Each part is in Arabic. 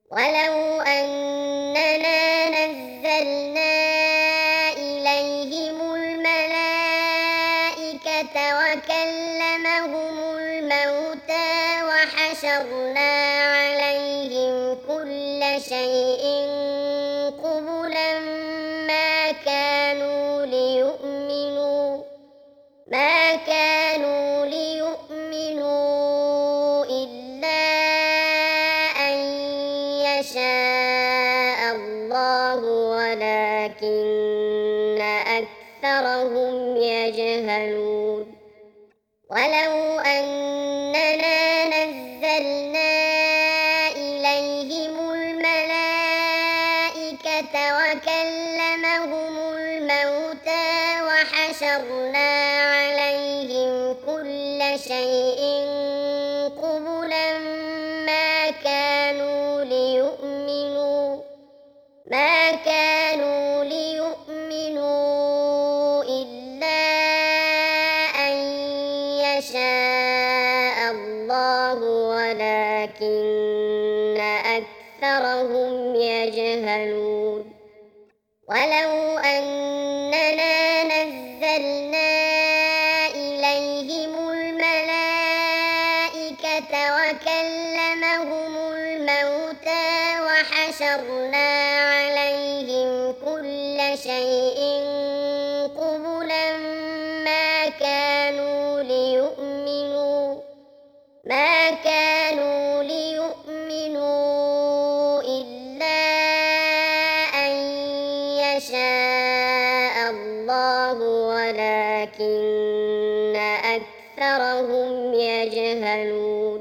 ولو أننا نزلنا إليهم الملائكة وكلمهم الموتى وحشرنا عليهم كل شيء قبلا ما كانوا ليؤمنوا إلا أن يشاء الله ولكن أكثرهم يجهلون ولو أننا نزلنا إليهم الملائكة وكلمهم الموتى وحشرنا عليهم كل شيء قبلا ما كانوا ليؤمنوا إلا أن يشاء الله ولكن أكثرهم يجهلون ولو أننا نزلنا إليهم الملائكة وكلمهم الموتى وحشرنا عليهم كل شيء قبلا ما كانوا ليؤمنوا إلا أن يشاء الله ولكن أكثرهم يجهلون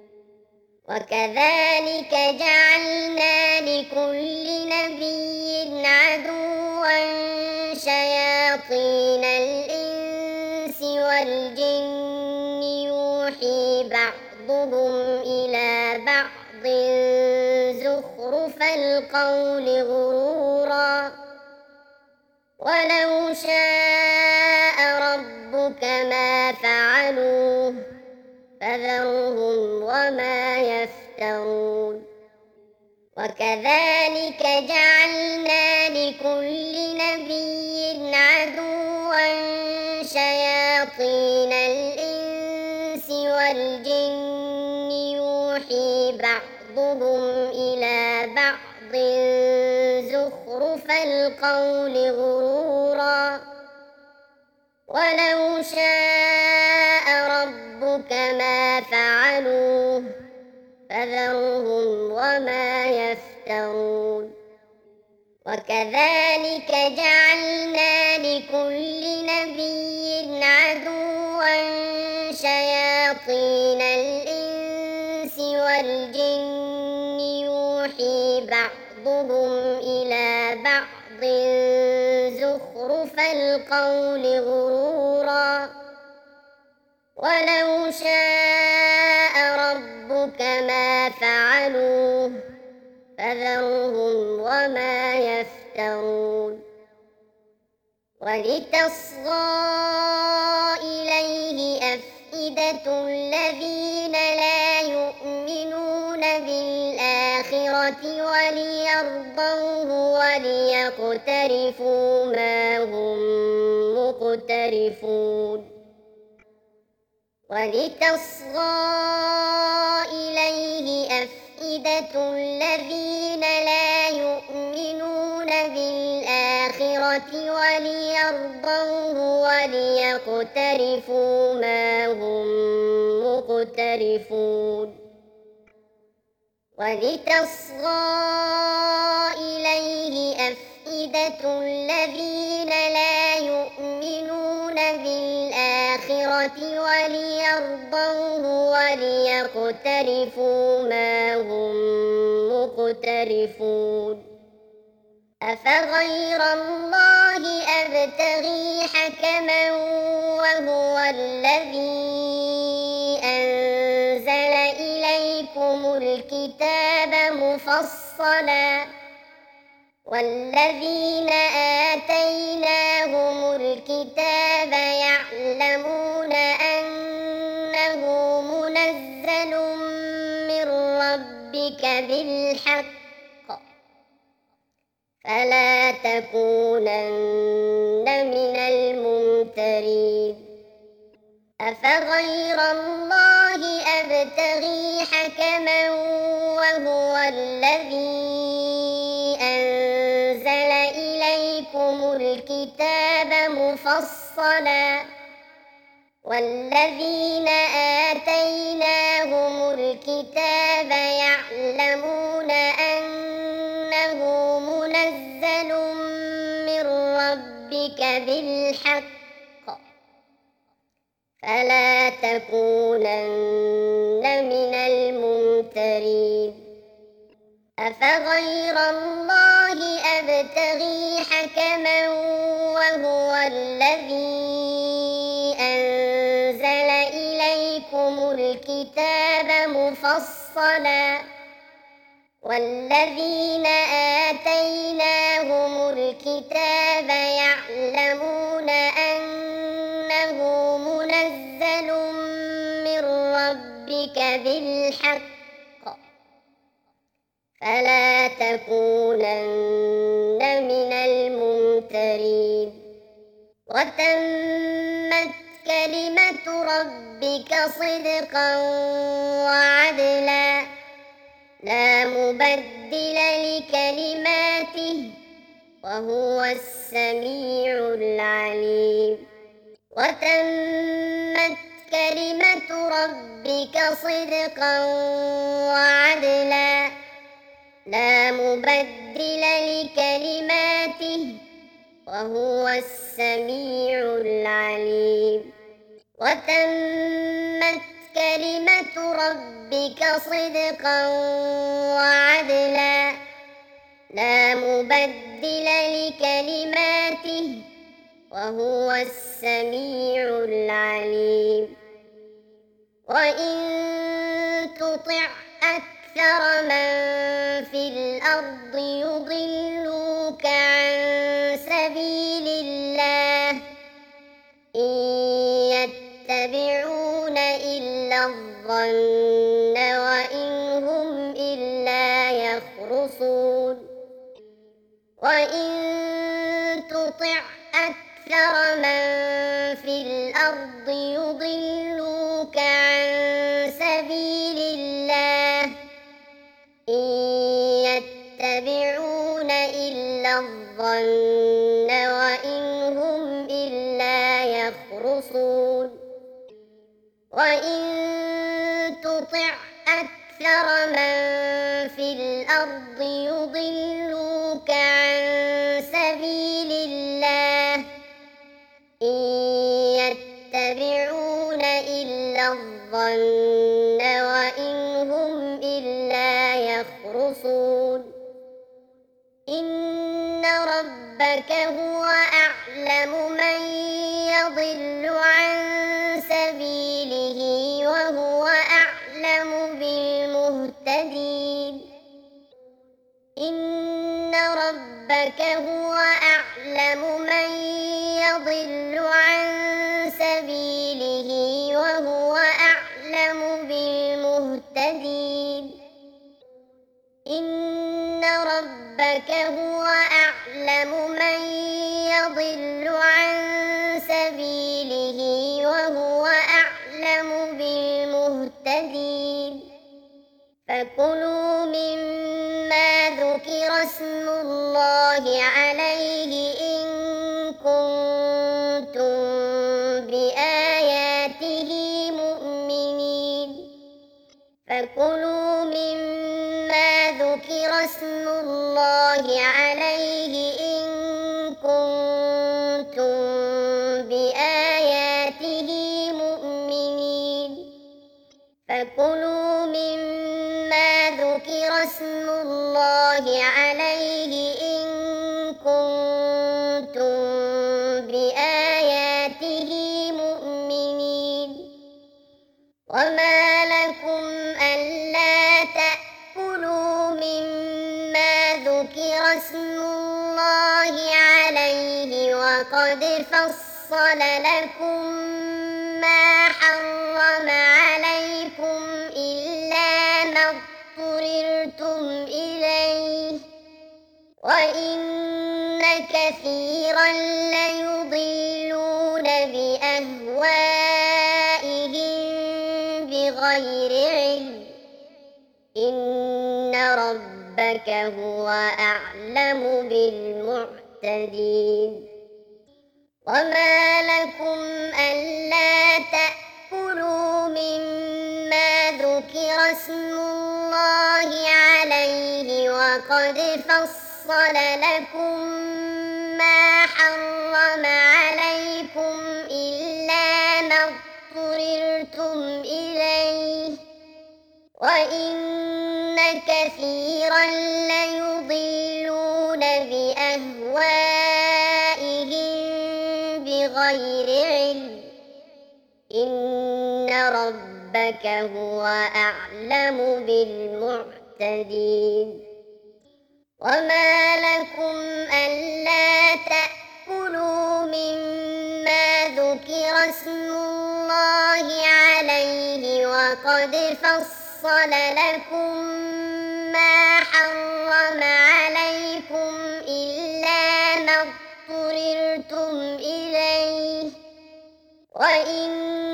وكذلك جعلنا لكل نبي عدوا شياطين الإنس والجن يوحي بعضهم إلى بعض زخرف القول غرورا ولو شاء ربك ما فعلوه فذرهم وما يفترون وكذلك جعلنا لكل نبي عدوا شياطين الإنس والجن يوحي بعضهم إلى بعض زخرف القول غرورا ولو شاء ربك ما فعلوه فذرهم وما يفترون وكذلك جعلنا لكل نبي عدوا شياطين الإنس والجن يوحي بعضهم إلى بعض زخرف القول غرورا ولو شاء ربك ما فعلوه فذرهم وما يفترون ولتصغى إليه أفئدة الذين لا يؤمنون بالآخرة وليرضوه وليقترفوا ما هم مقترفون ولتصغى إليه أفئدة الذين لا يؤمنون بالآخرة وليرضوه وليقترفوا ما هم مقترفون ولتصغى إليه أفئدة الذين لا يؤمنون بالآخرة وليرضوه وليقترفوا ما هم مقترفون أفغير الله أبتغي حكما وهو الذي أنزل إليكم الكتاب مفصلا والذين آتيناهم الكتاب يعلمون أنه منزل من ربك ربك بالحق فلا تكونن من الممترين أفغير الله أبتغي حكما وهو الذي أنزل إليكم الكتاب مفصلا والذين آتيناهم الكتاب يعلمون أنه منزل من ربك بالحق فلا تكونن من الممترين أفغير الله أبتغي حكما وهو الذي أنزل إليكم الكتاب مفصلا والذين آتيناهم الكتاب يعلمون أنه منزل من ربك بالحق فلا تكونن من الممترين وتمت كلمة ربك صدقا وعدلا لا مبدل لكلماته وهو السميع العليم وتمت كلمة ربك صدقا وعدلا لا مبدل لكلماته وهو السميع العليم وتمت كلمة ربك صدقا وعدلا لا مبدل لكلماته وهو السميع العليم وإن تطع أكثر من في الأرض يضلوك عن سبيل الله إن يتبعون إلا الظن وإن هم إلا يخرصون وإن تطع أكثر من في الأرض يضلوك عن سبيل الله إن يتبعون إلا الظن وإن هم إلا يخرصون وإن تطع أكثر من في الأرض يضلوك عن سبيل الله إن يتبعون إلا الظن وإن هم إلا يخرصون إن ربك هو أعلم من يضل عن سبيله وهو أعلم بالمهتدين إن ربك هو أعلم من يضل عن سبيله وهو أعلم بالمهتدين إن ربك هو أعلم من يضل عن سبيله وهو أعلم بالمهتدين فكلوا مما ذكر اسم الله عليه إن كنتم بآياته مؤمنين فكلوا مما ذكر اسم الله عليه إن كنتم بآياته مؤمنين فكلوا مما ذكر اسم الله عليه إن كنتم بآياته مؤمنين وما لكم ألا تأكلوا مما ذكر اسم الله عليه وقد فصل لكم ما حرم عليكم إلا ما اضطررتم وإن كثيرا ليضلون بأهوائهم بغير علم إن ربك هو أعلم بالمعتدين وما لكم ألا تأكلوا مما ذكر اسم الله عليه وقد فصل لكم ما حرم عليكم إلا ما اضطررتم إليه وإن كثيرا ليضلون بأهوائهم بغير علم إن ربك هو أعلم بالمعتدين وما لكم ألا تأكلوا مما ذكر اسم الله عليه وقد فصل لكم ما حرم عليكم إلا ما اضطررتم إليه وإن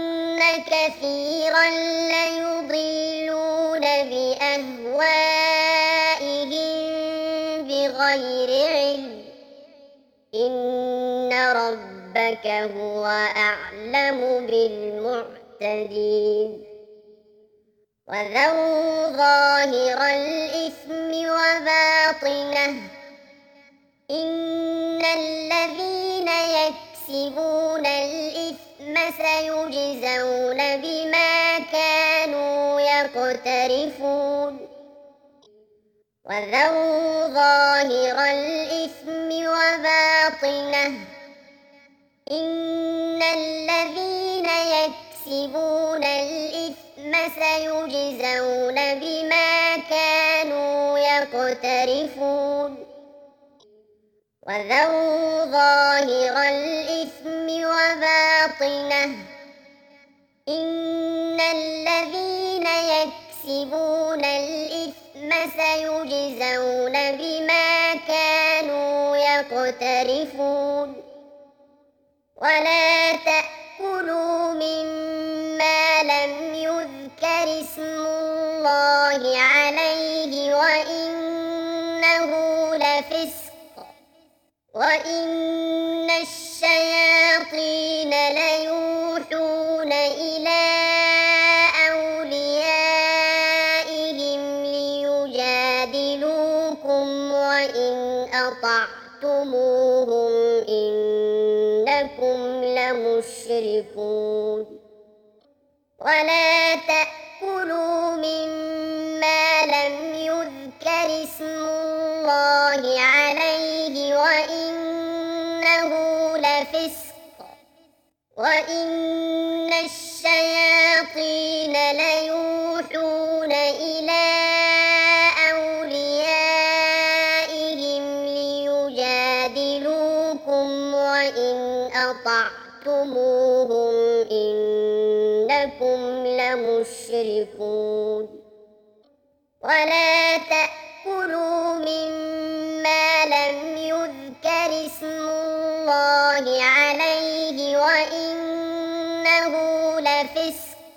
كثيرا ليضلون بأهوائهم بغير علم إن ربك هو أعلم بالمعتدين وذروا ظاهر الإثم وباطنه إن الذين يكسبون الإثم سيجزون بما كانوا يقترفون وذروا ظاهر الإثم وباطنه إن الذين يكسبون الإثم سيجزون بما كانوا يقترفون وذروا ظاهر الإثم وباطنه إن الذين يكسبون الإثم سيجزون بما كانوا يقترفون ولا تأكلوا مما لم يذكر اسم الله عليه وإنه لفسق وإن الشياطين ليوحون إلى أوليائهم ليجادلوكم وإن أطعتموهم إنكم لمشركون ولا تأكلوا مما لم يذكر اسم الله عليه وإنه لفسق وإن الشياطين ليوحون إلى أوليائهم ليجادلوكم وإن أطعتموهم إنكم لمشركون ولا تأكلوا مما لم يذكر اسم الله عليه وإنه لفسق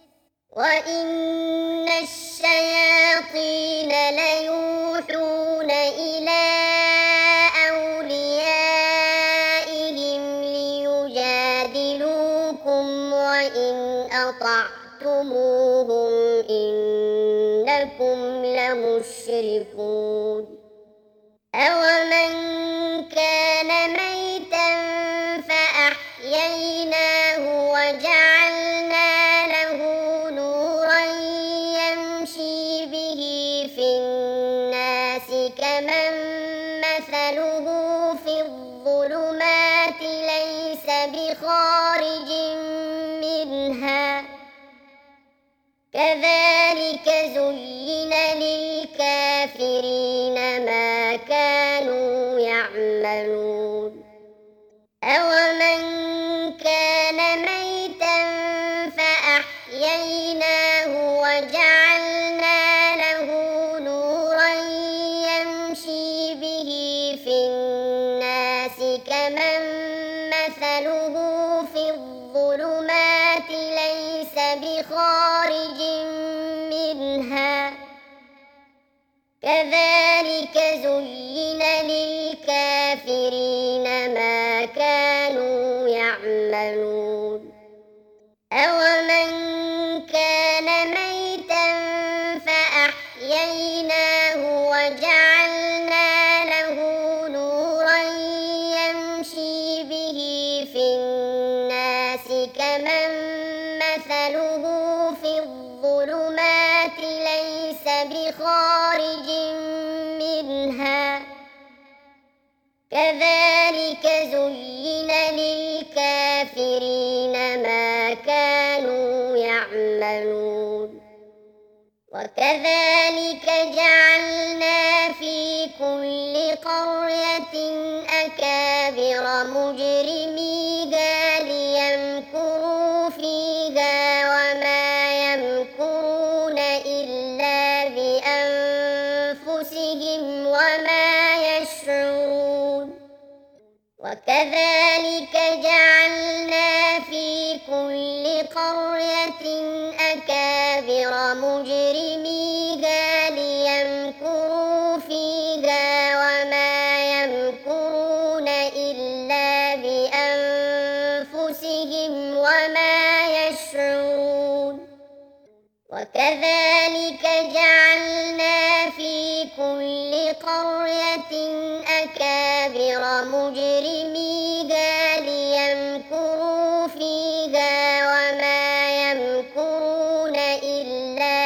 وإن الشياطين ليوحون إلى أوليائهم ليجادلوكم وإن أطعتموهم إنكم لمشركون أومن كان ميتا فأحييناه وجعلنا له نورا يمشي به في الناس كمن مثله في الظلمات ليس بخارج منها كذلك زين للكافرين ما كانوا يعملون أومن كان ميتا فأحييناه وجعلنا له نورا يمشي به كمن مثله في الظلمات ليس بخارج منها كذلك زين للكافرين ما كانوا يعملون أومن كان ميتا فأحييناه وجعلنا له نورا يمشي به في الناس كمن مثله في الظلمات ليس بخارج منها كذلك زين للكافرين ما كانوا يعملون وكذلك جعلنا في كل قرية أكابر مجرميها ليمكروا فيها وما يمكرون إلا بأنفسهم وما يشعرون وكذلك جعلنا في كل قرية أكابر مجرميها ليمكروا فيها وما يمكرون إلا بأنفسهم وما يشعرون وكذلك جعلنا في كل قرية أكابر مجرميها ليمكروا فيها وما يمكرون إلا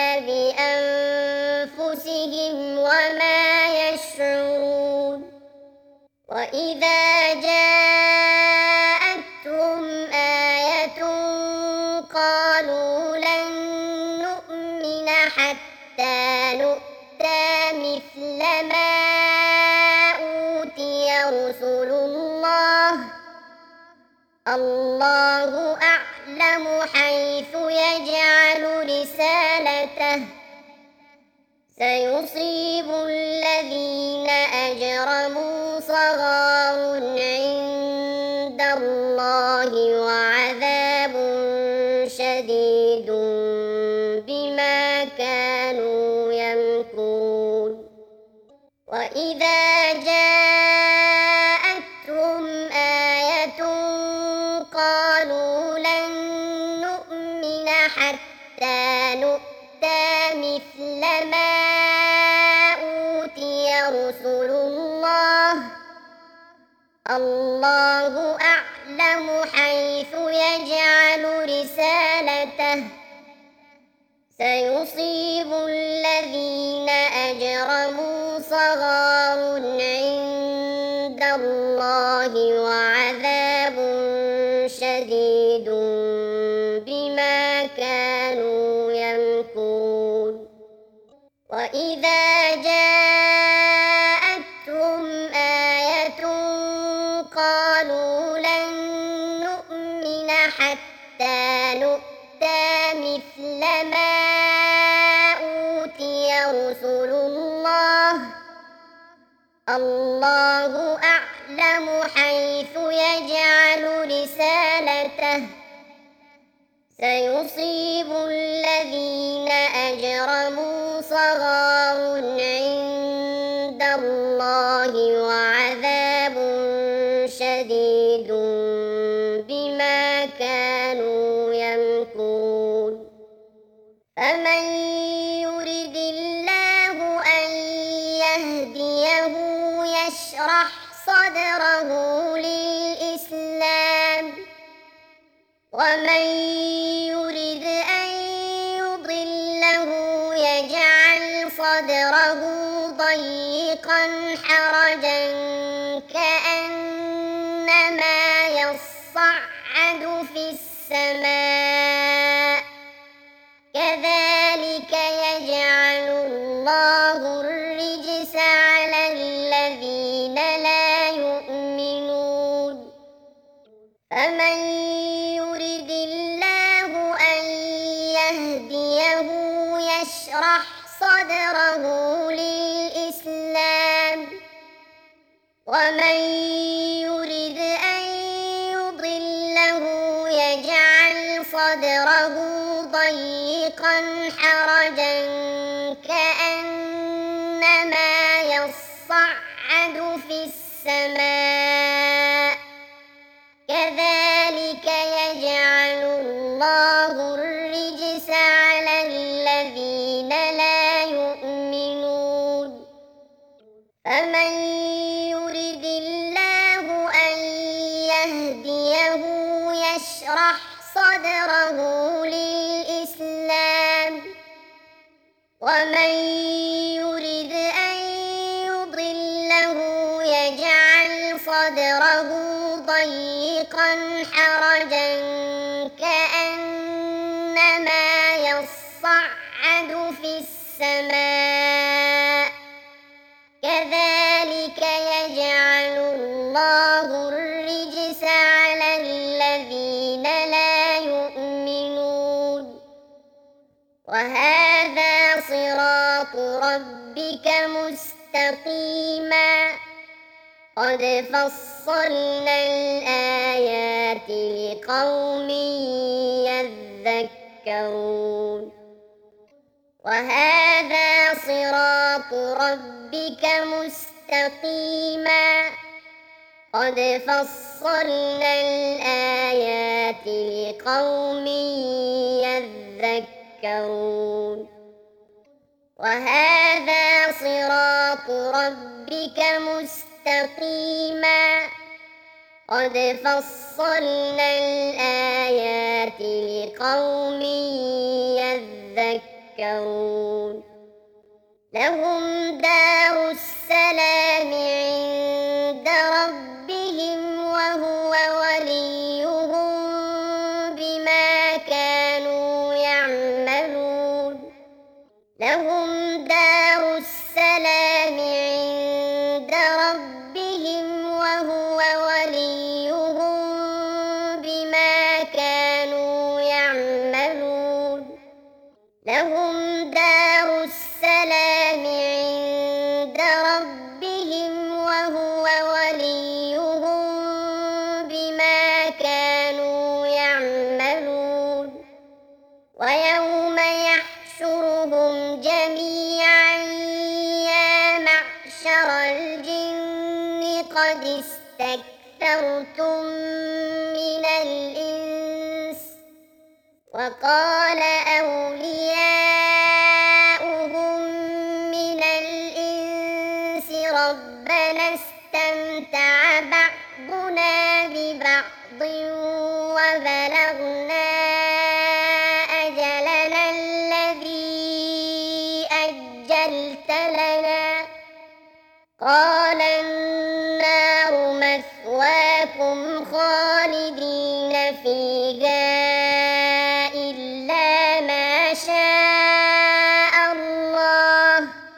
بأنفسهم وما يشعرون وإذا جاءتهم آية قالوا لن نؤمن حتى نؤتى مثل ما أوتي رسل الله أعلم حيث يجعل رسالته سيصيب الذين أجرموا صغار عند الله وعذاب شديد بما كانوا يمكرون وإذا جاءتهم آية قالوا لن نؤمن حتى نؤتى مثل ما أوتي رسل الله أعلم حيث يجعل رسالته سيصيب الذين أجرموا صغار عند الله وعذاب شديد بما كانوا يمكرون وإذا جاءتهم آية قالوا لن نؤمن حتى نؤتى مثل ما أوتي رسل الله أعلم حيث يجعل رسالته سيصيب الذين أجرموا صغار عند الله وعذاب شديد بما كانوا يمكرون فمن يرد الله أن يهديه يشرح صدره للإسلام ومن يرد أن يضله يجعل صدره ضيقا حرجا كأنما يصعد في السماء كذلك يجعل الله الرجس على الذين لا يؤمنون فمن يرد الله أن يهديه يشرح صدره للإسلام ومن يرد يصعد في السماء كذلك يجعل الله الرجس على الذين لا يؤمنون فمن يرد الله أن يهديه يشرح صدره للإسلام ومن يرد أن يضله يجعل صدره ضيقا حرجا كأنما يصعد في السماء كذلك يجعل الله الرجس على الذين لا يؤمنون وهذا صراط ربك مستقيما قد فصلنا الآيات لقوم يذكرون وهذا صراط ربك مستقيما قد فصلنا الآيات لقوم يذكرون وهذا صراط ربك مستقيما قد فصلنا الآيات لقوم يذكرون لهم دار السلام عند ربهم وهو وليهم بما كانوا يعملون لهم دار السلام عند ربهم وهو وليهم بما كانوا يعملون لهم دار السلام عند ربهم وهو وليهم بما كانوا يعملون ويوم يحشرهم جميعا يا معشر الجن قد استكثرتم من الإنس وقال أولياؤهم من الإنس ربنا استمتع بعضنا ببعض وبلغنا أجلنا الذي أجلت لنا قال النار مثواكم خالدين فيها إلا ما شاء الله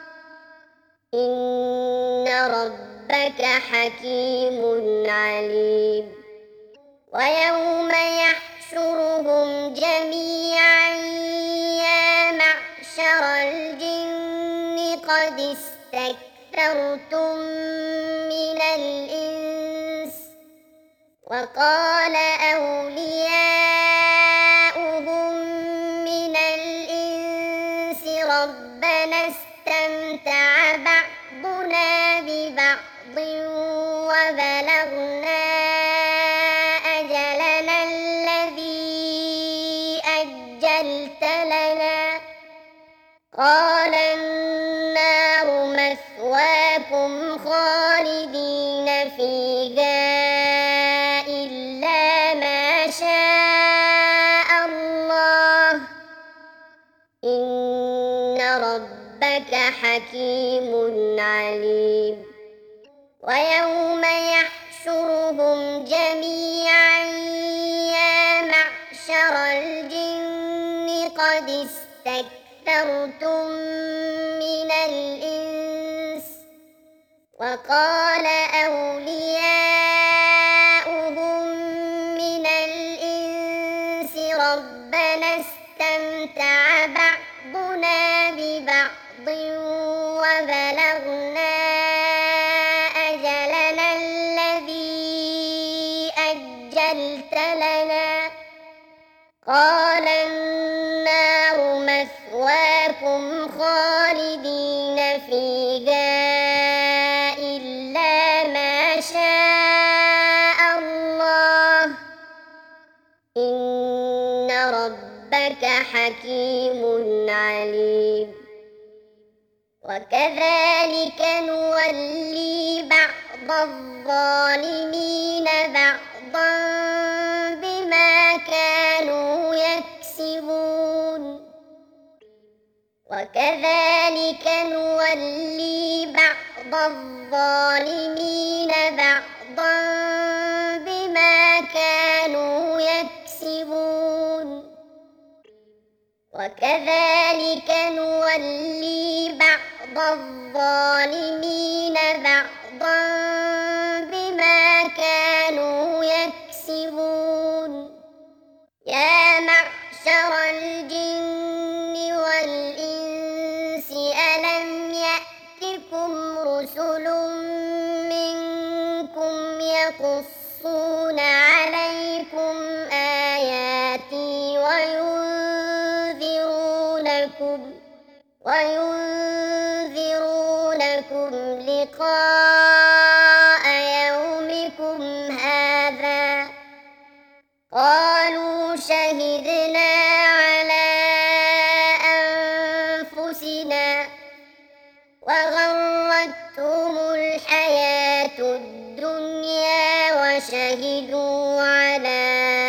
إن ربك حكيم عليم ويوم يحشرهم جميعا يا معشر الجن قد استكثرتم من الإنس وقال أولياؤهم من الإنس ربنا استمتع بعضنا ببعض وبلغنا أجلنا الذي أجلت لنا قال النار مثواكم خالدين فيها إلا ما شاء الله إن ربك حكيم عليم ويوم يحشرهم جميعا يا معشر الجن قد استكثرتم من الإنس وقال أولياؤهم من الإنس ربنا استمتع بعضنا ببعض وبلغنا أجلنا الذي أجلت لنا قال النار مثواكم خالدين فيها وكذلك نولي بعض الظالمين بعضا بما كانوا يكسبون وكذلك نولي بعض الظالمين بعضا بما كانوا يكسبون وكذلك نولي بعض الظالمين بعضا بما كانوا يكسبون يا معشر الجن والإنس ألم يأتكم رسل منكم يقصون عليكم آياتي وينذرونكم لقاء يومكم هذا قالوا شهدنا على أنفسنا وغرتهم الحياة الدنيا وشهدوا على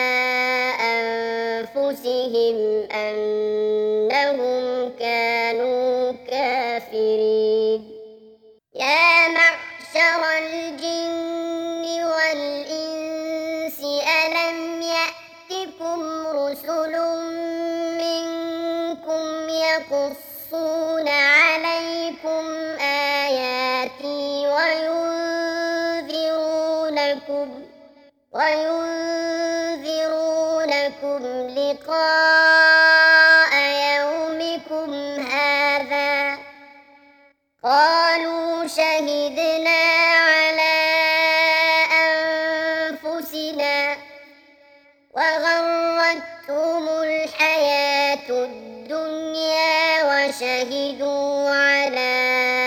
أنفسهم أنهم كانوا كافرين يا معشر الجن والإنس ألم يأتكم رسل منكم يقصون عليكم آياتي وينذرونكم لقاء يومكم هذا قالوا شهدنا على أنفسنا وغرتهم الحياة الدنيا وشهدوا على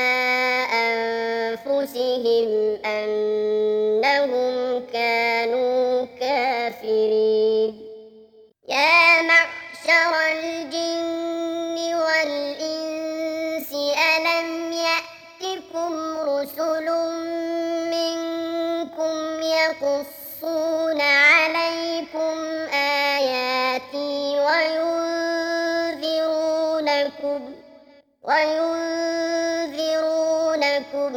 أنفسهم أنهم كانوا كافرين يا معشر الجن والإنس ألم يأتكم رسل منكم يقصون عليكم آياتي وينذرونكم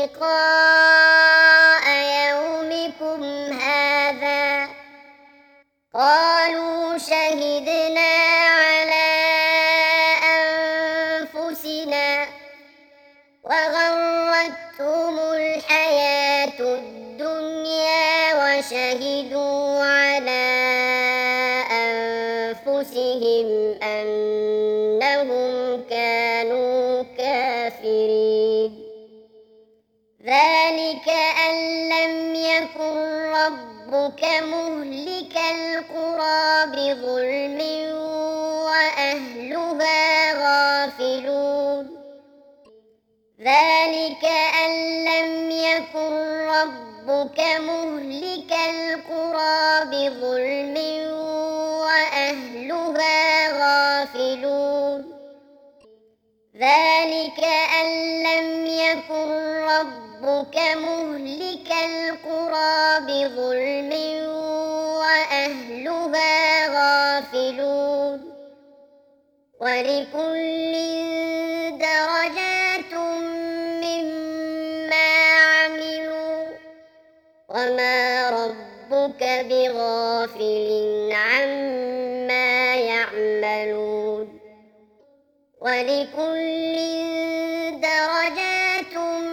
لقاء يومكم هذا قالوا شهدنا على أنفسنا وغرتهم الحياة الدنيا وشهدوا على أنفسهم أنهم كانوا كافرين ذلك أن لم يكن ربك مهلك القرى بظلم وأهلها غافلون ذلك أن لم يكن ربك مهلك القرى بظلم وأهلها غافلون ذلك أن لم يكن ربك مهلك القرى بظلم وأهلها غافلون ولكل درجات مما عملوا وما ربك بغافل عما يعملون ولكل درجات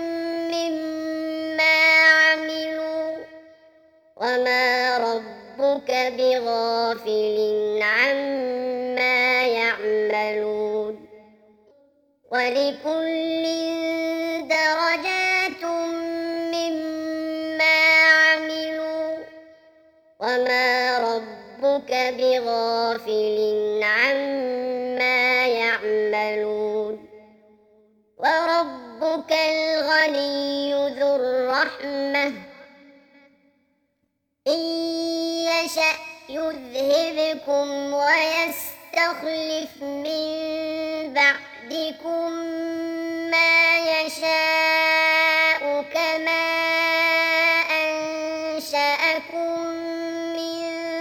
مما عملوا وما ربك بغافل عما يعملون ولكل درجات مما عملوا وما ربك بغافل عما يعملون وربك الغني ذو الرحمة إن يشأ يذهبكم ويستخلف من بعدكم ما يشاء كما أنشأكم من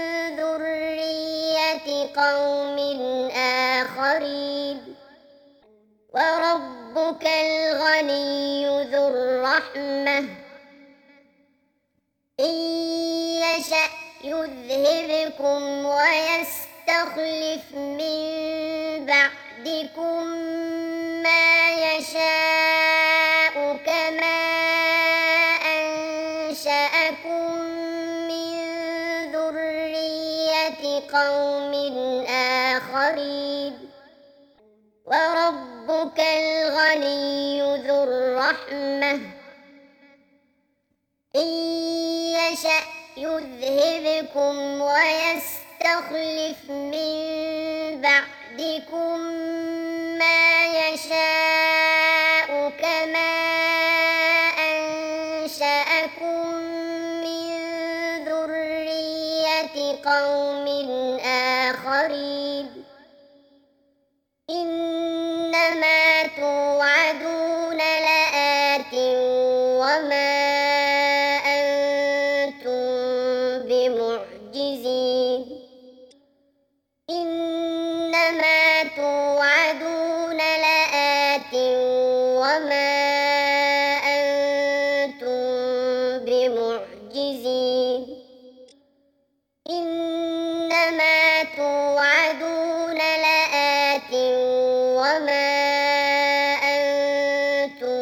ذرية قوم آخرين وربك الغني ذو الرحمة إن يشأ يذهبكم ويستخلف من بعدكم ما يشاء كما أنشأكم من ذرية قوم آخرين وربك الغني ذو الرحمة إن يشأ يذهبكم ويستخلف من بعدكم ما يشاء كما أنشأكم من ذرية قوم آخرين إنما توعدون لآت وما أنتم بمعجزين إنما توعدون لآت وما أنتم بمعجزين إنما توعدون لآت وما أنتم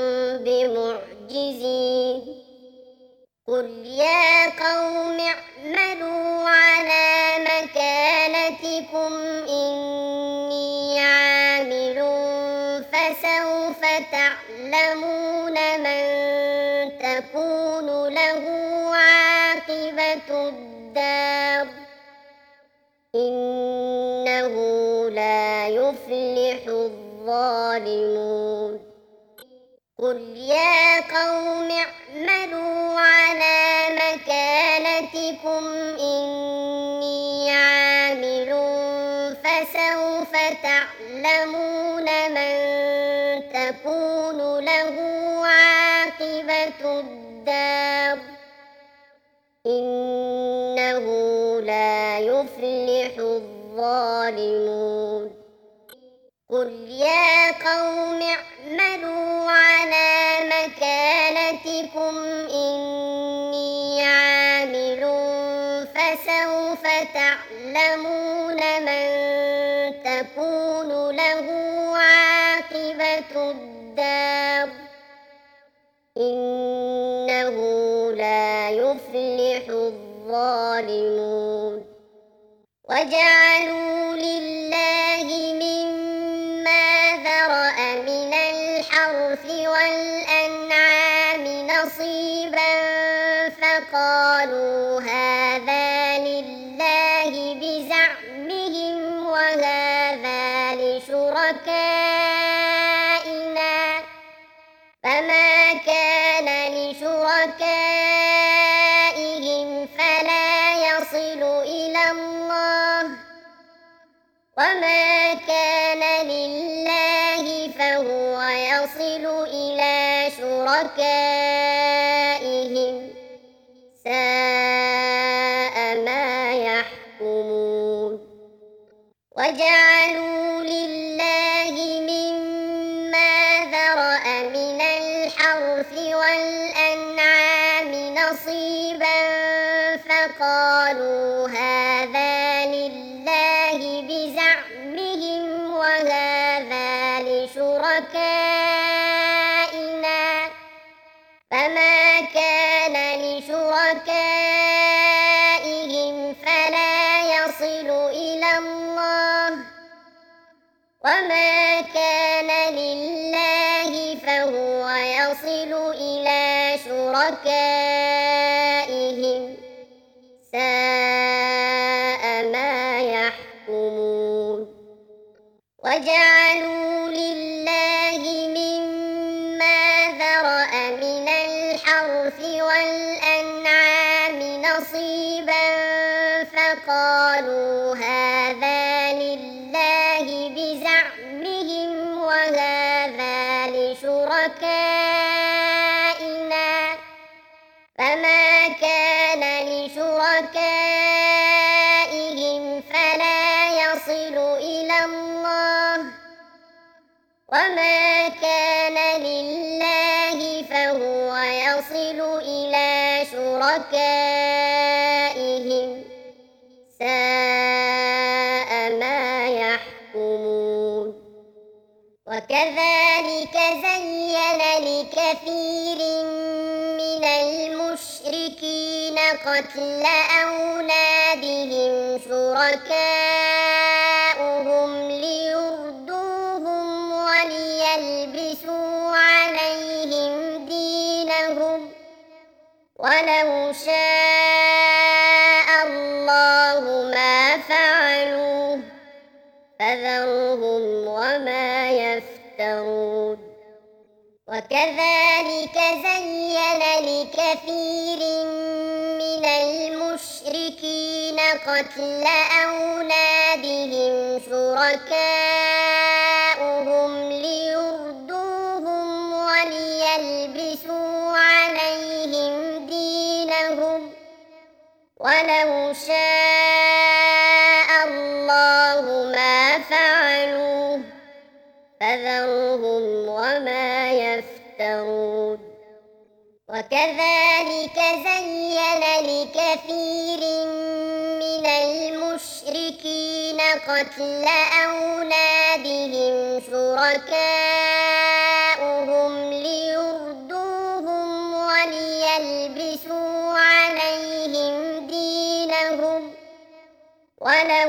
بمعجزين قل يا قوم اعملوا على مكانتكم إني عامل فسوف تعلمون من تكون له عاقبة الدار إنه لا يفلح الظالمون قل يا قوم اعملوا على مكانتكم إني عامل فسوف تعلمون من تكون له عاقبة الدار إنه لا يفلح الظالمون قل يا قوم اعملوا على مكانتكم إني عامل فسوف تعلمون من تكون له عاقبة الدار إنه لا يفلح الظالمون وجعلوا لله مما ذرأ من الحرث والأنعام نصيبا فقالوا هذا لله بزعمهم وهذا لشركائنا فما كان لشركائهم فلا يصل إلى الله وما كان لله فهو يصل إلى شركائهم ساء ما يحكمون وجعلوا لله مما ذرأ من الحرث والأنعام نصيبا فقالوا هذا لله بزعمهم وهذا لشركائنا فما كان لشركائهم فلا يصل إلى الله وما كان لله فهو يصل إلى شركائهم ساء ما يحكمون وجعلوا لله مما ذرأ من الحرث والأنعام نصيبا فقالوا هذا لله بزعمهم وهذا لشركائهم ويصل إلى شركائهم ساء ما يحكمون وكذلك زين لكثير من المشركين قتل أولادهم شركاؤهم ليردوهم وليلبسوا عليهم دينهم ولو شاء الله ما فعلوه فذرهم وما يفترون وكذلك زين لكثير من المشركين قتل أولادهم شركاؤهم ليردوهم وليلبسوا عليهم دينهم ولو شاء الله ما فعلوه فذرهم وما يفترون وكذلك زين لكثير من المشركين قتل أولادهم شركاؤهم ليردوهم وليلبسوا عليهم دينهم ولو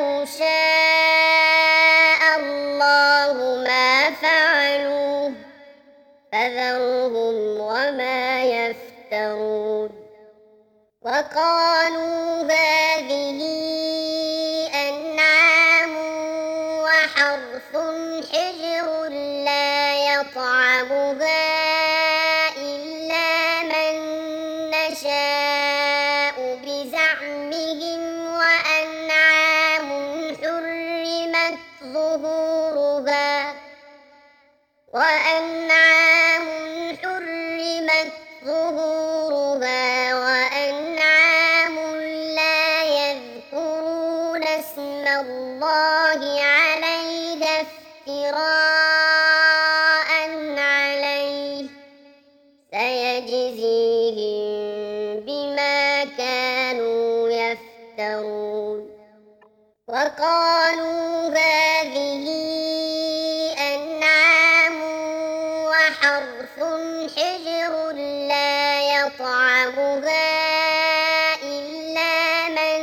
شاء الله ما فعلوه فذرهم وما يفترون وقالوا هذه أنعام وحرث حجر لا يطعمها إلا من نشاء بزعمهم وأنعام حرمت ظهورها وأنعام لا يذكرون اسم الله عليها افتراء عليه سيجزيهم بما كانوا يفترون وقالوا هذه أنعام وحرث حجر لا يطعمها إلا من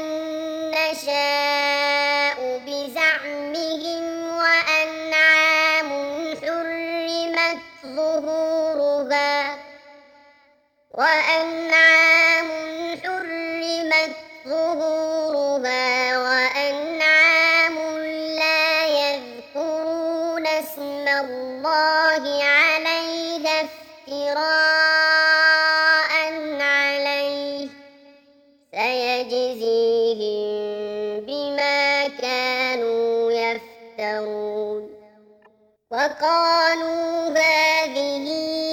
نشاء بزعمهم وأنعام حرمت ظهورها وأنعام لا يذكرون اسم الله عليها افتراء عليه سيجزيهم بما كانوا يفترون وقالوا هذه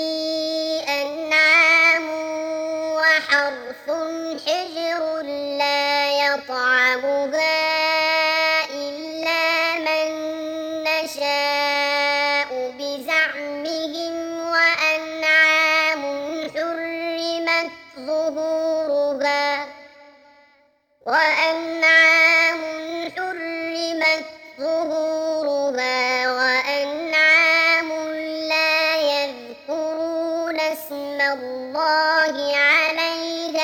أنعام وحرث حجر لا يطعمها إلا من نشاء بزعمهم وأنعام حرمت ظهورها وأنعام لا يذكرون اسم الله عليها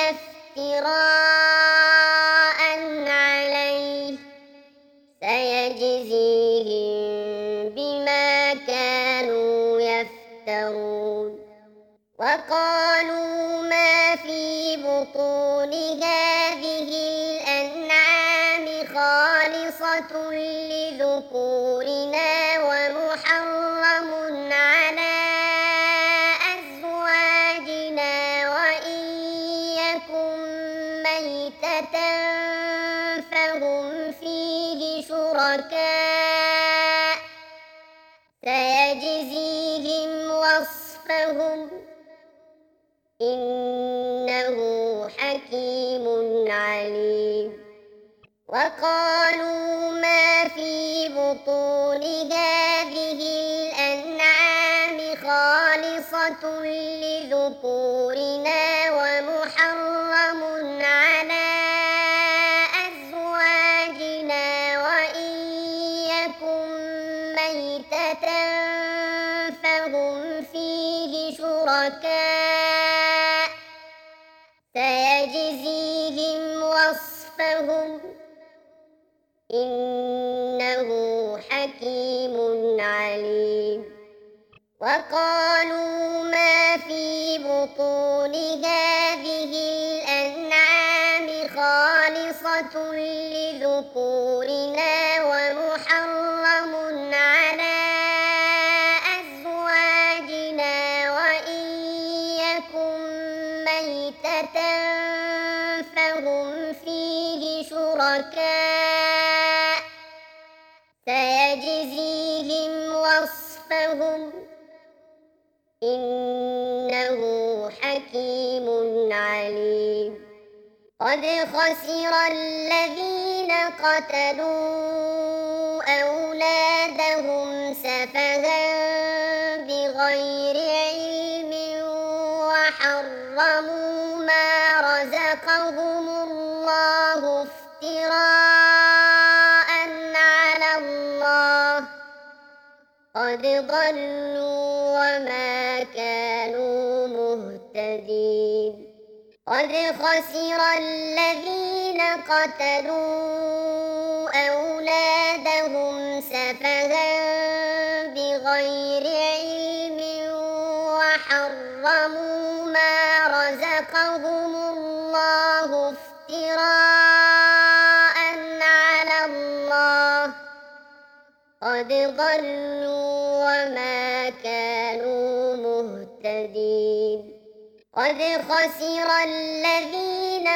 افتراء عليه سيجزيهم بما كانوا يفترون وقالوا ما في بطون هذه الأنعام خالصة لذكورنا ومحرم على أزواجنا وإن يكن ميتة فهم فيه شركاء سيجزيهم وصفهم إنه حكيم عليم وقالوا ما في بطون هذه الأنعام خالصة لذكورنا وصفهم إنه حكيم عليم وقالوا ما في بطون هذه الأنعام خالصة لذكورنا ومحرم على أزواجنا وإن يكن ميتة فهم فيه شركاء سيجزيهم وصفهم إنه حكيم عليم قد خسر الذين قتلوا أولادهم سفها بغير علم وحرموا ما رزقهم الله افتراء على الله قد ضلوا وما كانوا مهتدين قد خسر الذين قتلوا أولادهم سفها بغير علم وحرموا ما رزقهم الله افتراء على الله قد ضلوا وما كانوا مهتدين قد خسر الذين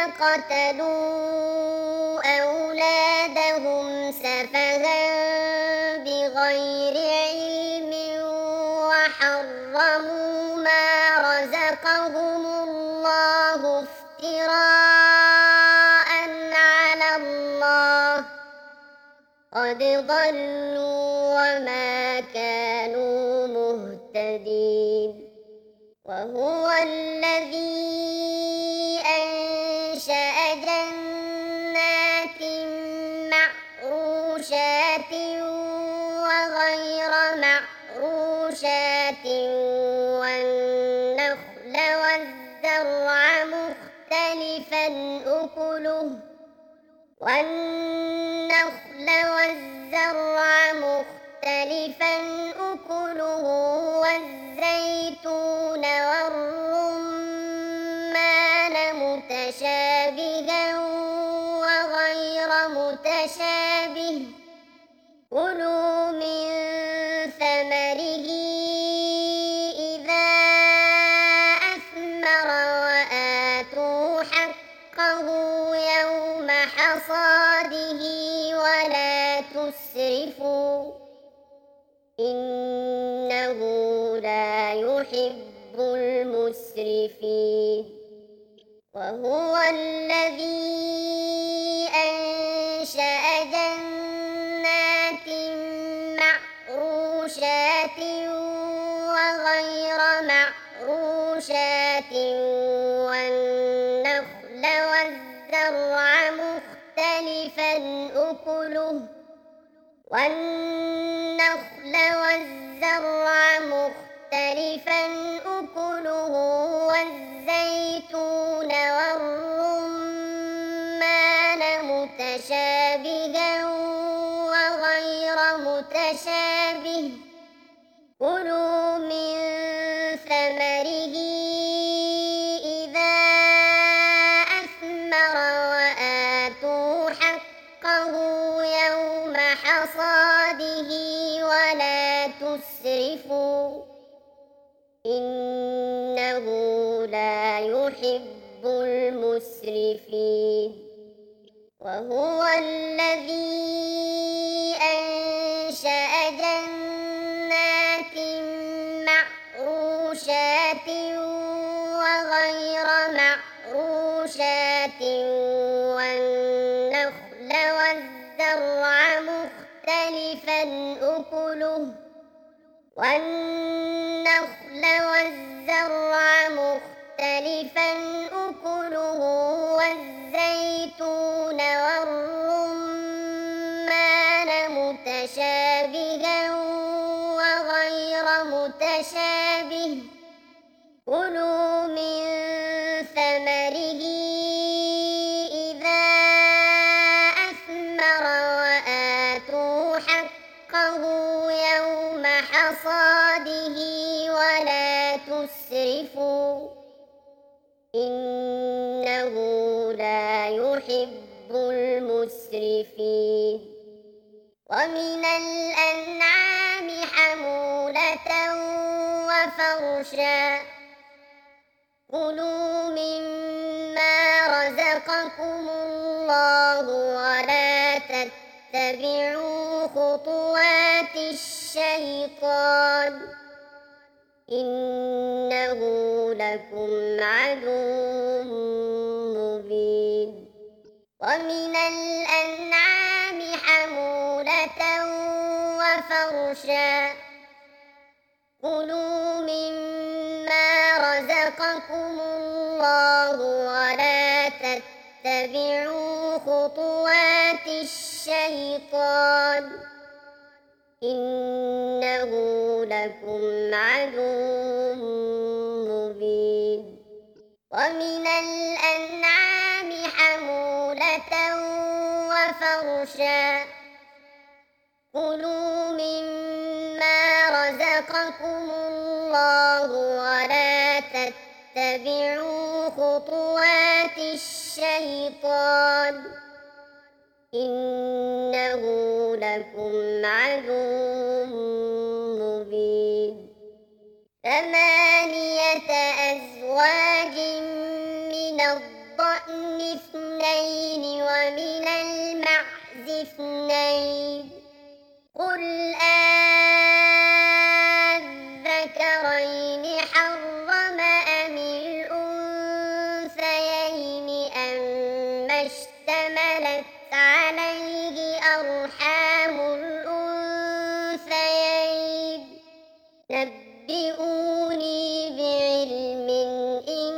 قتلوا أولادهم سفها بغير علم وحرموا ما رزقهم الله افتراء على الله قد ضلوا وما كانوا مهتدين وهو الذي أنشأ جنات معروشات وغير معروشات والنخل والزرع مختلفا أكله والزيتون والرمان متشابها وغير متشابه كلوا من ثمره إذا أثمر وآتوا حقه يوم حصاده ولا تسرفوا إنه لا يحب المسرفين وهو الذي أنشأ جنات معروشات وغير معروشات والنخل والزرع مختلفا أكله والزيتون والرمان متشابها وغير متشابه كلوا من ثمره إذا أثمر وآتوا حقه يوم حصاده ولا تسرفوا إنه لا يحب المسرفين وهو الذي أنشأ جنات معروشات وغير معروشات والنخل والزرع مختلفا أكله والزيتون والرمان متشابها وغير متشابه كلوا من ثمره إذا تسرفوا إنه لا يحب المسرفين ومن الأنعام حمولة وفرشا كلوا مما رزقكم الله ولا تتبعوا خطوات الشيطان إنه لكم عدو مبين ومن الأنعام حمولة وفرشا كلوا مما رزقكم الله ولا تتبعوا خطوات الشيطان إنه لكم عدو مبين ومن الأنعام حمولة وفرشا كلوا مما رزقكم الله ولا تتبعوا خطوات الشيطان إنه لكم عدو مبين 8 أزواج من الضأن 2 ومن المعز 2 قل أذكرين حرم أم الأنثيين أما اشتملت عليه أرحام الأنثيين نبئوني بعلم إن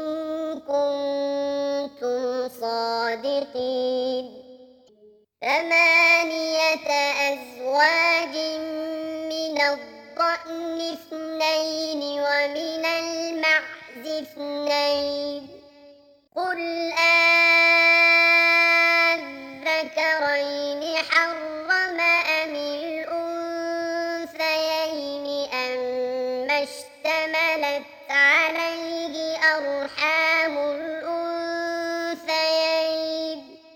كنتم صادقين 8 أزواج من الضأن 2 ومن المعز 2 قل أذكرين حرم أم الأنثيين أما اشتملت عليه أرحام الأنثيين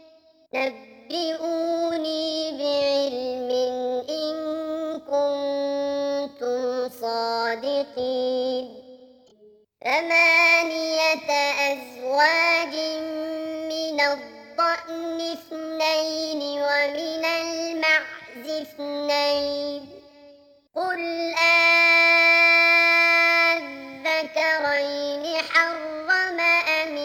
نبئوني بعلم إن كنتم صادقين 8 أزواج من الضأن 2 ومن المعز 2 قل أذكرين حرم أم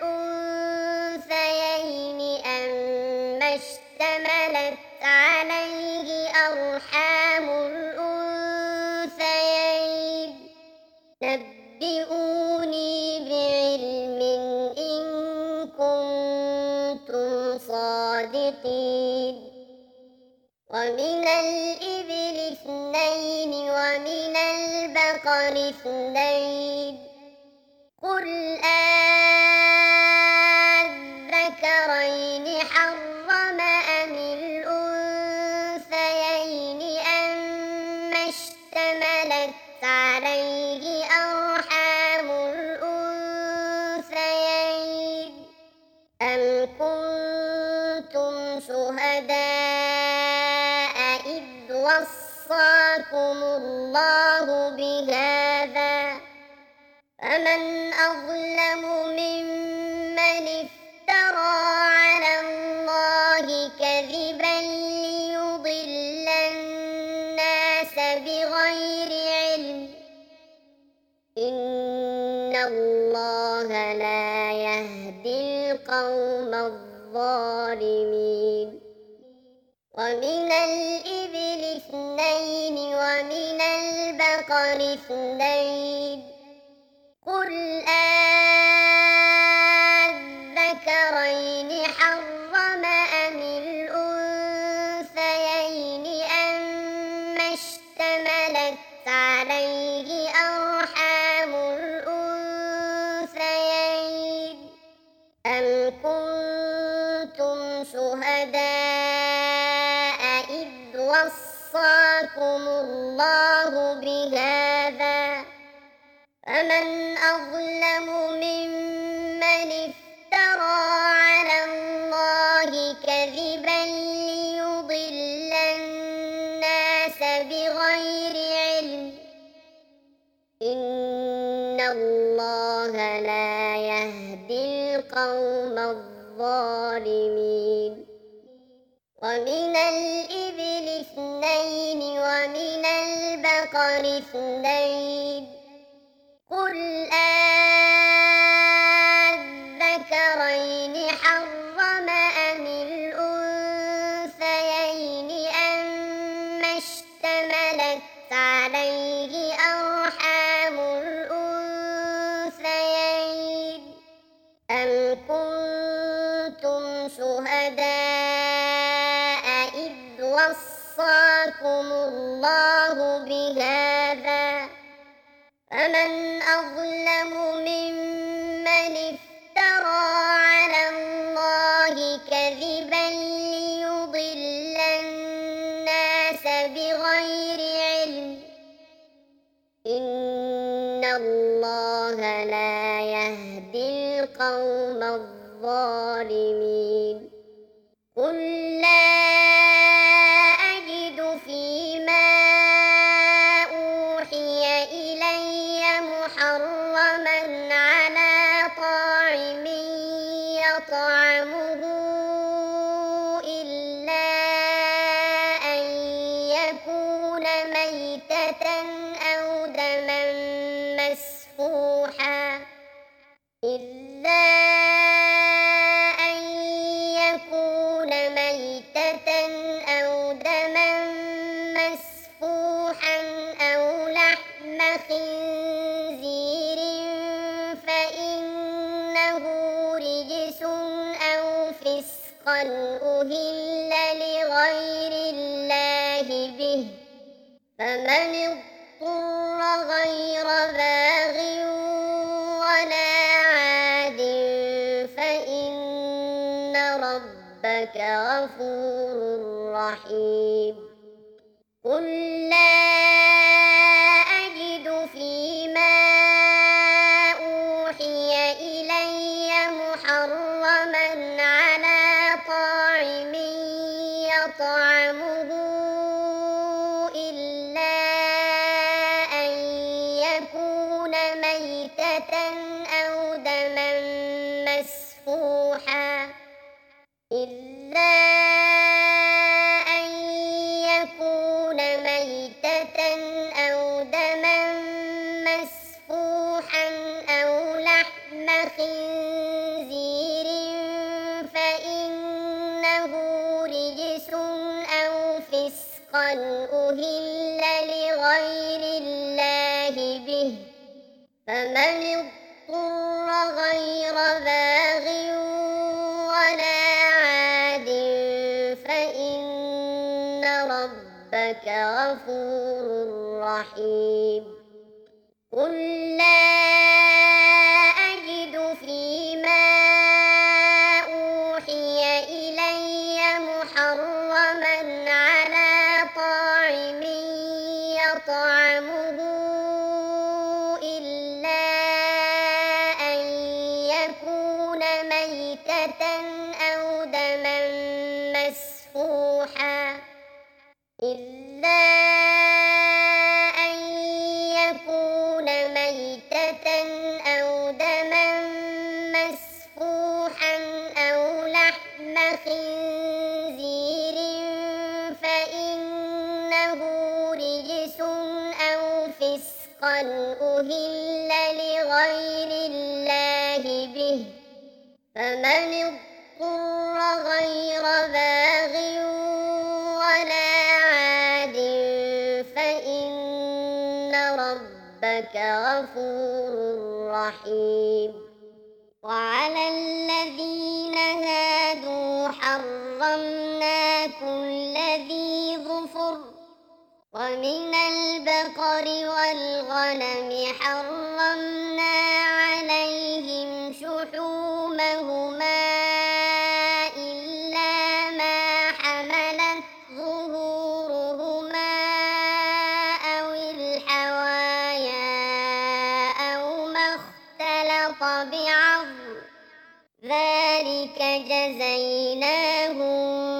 الأنثيين أما اشتملت عليه أرحام الأنثيين نبئوني بعلم إن كنتم صادقين ومن الإبل 2 ومن البقر 2 قل أذكرين حرم أم الأنثيين أما اشتملت عليه أرحام الأنثيين أم كنتم شهداء إذ وصاكم الله بهذا فمن أظلم ممن افترى على الله كذبا ليضل الناس بغير علم إن الله لا يهدي القوم الظالمين ومن الإبل 2 ومن البقر 2 قل أذكرين حرم أم الأنثيين أما اشتملت عليه أرحام الأنثيين أم كنتم شهداء إذ وصاكم الله بهذا فمن أظلم ممن افترى على الله كذبا ليضل الناس بغير علم إن الله لا يهدي القوم الظالمين ومن الإبل اثنين ومن البقر اثنين قل أذكرين حرم أم الأنثيين أما اشتملت عليه أرحام الأنثيين أم كنتم شهداء إذ وصاكم الله بهذا فمن أظلم ممن افترى على الله كذبا ليضل الناس بغير علم إن الله لا يهدي القوم الظالمين قل لا أجد فيما أوحي إلي محرما على طاعم يطعمه إلا أن يكون ميتة أو دما مسفوحا أو لحم خنزير فإنه رجس أو فسقا أهل لغير الله به فمن اضطر غير باغ ولا عاد فإن ربك غفور رحيم قل لا أجد فيما أوحي إلي محرما على طاعم يطعمه إلا أن يكون ميتة أو دما مسفوحا أو لحم خنزير فإنه رجس أو فسقا أهل لغير الله به فمن اضطر غير باغ ولا عاد فإن ربك غفور رحيم قل لا أجد فيما أوحي إلي محرما على طاعم يطعمه إلا أن يكون ميتة أو دما مسفوحا أو لحم خنزير فإنه رجس أو فسقا أهل لغير الله به فمن اضطر غير باغ ولا عاد فإن ربك غفور رحيم وعلى الذين هادوا حرمنا كل ذي ظفر ومن البقر والغنم حرمنا عليهم شحومهما إلا ما حملت ظهورهما أو الحوايا أو ذلك جزيناهم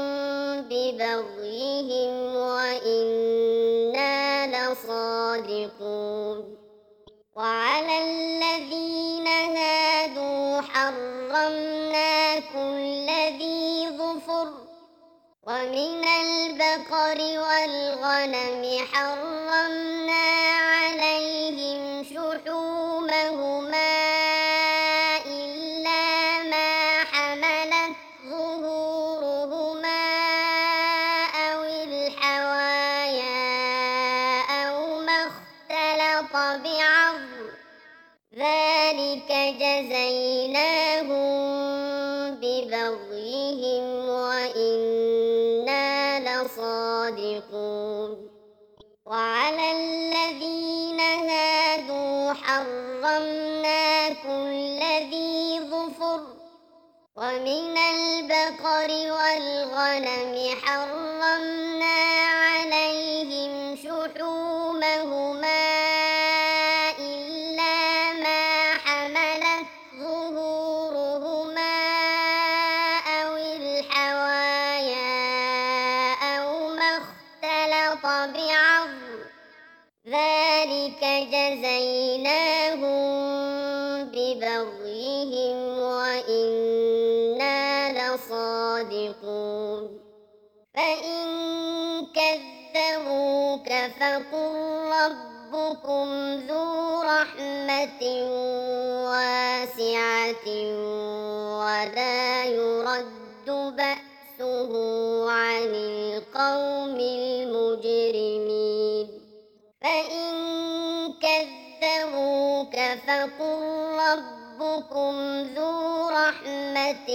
ببغيهم وإنا لصادقون وعلى الذين هادوا حرمنا كل ذي ظفر ومن البقر والغنم حرمنا عليهم شحومهما إلا ما حملت ظهورهما أو الحوايا أو ما اختلط بعظم ذلك جزيناهم ببغيهم وإنا لصادقون وعلى الذين هادوا حرمنا كل ذي ظفر ومن البقر والغنم حرمنا عليهم شحومهما إلا ما حملت ظهورهما أو الحوايا أو ما اختلط بعظم ذلك جزيناهم ببغيهم وإنا لصادقون فإن كذبوك فقل ربكم ذو رحمة واسعة ولا يرد بأسه عن القوم المجرمين فإن كذبوك فقل ربكم ذو رحمة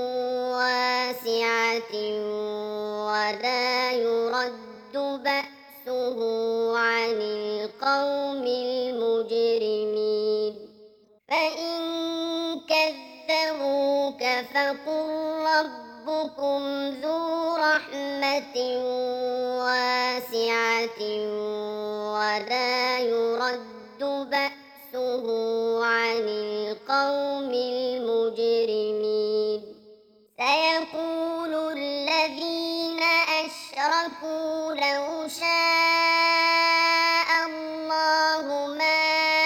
واسعة ولا يرد بأسه عن القوم المجرمين فإن كذبوك فقل ربكم ذو رحمة واسعة ولا يرد بأسه عن القوم المجرمين سيقول الذين أشركوا لو شاء الله ما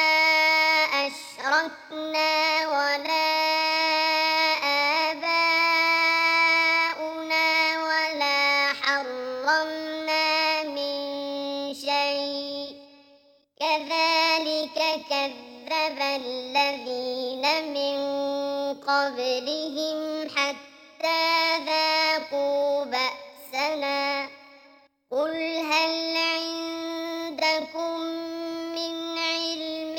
أشركنا ولا آباؤنا ولا حرمنا من شيء كذلك كذب الذين من قبلهم حتى ذاقوا بأسنا قل هل عندكم من علم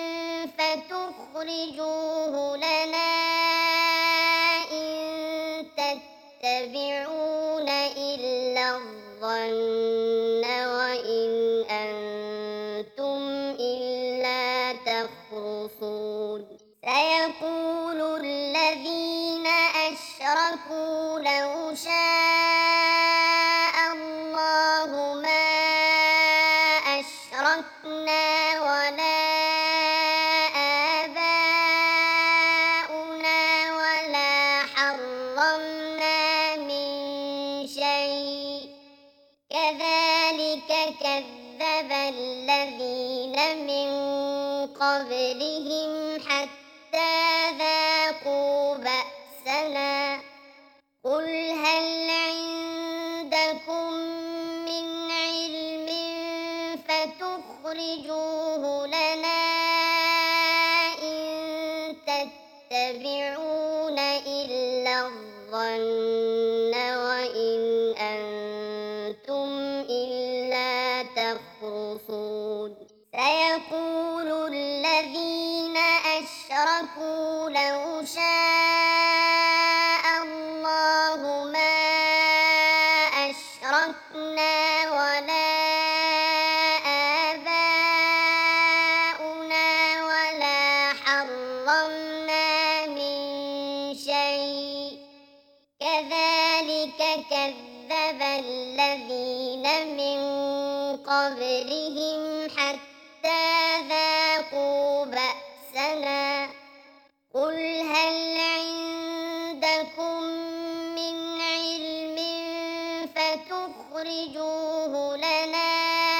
فتخرجوه لنا إن تتبعون إلا الظن وإن أنتم إلا تخرصون سيقول الذين أشركوا لو شاء الله ما أشركنا ولا آباؤنا ولا حرمنا من شيء كذلك كذب الذين من قبلهم حتى ذاقوا بأسنا قل هل عندكم من علم فتخرجوه لنا إن تتبعون إلا الظن وإن أنتم إلا تخرصون سيقول الذين أشركوا لو شاء الله ما أشركنا ولا آباؤنا ولا حرمنا من شيء كذلك كذب الذين من قبلهم حتى ذاقوا بأسنا قل هل تخرجوه لنا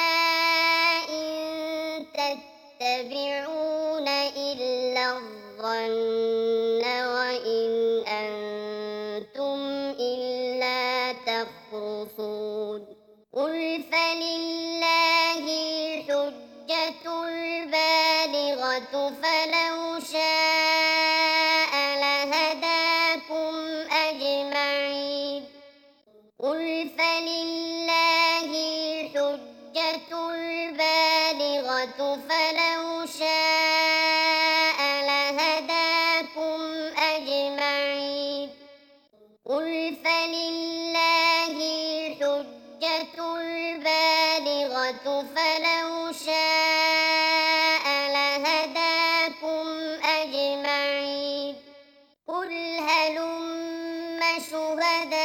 إن تتبعون إلا الظن وإن أنتم إلا تخرصون قل فلله الحجة البالغة فلو شاء لهداكم أجمعين قل فلله الحجة البالغة فلو شاء لهداكم أجمعين قل فلله الحجة البالغة فلو شاء لهداكم أجمعين قل هلم شهداءكم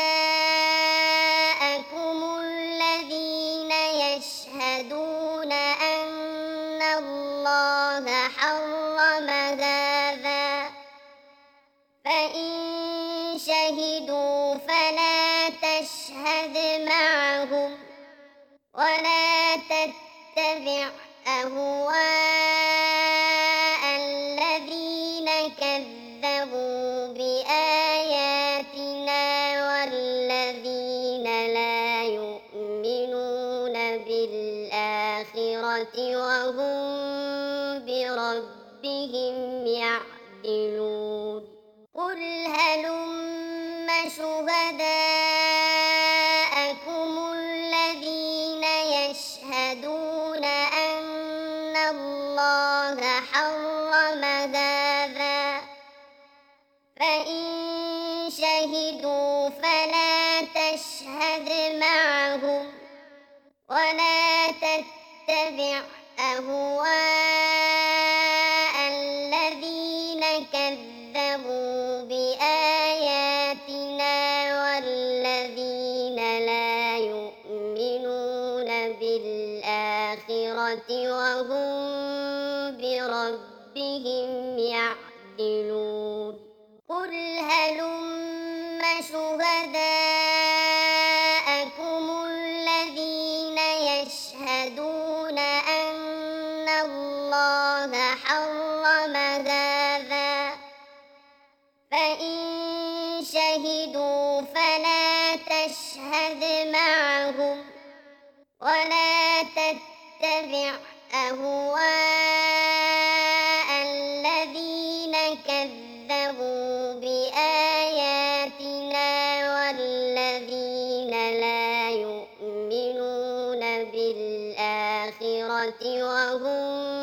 الذين يشهدون أن الله حرم هذا فإن شهدوا فلا تشهد معهم ولا تتبع أهواء الذين كذبوا بآياتنا والذين لا يؤمنون بالآخرة وهم بربهم يعدلون قل هلم شهداءكم الذين يشهدون أن الله حرم هذا فإن شهدوا فلا تشهد معهم ولا تتبع أهواء الذين كذبوا بآياتنا والذين لا يؤمنون بالآخرة وهم بربهم يعدلون قل هلم شهداءكم الذين يشهدون أن الله حرم هذا فإن شهدوا فلا تشهد معهم ولا تتبع أهواء الذين كذبوا بآياتنا والذين لا يؤمنون بالآخرة وهم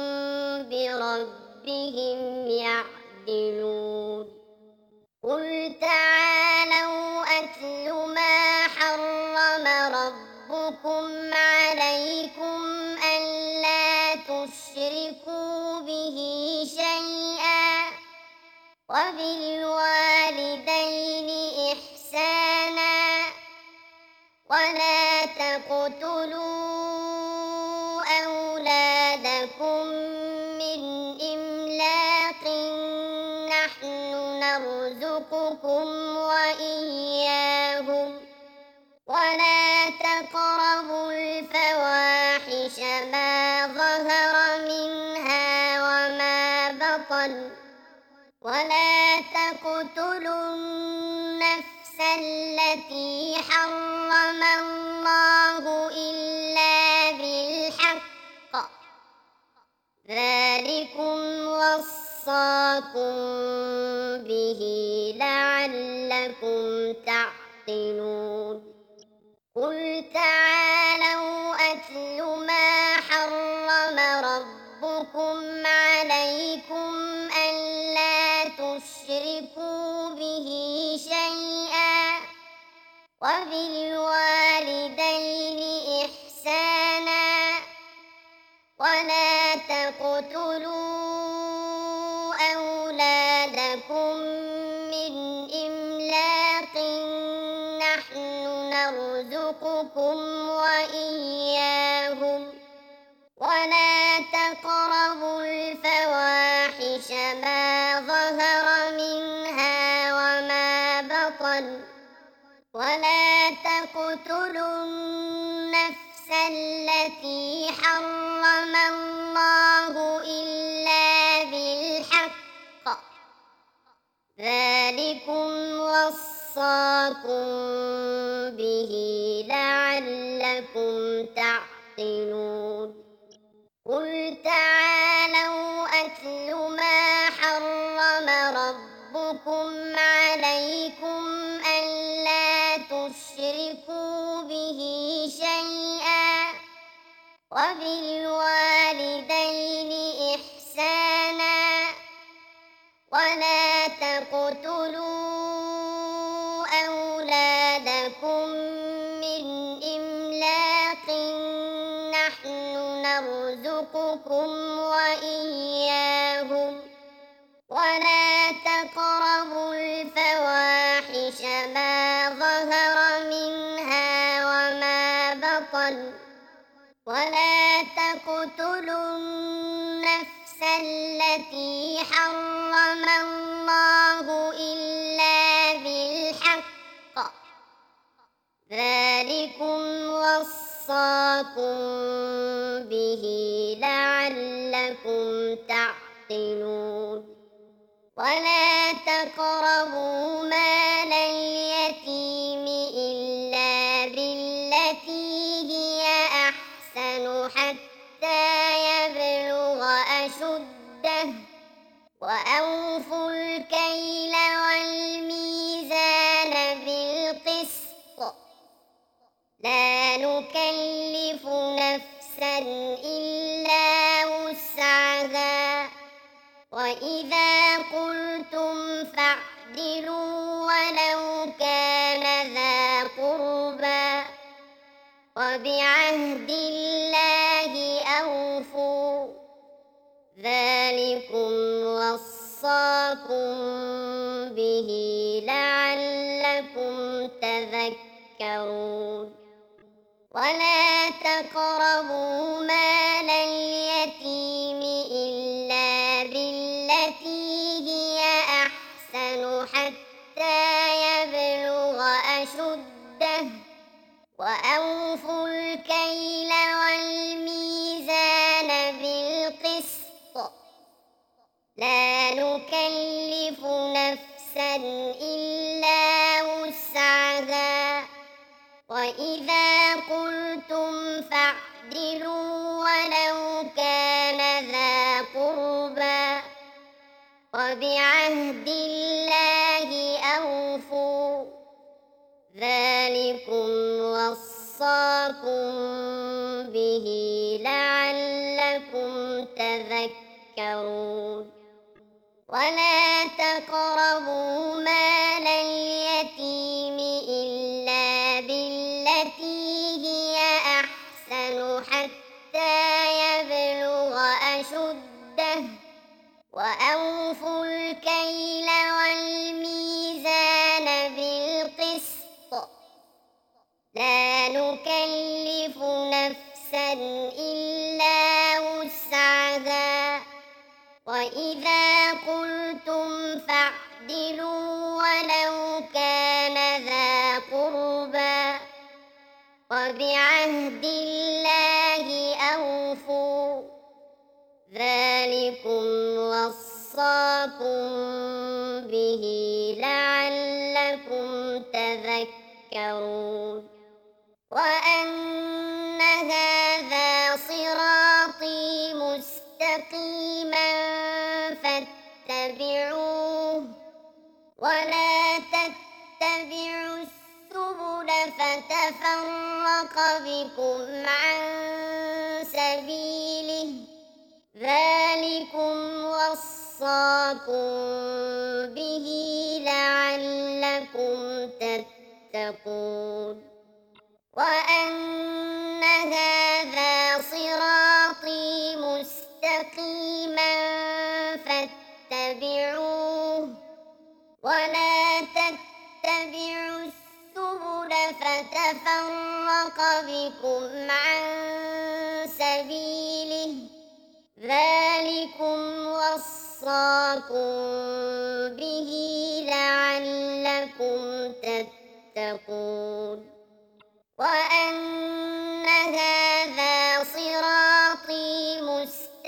بربهم يعدلون قل تعالوا أتل ما حرم ربكم عليكم ألا تشركوا به شيئا وبالوالدين إحسانا ولا تقتلوا أولادكم من إملاق نحن نرزقكم وإياهم ولا تقربوا الفواحش ما ظهر منها وما بطن ولا تقتلوا النفس التي حرم الله إلا بالحق ذلكم وصاكم به لعلكم تعقلون قل تعالوا أتل ما حرم ربكم عليكم ألا تشركوا به شيئا وبالوالدين إحسانا ولا تقتلوا أولادكم من إملاق نحن نرزقكم وإياهم ولا تقربوا الفواحش ما ظهر منها وما بطن ولا تقتلوا التي حرم الله إلا بالحق ذلكم وصاكم به لعلكم تعقلون قل تعالوا أتل ما حرم ربكم عليكم ألا تشركوا به شيئا وبالوالدين إحسانا ولا تقتلوا أولادكم من إملاق نحن نرزقكم وإياهم ولا تقربوا الفواحش ما ظهر منها وما بطن ولا تقتلوا النفس التي حرم الله إلا بالحق ذلكم وصاكم به لعلكم تعقلون ولا تقربوا مال اليتيم إلا بالتي هي أحسن حتى يبلغ أشده وأوفوا الكيل والميزان بالقسط لا نكلف نفسا إلا وسعها وإذا قلتم فاعدلوا ولو كان ذا قربى وبعهد الله أوفوا ذلكم وصاكم به لعلكم تذكرون ولا تقربوا مال اليتيم إلا بالتي هي أحسن حتى يبلغ أشده وأوفوا الكيل والميزان بالقسط لا نكلف نفسا إلا وسعها وإذا قلتم فاعدلوا ولو كان ذا قربى وبعهد الله أوفوا ذلكم وصاكم به لعلكم تذكرون ولا تقربوا مال اليتيم إلا بالتي هي أحسن حتى يبلغ أشده وأوفوا الكيل والميزان بالقسط لا نكلف نفسا إلا وسعها وإذا قلتم فاعدلوا ولو كان ذا قربى وبعهد الله أوفوا ذلكم وصاكم به لعلكم تذكرون وأن هذا صراطي مستقيما فاتبعوه ولا تتبعوا السبل فتفرق بكم عن سبيله ذلكم وصاكم به لعلكم تتقون وأن هذا صراطي مستقيما فاتبعوه ولا تتبعوا السبل فتفرق بكم عن سبيله ذلكم وصاكم به لعلكم تتقون وأن هذا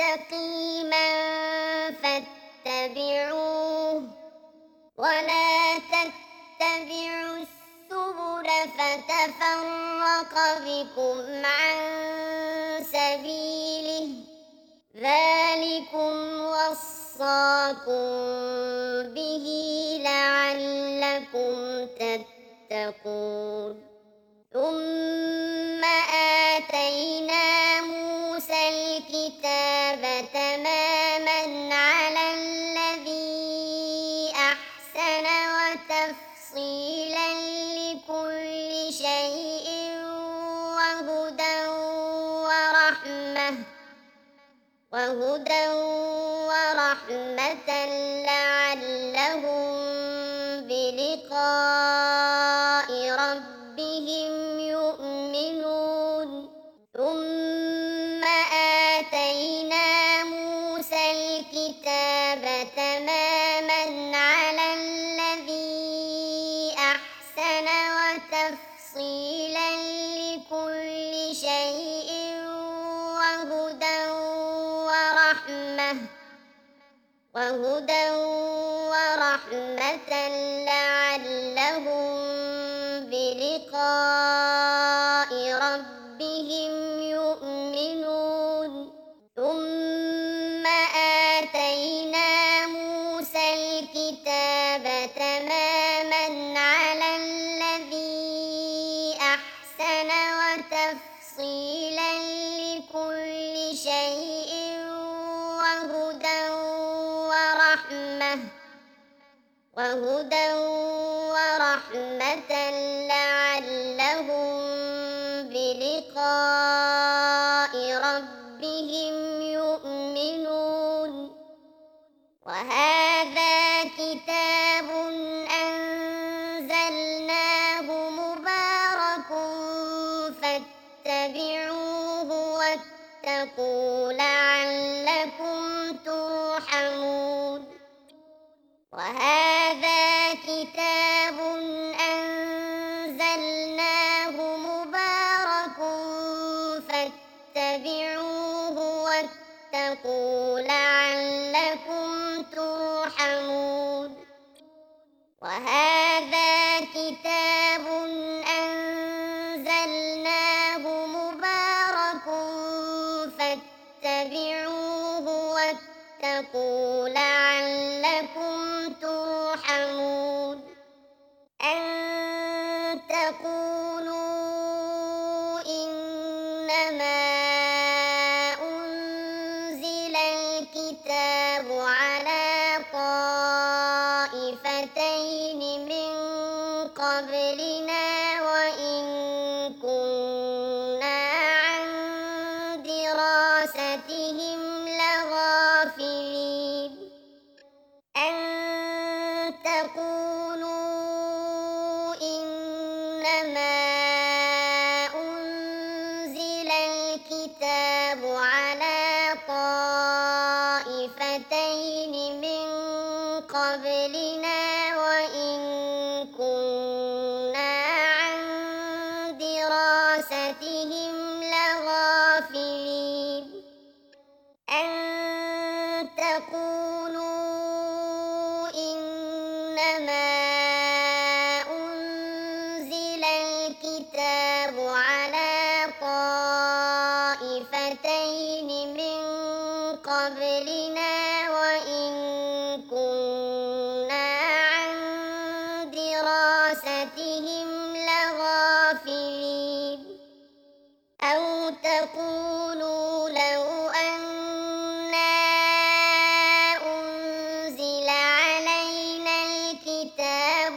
مستقيما فاتبعوه ولا تتبعوا السبل فتفرق بكم عن سبيله ذلكم وصاكم به لعلكم تتقون ثم آتينا موسى الكتاب تماما على الذي أحسن وتفصيلا لكل شيء وهدى ورحمة لعلهم بلقاء ربهم يؤمنون ثم آتينا موسى الكتاب تماما على الذي أحسن وتفصيلا لكل شيء وهدى ورحمة لعلهم بلقاء ربهم يؤمنون ثم آتينا موسى الكتاب تماما على الذي أحسن وتفصيلا لكل شيء وهدى ورحمة لعلهم بلقاء ربهم يؤمنون وهذا كتاب أنزلناه مبارك فاتبعوه واتقوا لعلكم ترحمون وهذا كتاب أنزلناه مبارك فاتبعوه واتقوا لعلكم ترحمون وهذا كتاب أنزلناه مبارك فاتبعوه واتقوا لعلكم ترحمون أن تقولوا إنما أنزل الكتاب على طائفتين من قبلنا وإن كنا عن دراستهم لغافلين أن تقولوا إنما أنزل الكتاب على طائفتين من قبلنا وإن كنا عن دراستهم لغافلين أن تقولوا إنما أنزل الكتاب على طائفتين من قبلنا وإن كنا عن دراستهم لغافلين أو تقولوا لو أنا أنزل علينا الكتاب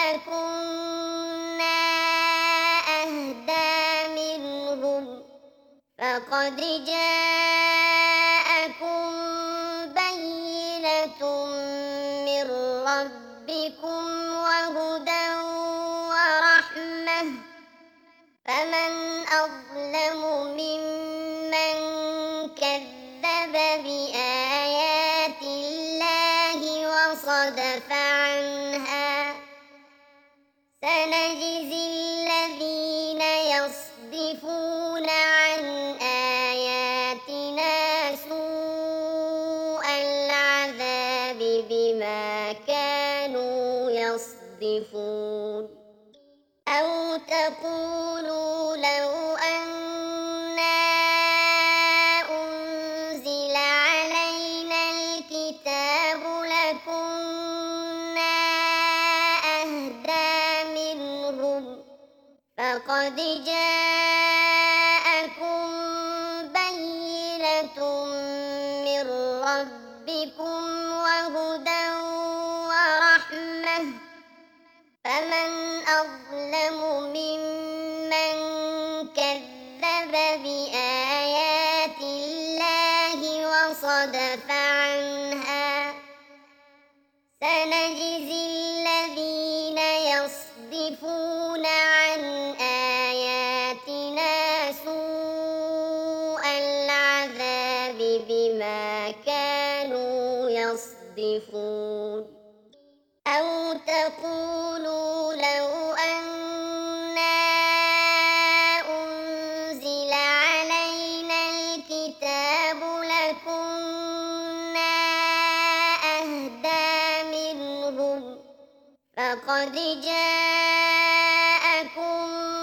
لكنا أهدى منهم فقد جاءكم بينة من ربكم وهدى ورحمة فمن أظلم ممن كذب بآيات الله وصدف عنها سنجزي الذين يصدفون عن آياتنا سوء يصدفون أو تقولوا لو أنا أنزل علينا الكتاب لكنا أهدى منهم فقد جاءكم بينة من ربكم وهدى ورحمة فمن أظلم ممن كذب بآيات الله وصدف عنها سنجزي الذين يصدفون عن آياتنا سوء العذاب بما كانوا يصدفون أو تقولوا لو أنا أنزل علينا الكتاب لكنا أهدى منهم فقد جاءكم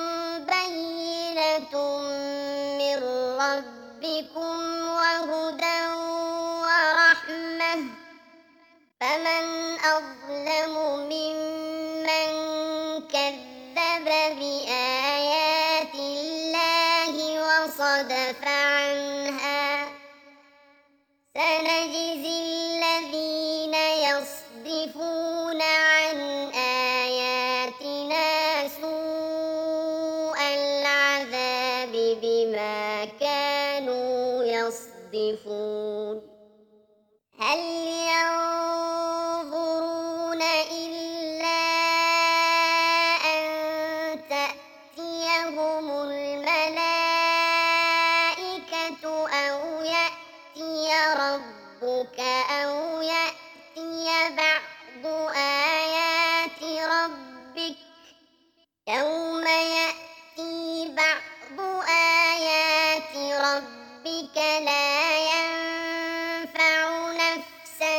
بينة من ربكم وهدى ورحمة فمن أظلم ممن كذب بآيات الله وصدف عنها سنجزي الذين يصدفون عن آياتنا سوء العذاب بما كانوا يصدفون هل ينظرون إلا أن تأتيهم الملائكة أو يأتي ربك أو يأتي بعض آيات ربك يوم يأتي بعض آيات ربك لا ينفع نفسا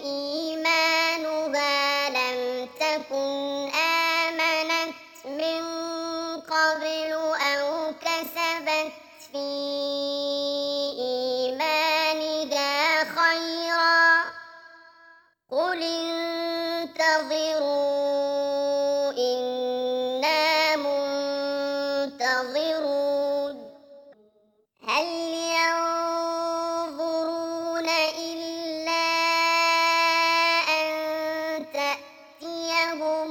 إيمانها لم تكن آمنت من قبل أو كسبت في إيمانها خيرا قل انتظروا إنا منتظرون هل ينظرون إلا أن تأتيهم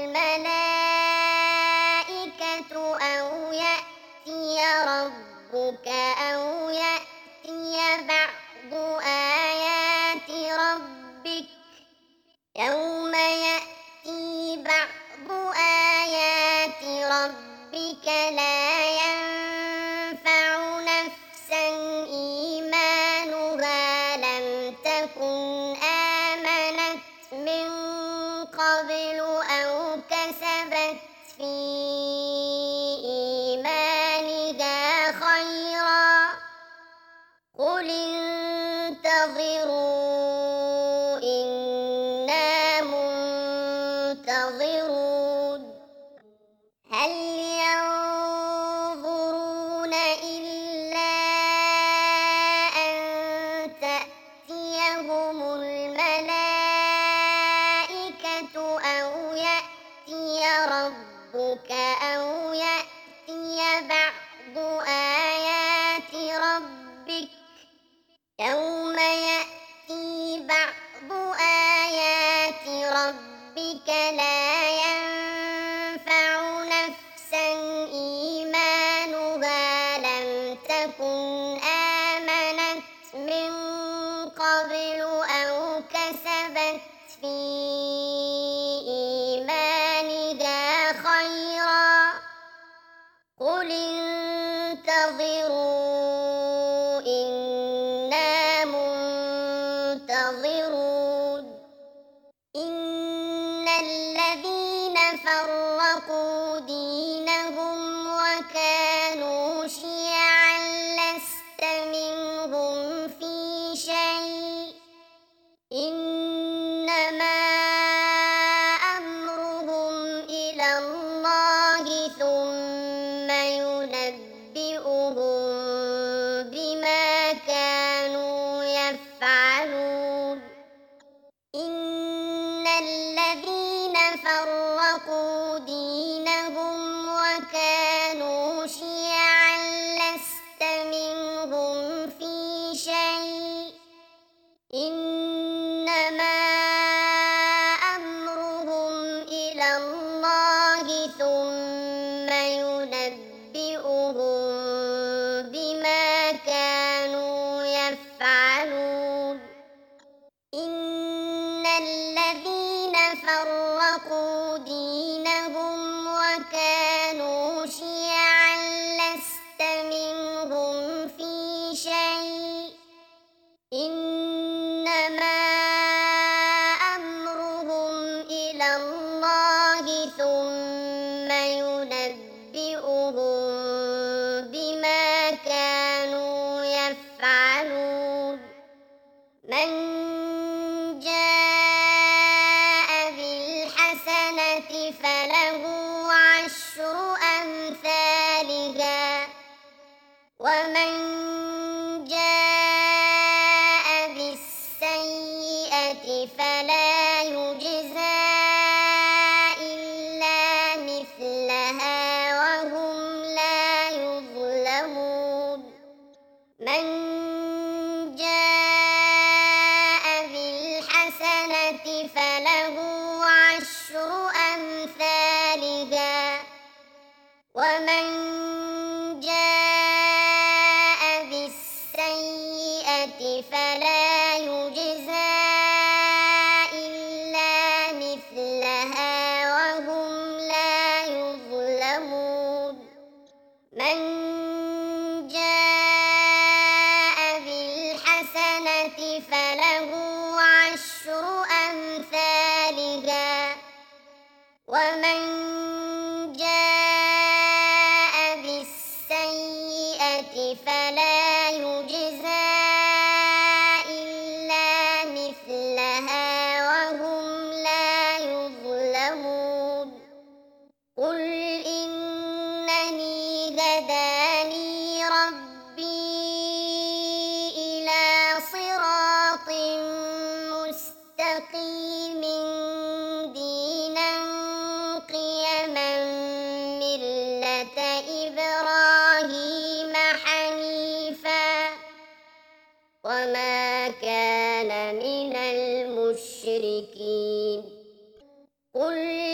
الملائكة أو يأتي ربك أو يأتي بعض آيات ربك يوم يأتي بعض آيات ربك لا ينفع نفسا إيمانها لم تكن آمنت من قبل أو كسبت في إيمانها خيرا قل انتظروا إنا منتظرون هل ينظرون إلا أن تأتيهم الملائكة أو يأتي ربك أو يأتي بعض آيات ربك يوم يأتي بعض آيات ربك لا ينفع نفسا إيمانها لم تكن آمنت من قبل أو كسبت في إيمانها خيرا قل انتظروا إنا منتظرون إن الذين فرقوا دينهم وكانوا شيعا لست منهم في شيء إنما أمرهم فرقوا دينهم وكانوا شيعا لست منهم في شيء إنما أمرهم إلى الله ثم ينبئهم بما كانوا يفعلون إن الذين فرقوا دينهم وكانوا شيعا لست منهم في شيء إنما أمرهم إلى الله ثم ينبئهم بما كانوا يفعلون من جاء بالحسنة فله عشر أمثالها ومن جاء بالسيئة فلا يجزى إلا مثلها وهم لا يظلمون من جاء بالحسنة فله عشر أمثالها ومن جاء بالسيئة فلا يجزى إلا مثلها وهم لا يظلمون من جاء بالحسنة فله عشر أمثالها ومن جاء بالسيئة فلا يجزى إلا مثلها وهم لا يظلمون قل إنني هداني ربي إلى صراط مستقيم دينا قيما ملة إبراهيم حنيفا وما كان من المشركين قل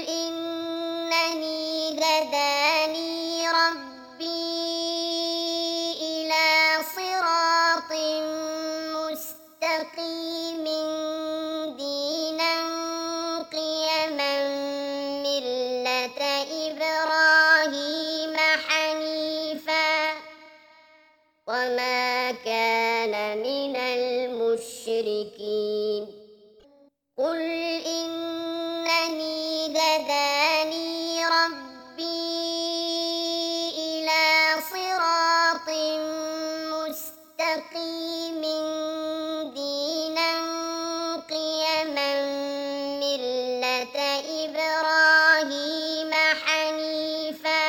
إنني هداني ربي إلى صراط مستقيم دينا قيما ملة إبراهيم حنيفا وما كان من المشركين قل إنني هداني ربي إلى صراط مستقيم دينا قيما ملة إبراهيم حنيفا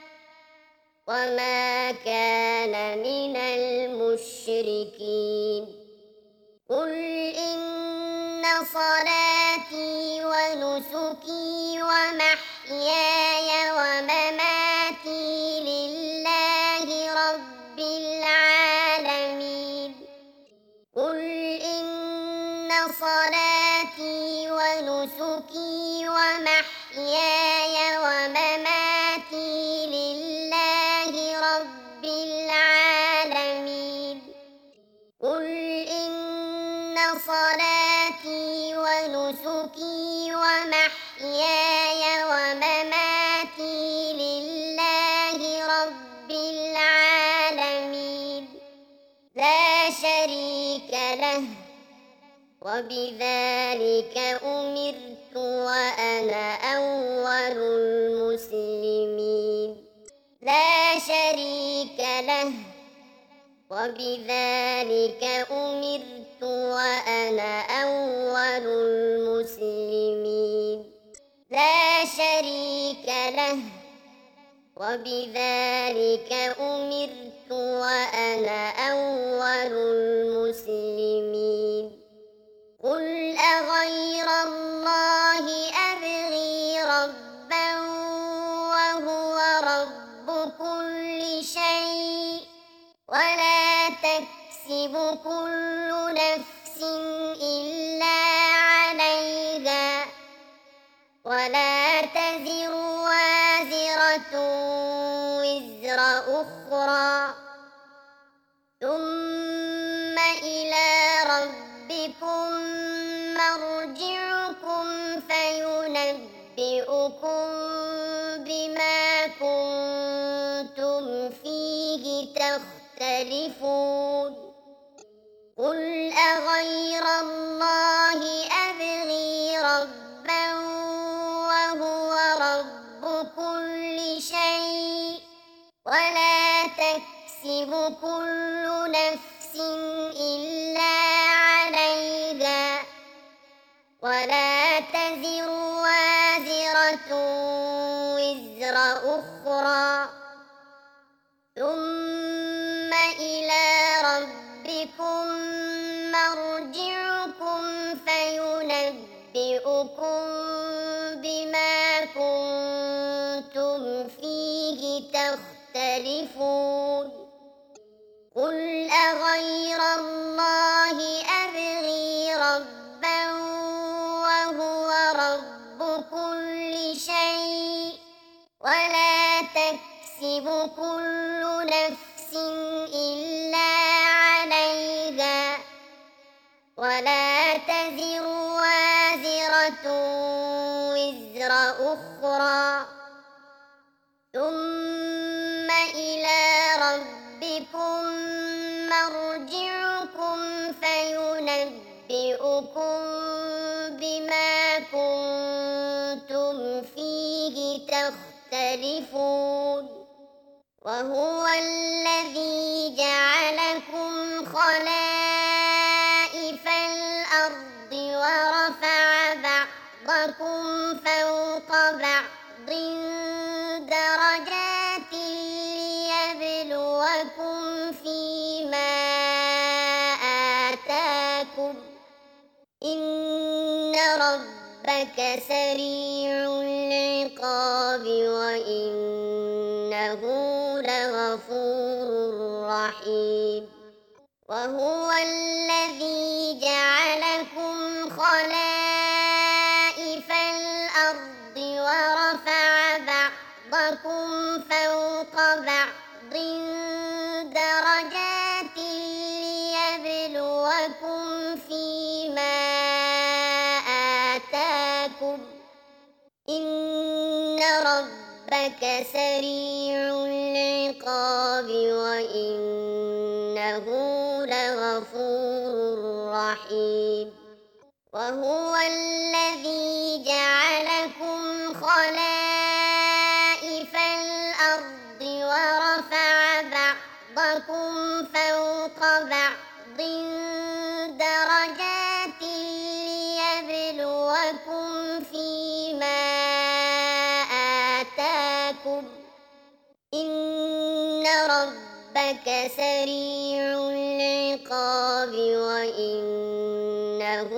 وما كان من المشركين قل إن صلاتي ونسكي ومحياي ومماتي لله رب العالمين قل إن صلاتي ونسكي ومحياي ومماتي لله رب العالمين قل إن صلاتي ونسكي ومحياي ومماتي لله رب العالمين لا شريك له وبذلك أمرت وأنا أول المسلمين لا شريك له وبذلك أمرت وأنا أول المسلمين لا شريك له وبذلك أمرت وأنا أول المسلمين قل أغير الله أبغي كل نفس إلا عليها ولا تزر وازرة وزر أخرى ثم إلى ربكم مرجعكم فينبئكم بما كنتم فيه تختلفون قل أغير الله أبغي ربا وهو رب كل شيء ولا تكسب كل نفس إلا عليها ولا تزر وازرة وزر أخرى ثم إلى ربكم مرجعكم فينبئكم بما كنتم فيه تختلفون قل أغير الله أبغي ربا وهو رب كل شيء ولا تكسب كل نفس إلا عليها ولا تزر وازرة وزر أخرى ثم إلى ربكم مرجعكم فينبئكم بما كنتم فيه تختلفون وهو الذي جعلكم خلائف الأرض ورفع بعضكم فوق بعض درجات ليبلوكم فيما آتاكم إن ربك سريع العقاب وإنه لغفور رحيم وهو الذي جعلكم خلائف الأرض ورفع بعضكم فوق بعض درجات ليبلوكم فيما آتاكم إن ربك سريع العقاب وإنه لغفور رحيم وهو الذي جعلكم خلائف الأرض ورفع بعضكم فوق بعض درجات ليبلوكم فيما آتاكم إن ربك سريع العقاب وإنه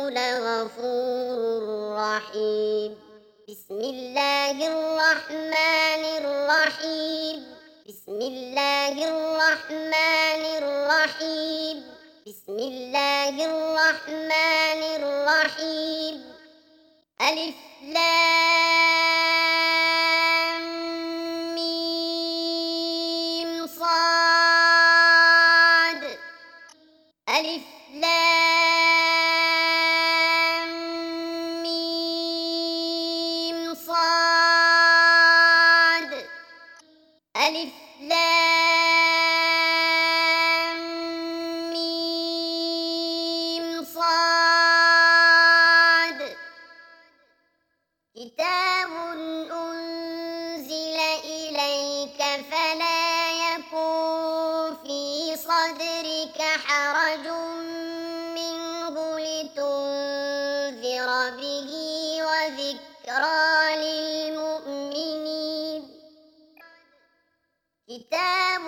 لغفور رحيم بسم الله الرحمن الرحيم بسم الله الرحمن الرحيم بسم الله الرحمن الرحيم ألف لام ميم صاد ألف لام ميم صاد ألف لام ميم صاد كتاب أنزل إليك فلا يكن في صدرك حرج منه لتنذر به وذكرى للمؤمنين كتاب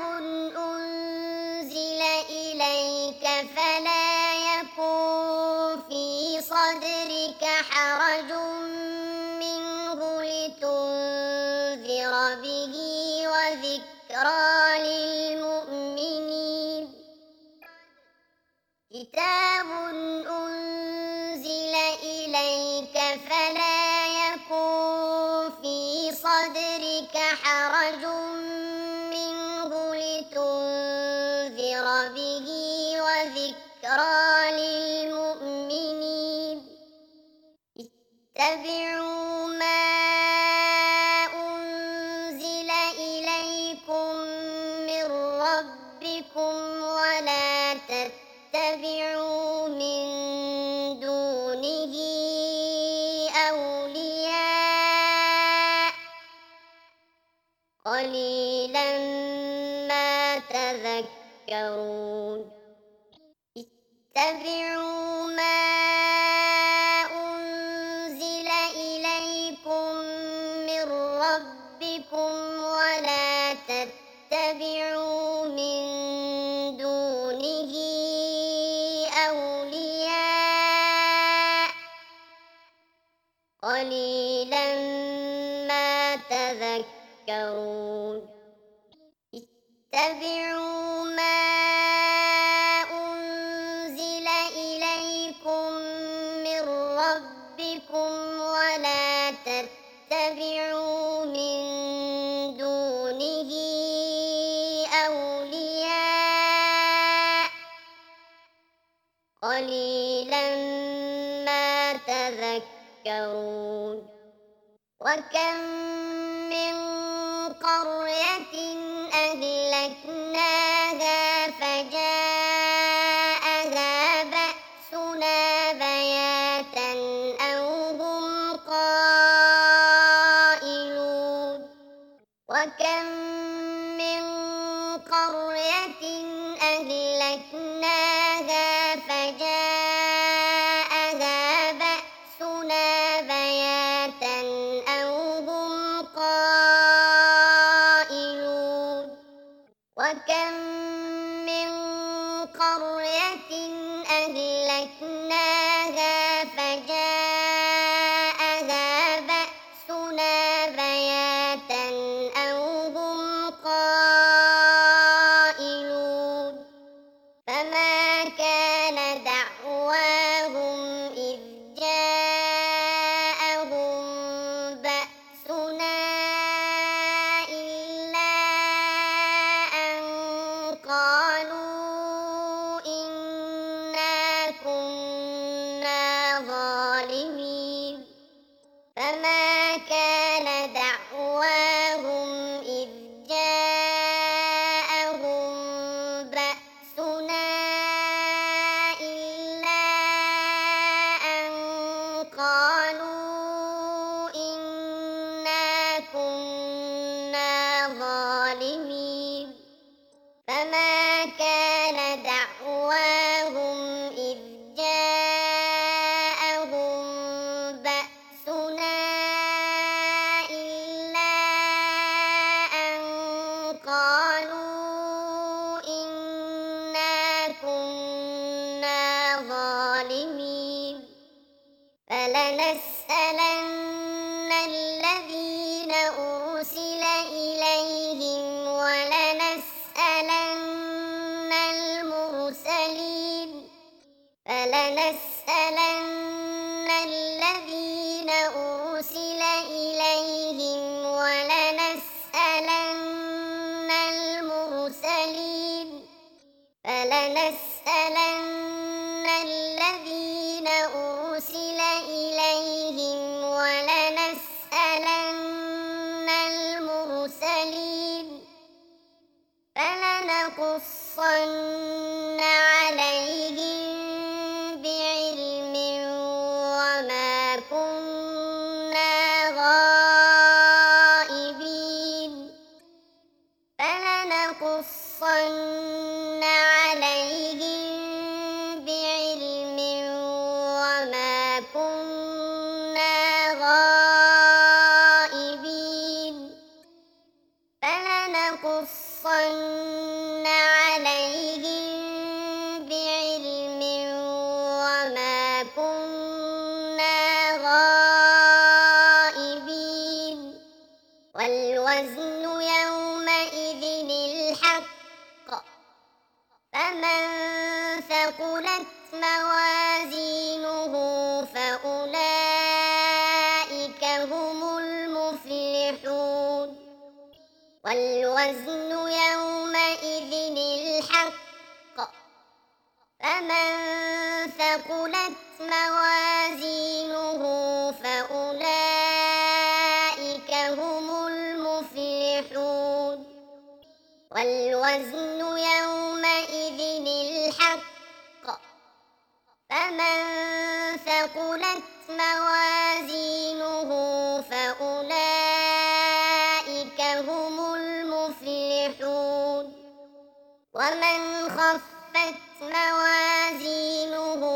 أنزل إليك فلا يكن في صدرك حرج منه لتنذر به وذكرى للمؤمنين صدرك حرج منه لتنذر به وذكرى للمؤمنين اتبعوا ما أنزل إليكم من ربكم ولا تتبعوا من دونه أولياء قليلا ما تذكرون اتبعوا ما أنزل إليكم من ربكم ولا تتبعوا من دونه أولياء قليلا ما تذكرون اتبعوا ما أنزل إليكم من ربكم ولا تتبعوا من دونه أولياء قليلا ما تذكرون وكم من قرية أهلكناها فجاءها بأسنا بياتا أو هم قائلون وكم من قرية أهلكناها فجاءها بأسنا بياتا أو هم قائلون وكم من قرية أهلكناها فجاءها بأسنا بياتا أو هم قائلون فما كان دعواهم إذ جاءهم بأسنا إلا أن قالوا إنا كنا ظالمين فما كان دعواهم إذ جاءهم بأسنا إلا أن قالوا إنا كنا ظالمين فما كان دعواهم إذ جاءهم بأسنا إلا أن قالوا إنا كنا ظالمين فلنسألن الذين أرسل إليهم ولنسألن المرسلين فلنسألن الذين أرسل إليهم ولنسألن المرسلين فلنسألن الذين أرسل إليهم ولنسألن المرسلين فلنقصن عليهم بعلم وما كنا غائبين فلنقصن عليهم بعلم وما كنا غائبين فلنقصن عليهم بعلم وما كنا غائبين والوزن يومئذ الحق فمن ثقلت موازينه فأولئك هم المفلحون والوزن يومئذ الحق. فمن ثقلت موازينه فأولئك هم المفلحون. والوزن يومئذ الحق. فمن ثقلت موازينه فأولئك هم المفلحون. ومن خفت موازينه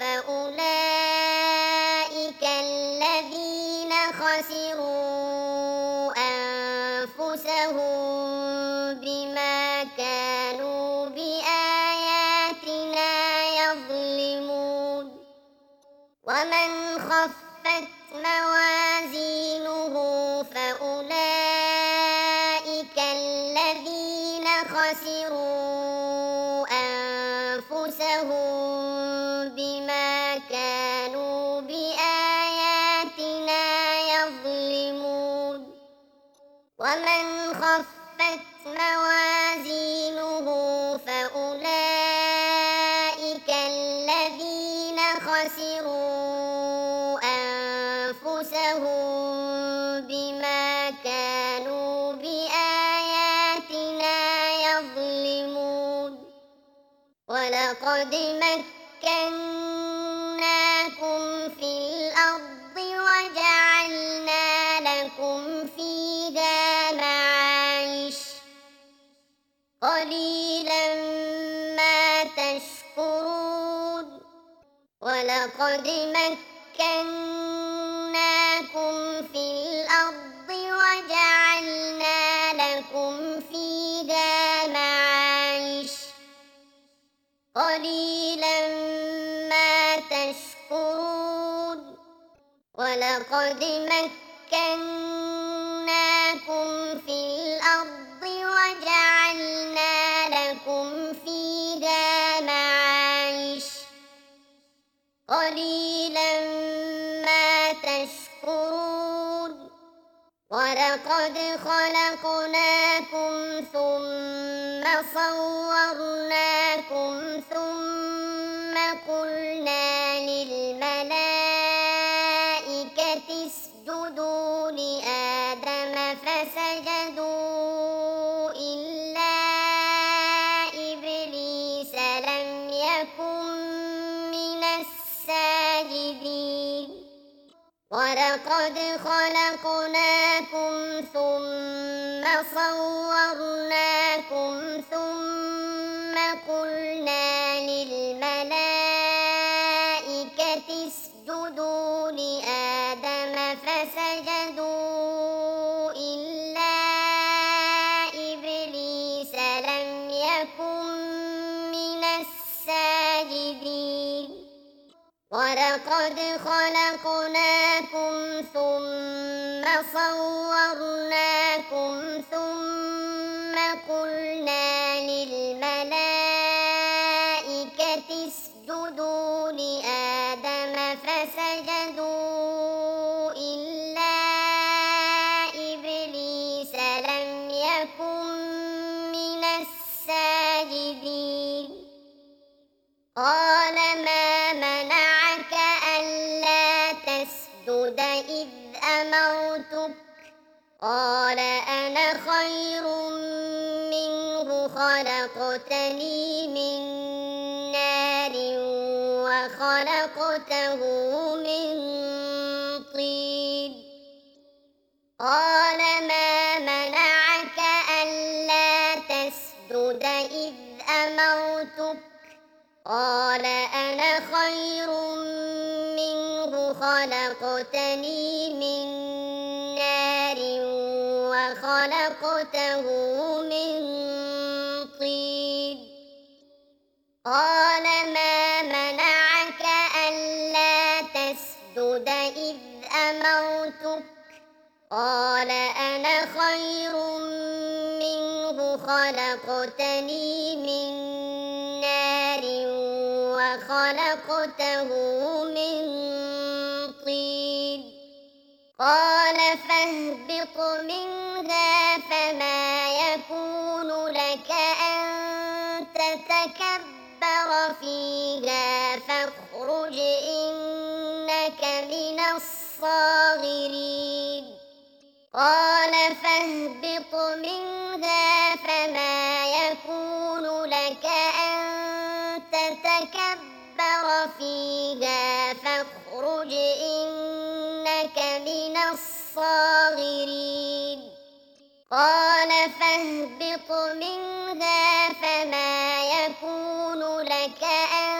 فأولئك الذين خسروا أنفسهم بما كانوا بآياتنا يظلمون. ومن خفت موازينه فأولئك الذين خسروا أنفسهم بما كانوا بآياتنا يظلمون. ومن خفت موازينه فأولئك الذين خسروا أنفسهم بما كانوا بآياتنا يظلمون. ولقد مكناكم في الأرض وجعلنا لكم فيها معايش. قليلا ما تشكرون. ولقد مكناكم في الأرض وجعلنا لكم فيها معايش. قليلا ما تشكرون. ولقد مكناكم في الأرض وجعلنا لكم فيها معايش. قليلا ما تشكرون. ولقد خلقناكم ثم صورناكم ثم قلنا للملائكة اسجدوا لآدم فسجدوا إلا إبليس لم يكن من الساجدين. ولقد خلقناكم ثم صورناكم ثم قلنا للملائكة اسجدوا لآدم فسجدوا إلا إبليس لم يكن من الساجدين. ولقد خلقناكم ثم صورناكم ثم قلنا للملائكة اسجدوا لآدم فسجدوا إلا إبليس لم يكن من الساجدين. قال ما منعك ألا تسجد إذ أمرتك؟ قال أنا خير منه خلقتني من نار وخلقته من طين. قال ما منعك ألا تسجد إذ أمرتك؟ قال أنا خير منه خلقتني من نار وخلقته من طين. قال ما منعك ألا تسجد إذ أمرتك؟ قال أنا خير منه خلقتني من نار وخلقته من طين. قال فاهبط فاهبط منها فما يكون لك أن تتكبر فيها فاخرج إنك من الصاغرين قال فاهبط منها فما يكون لك أن تتكبر فيها فاخرج إنك من الصاغرين قال فاهبط منها فما يكون لك أن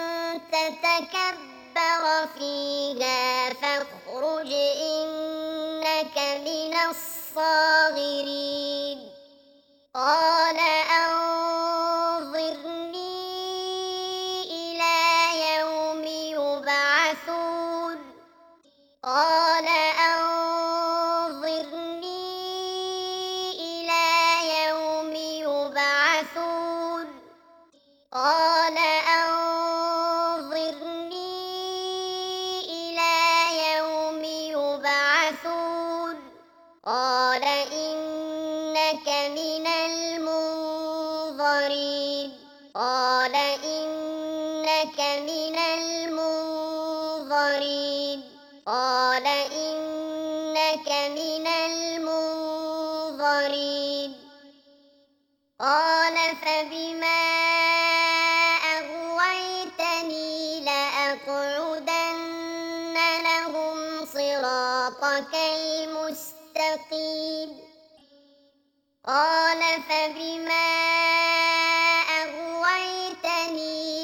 تتكبر فيها فاخرج إنك من الصاغرين قال أنظرني إلى يوم يبعثون قال أنظرني إلى يوم يبعثون قال أنظرني إلى يوم يبعثون قال إنك من المنظرين قال إنك من المنظرين قال إنك من المنظرين قال فبما أغويتني لأقعدن لهم صراطك المستقيم قال فبما أغويتني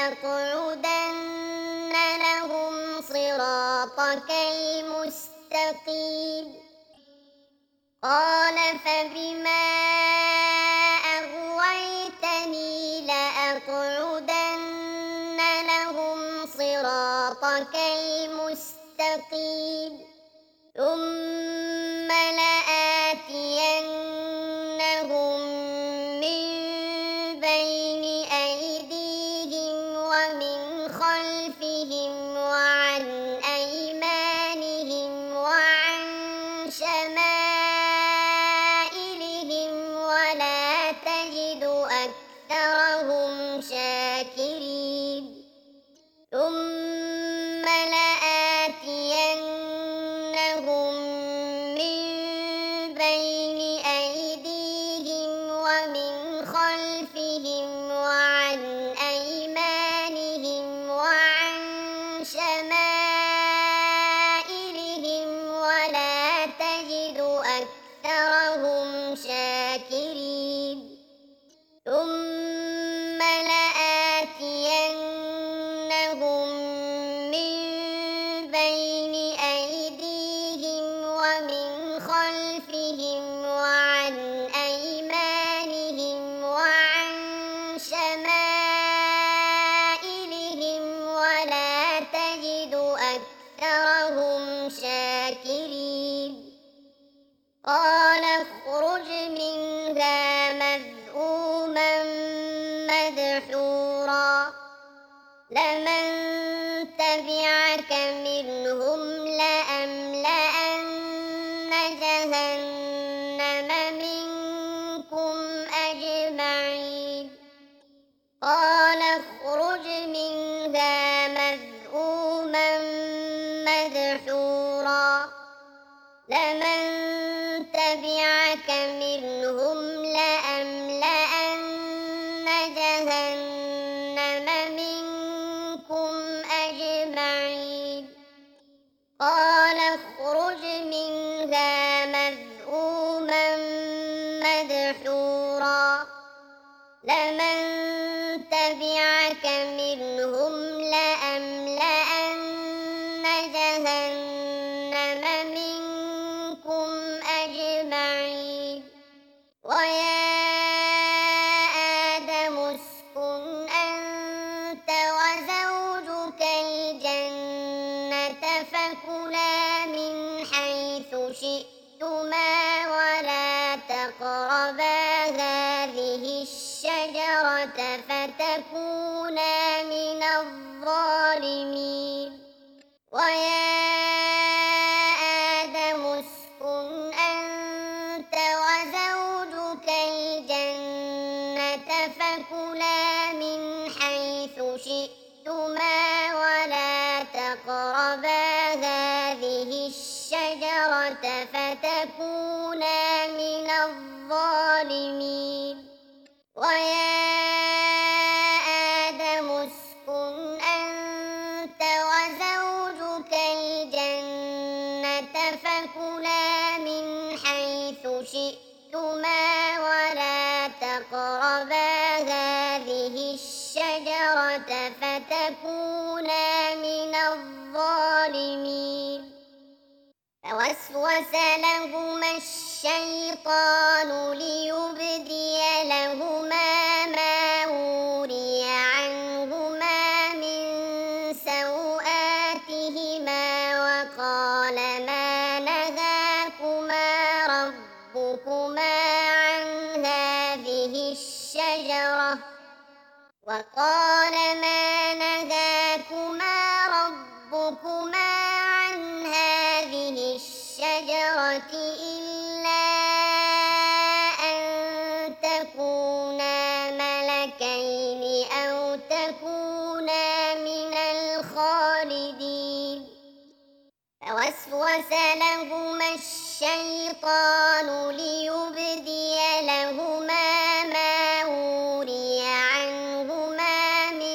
لأقعدن لهم صراطك المستقيم قال فبما أغويتني لأقعدن لهم صراطك المستقيم ثم لآتينهم من بين أيديهم ومن خلفهم وعن أيمانهم وعن شمائلهم ولا تجد أكثرهم شاكرين ثم لآتينهم من بين أيديهم ومن خلفهم وعن أيمانهم وعن شمائلهم ولا تجد أكثرهم شاكرين ثم لآتينهم من بين أيديهم ومن خلفهم وعن أيمانهم وعن شمائلهم ولا تجد أكثرهم شاكرين قال اخرج منها مذءوما مدحورا لمن تبعك منهم لأملأن جهنم منكم أجمعين قال اخرج منها مذءوما مدحورا لمن تبعك منهم لأملأن جهنم منكم أجمعين قال اخرج منها مذءوما مدحورا لمن تبعك منهم لأملأن جهنم منكم أجمعين ويا آدم اسكن أنت وزوجك الجنة فكلا من حيث شئتما ولا تقربا هذه الشجرة فتكونا من الظالمين ويا آدم اسكن أنت فكلا من حيث شئتما ولا تقربا هذه الشجرة فتكونا من الظالمين ويا آدم اسكن أنت وزوجك الجنة فكلا من حيث شئتما ولا تقربا هذه الشجرة فتكونا من الظالمين فوسوس لهما الشيطان ليبدي لهما ما وري عنهما من سوآتهما وقال ما نهاكما ربكما عن هذه الشجرة وقال ما نهاكما ربكما عن هذه الشجرة إلا أن تكونا ملكين أو تكونا من الخالدين فوسوس لهما الشيطان ليبدي لهما ما وري عنهما من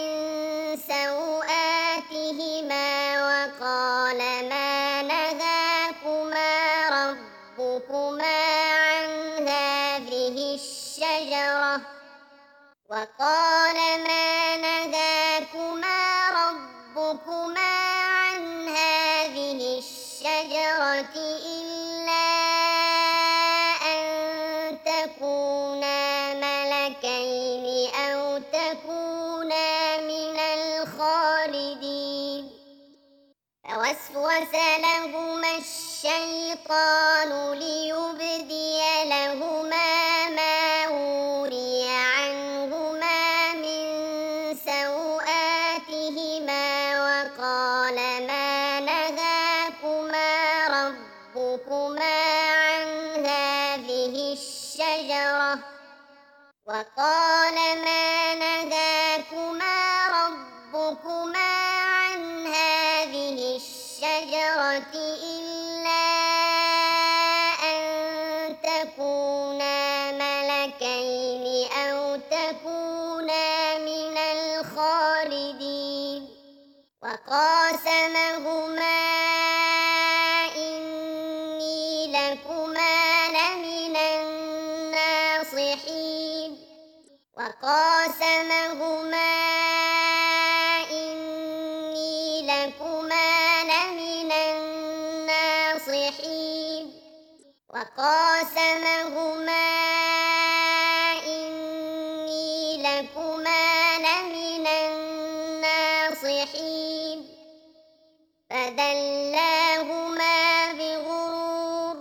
سوآتهما وقال ما نهاكما ربكما عن هذه الشجرة وقال ما نهاكما ربكما عن هذه الشجرة إلا أن تكونا ملكين أو تكونا من الخالدين فوسوس لهما الشيطان ليبدي لهما ما وري عنهما من سوآتهما وقال ما نهاكما ربكما عن هذه الشجرة وقال ما نهاكما ربكما عن هذه الشجرة إلا أن تكونا ملكين أو تكونا من الخالدين وقاسمهما إني لكما لمن الناصحين وقاسمهما إني لكما لمن الناصحين وقاسمهما إني لكما لمن الناصحين فدلاهما بغرور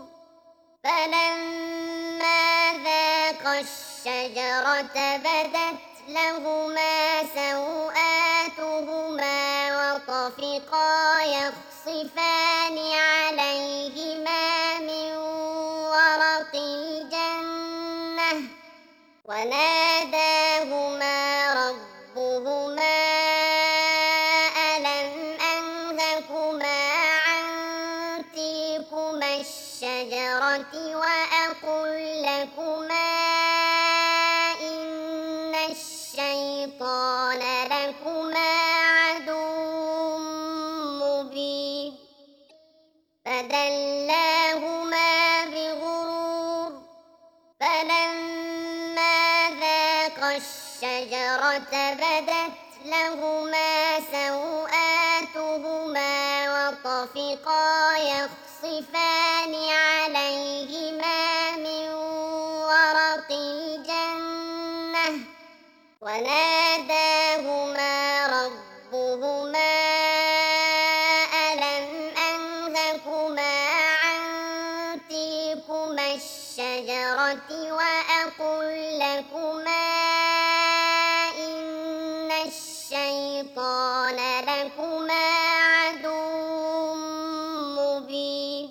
فلما ذاقا الشجرة بدت لهما سوآتهما وطفقا يخصفان عليهما من ورق الجنة وناداهما ربهما ألم أنهكما عن تلكما الشجرة وأقل لكما إن الشيطان لكما عدو مبين فدلاهما بغرور فلما ذاقا الشجرة بدت لهما سوآتهما وطفقا يخصفان عليهما من ورق الجنة وناداهما ربهما ألم أنهكما عن تلكما الشجرة وأقل لكما إن الشيطان لكما عدو مبين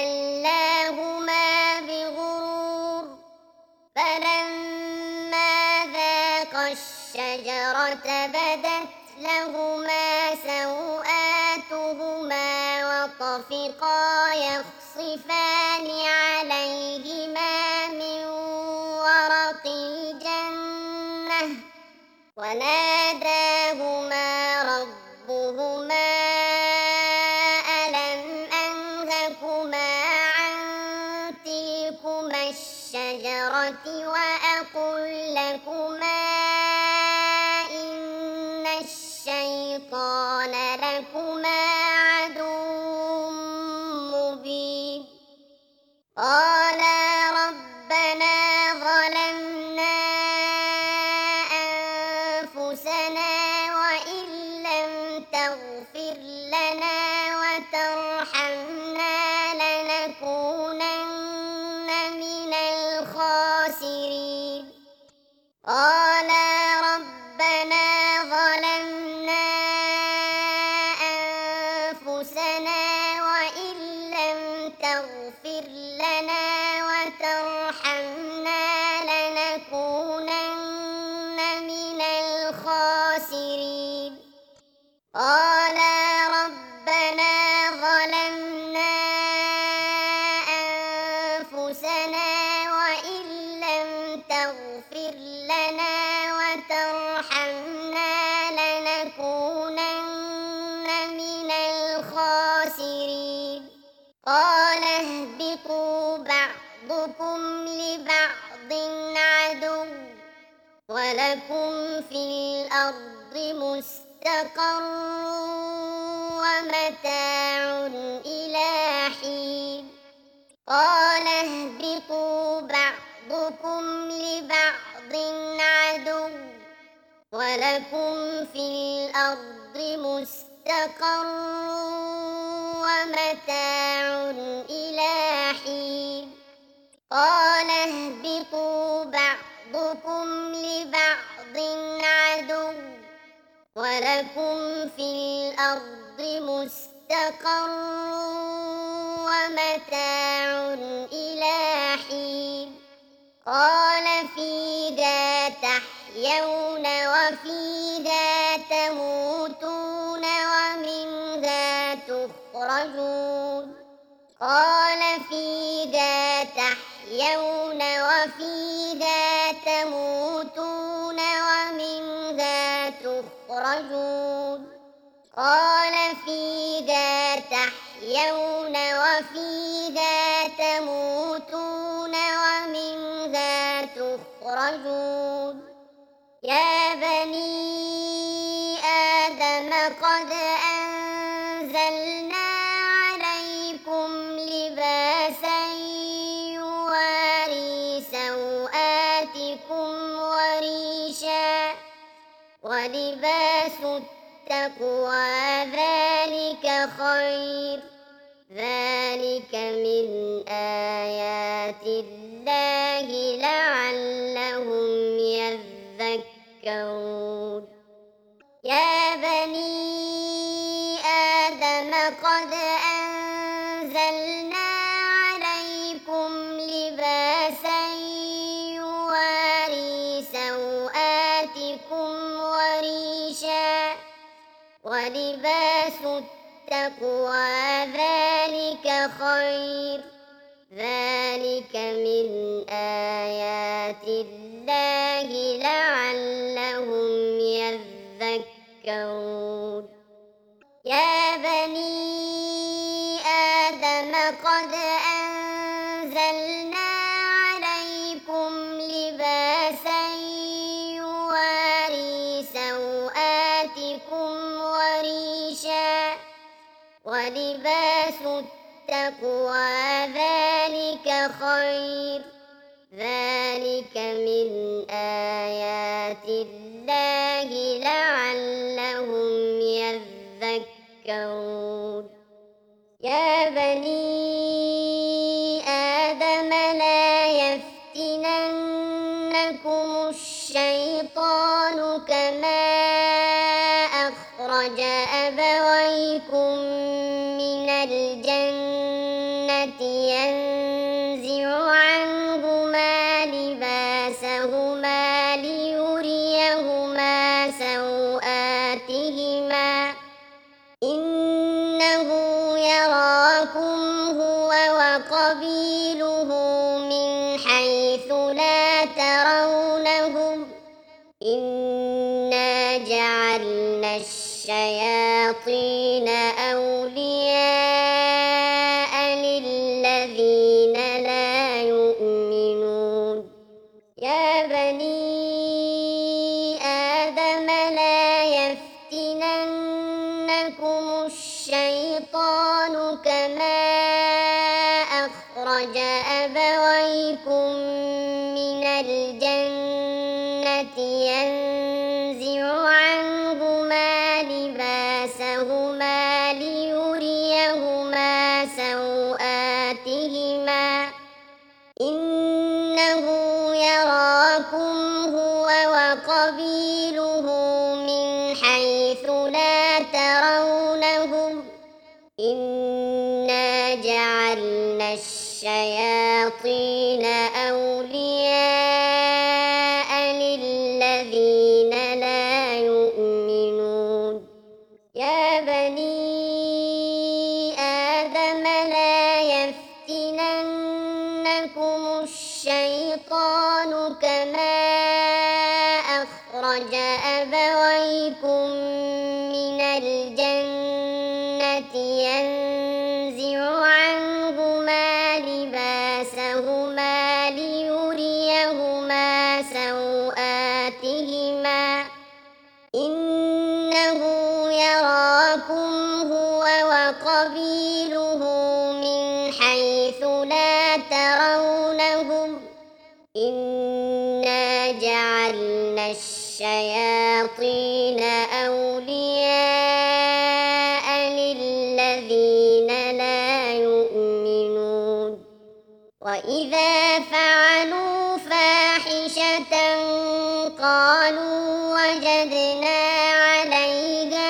فدلاهما بغرور فلما الشجرة بدت لهما سوآتهما وطفقا يخصفان عليهما من ورق الجنة وناداهما ربهما ألم أنهكما عن تلكما الشجرة وأقل لكما إن الشيطان لكما عدو مبين قالا ربنا ظلمنا أنفسنا وإن لم تغفر لنا وترحمنا لنكونن من الخاسرين قالا ربنا ظلمنا أنفسنا وإن لم تغفر لنا وترحمنا لنكونن من الخاسرين قالا ربنا ظلمنا أنفسنا وإن لم تغفر لنا وترحمنا لنكونن من الخاسرين قال اهبطوا بعضكم لبعض عدو ولكم في الأرض مستقر ومتاع إلى حين قال اهبطوا بعضكم لبعض عدو ولكم في الأرض مستقر ومتاع إلى حين قال اهبطوا بعضكم لبعض عدو ولكم في الأرض مستقر ومتاع إلى حين قال فيها تحيون وفيها تموتون ومنها تخرجون قال فيها تحيون وفيها تموتون ومنها تخرجون قال فيها تحيون وفيها تموتون ومنها تخرجون يا بني آدم قد أنزلنا عليكم لباسا يواري سوآتكم وريشا ولباس التقوى ذلك خير ذلك من آيات الله لعلهم يذكرون يا بني آدم قد أنزلنا عليكم لباسا يواري سوآتكم وريشا ولباس التقوى ذلك خير ذلك من آيات الله لعلهم يذكرون يا بني آدم قد أنزلنا عليكم لباسا يواري سوآتكم وريشا ولباس التقوى ذلك خير ذلك من آيات الله لعلهم يذكرون يا بني آدم لا يفتننكم الشيطان كما أخرج أبويكم من الجنة ينزع عنهما لباسهما ليريهما وقبيله من حيث لا ترونهم إنا جعلنا الشياطين أولياء للذين لا يؤمنون يا بني آدم لا يفتننكم الشيطان كما أخرج أبويكم من الجنة ينزع عنهما لباسهما ليريهما سوآتهما إنه يراكم هو وقبيله من حيث لا ترونهم إنا جعلنا الشياطين أولياء للذين لا يؤمنون يا بني آدم لا يفتننكم الشيطان كما أخرج أبويكم من الجنة ينزع عنهما لباسهما ليريهما سوآتهما إنه يراكم هو وقبيله من حيث لا ترونهم إنا جعلنا الشياطين أولياء للذين لا يؤمنون وإذا فعلوا فاحشة قالوا وجدنا عليها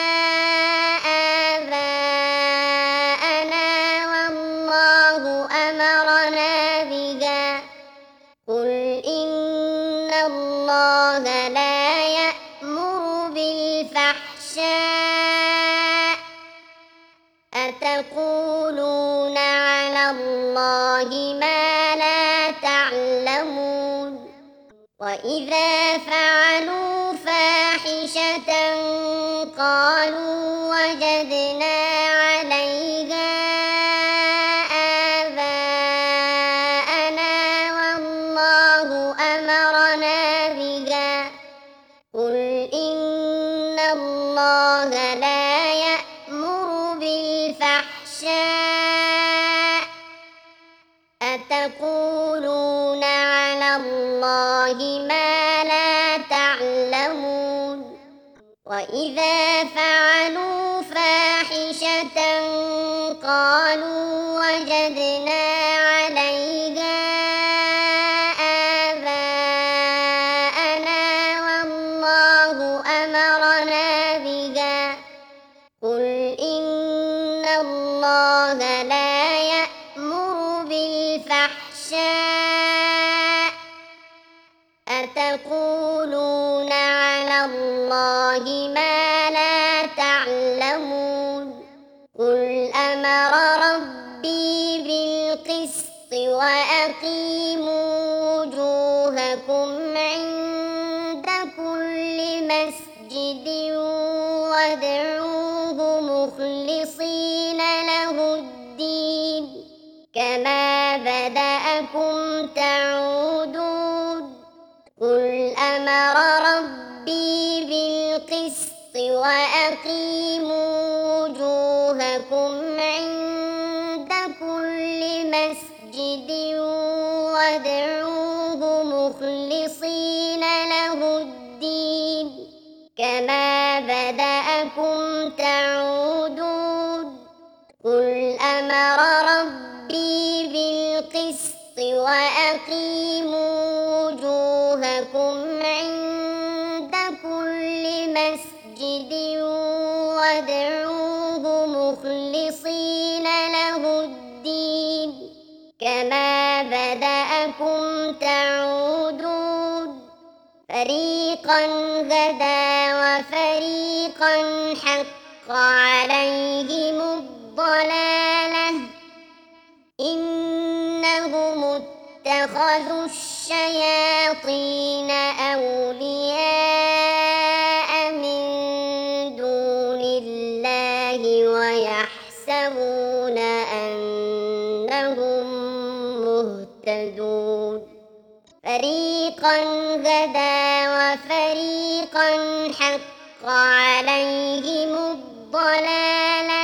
آباءنا والله أمرنا بها قل إن الله لا يأمر بالفحشاء أتقولون على الله ما لا تعلمون وإذا فعلوا فاحشة قالوا وجدنا عليها آباءنا والله أمرنا بها قل إن الله لا يأمر بالفحشاء أتقولون على الله ما لا تعلمون وإذا فعلوا فاحشة قالوا وجدنا عليها آباءنا والله أمرنا بها قل إن الله لا يأمر بالفحشاء أتقولون على الله ما لا تعلمون قل أمر ربي بالقسط وأقيموا وجوهكم عند كل مسجد وادعوه مخلصين له الدين كما بدأكم تعودون قل أمر ربي بالقسط وأقيموا وجوهكم عند كل مسجد وادعوه مخلصين له الدين كما بدأكم تعودون قل أمر ربي بالقسط وأقيموا وجوهكم عند كل مسجد وادعوه مخلصين له الدين كما بدأكم تعودون فريقا هدى وفريقا حق عليهم الضلالة اتخذوا الشياطين أولياء من دون الله ويحسبون أنهم مهتدون فريقا هدى وفريقا حق عليهم الضلالة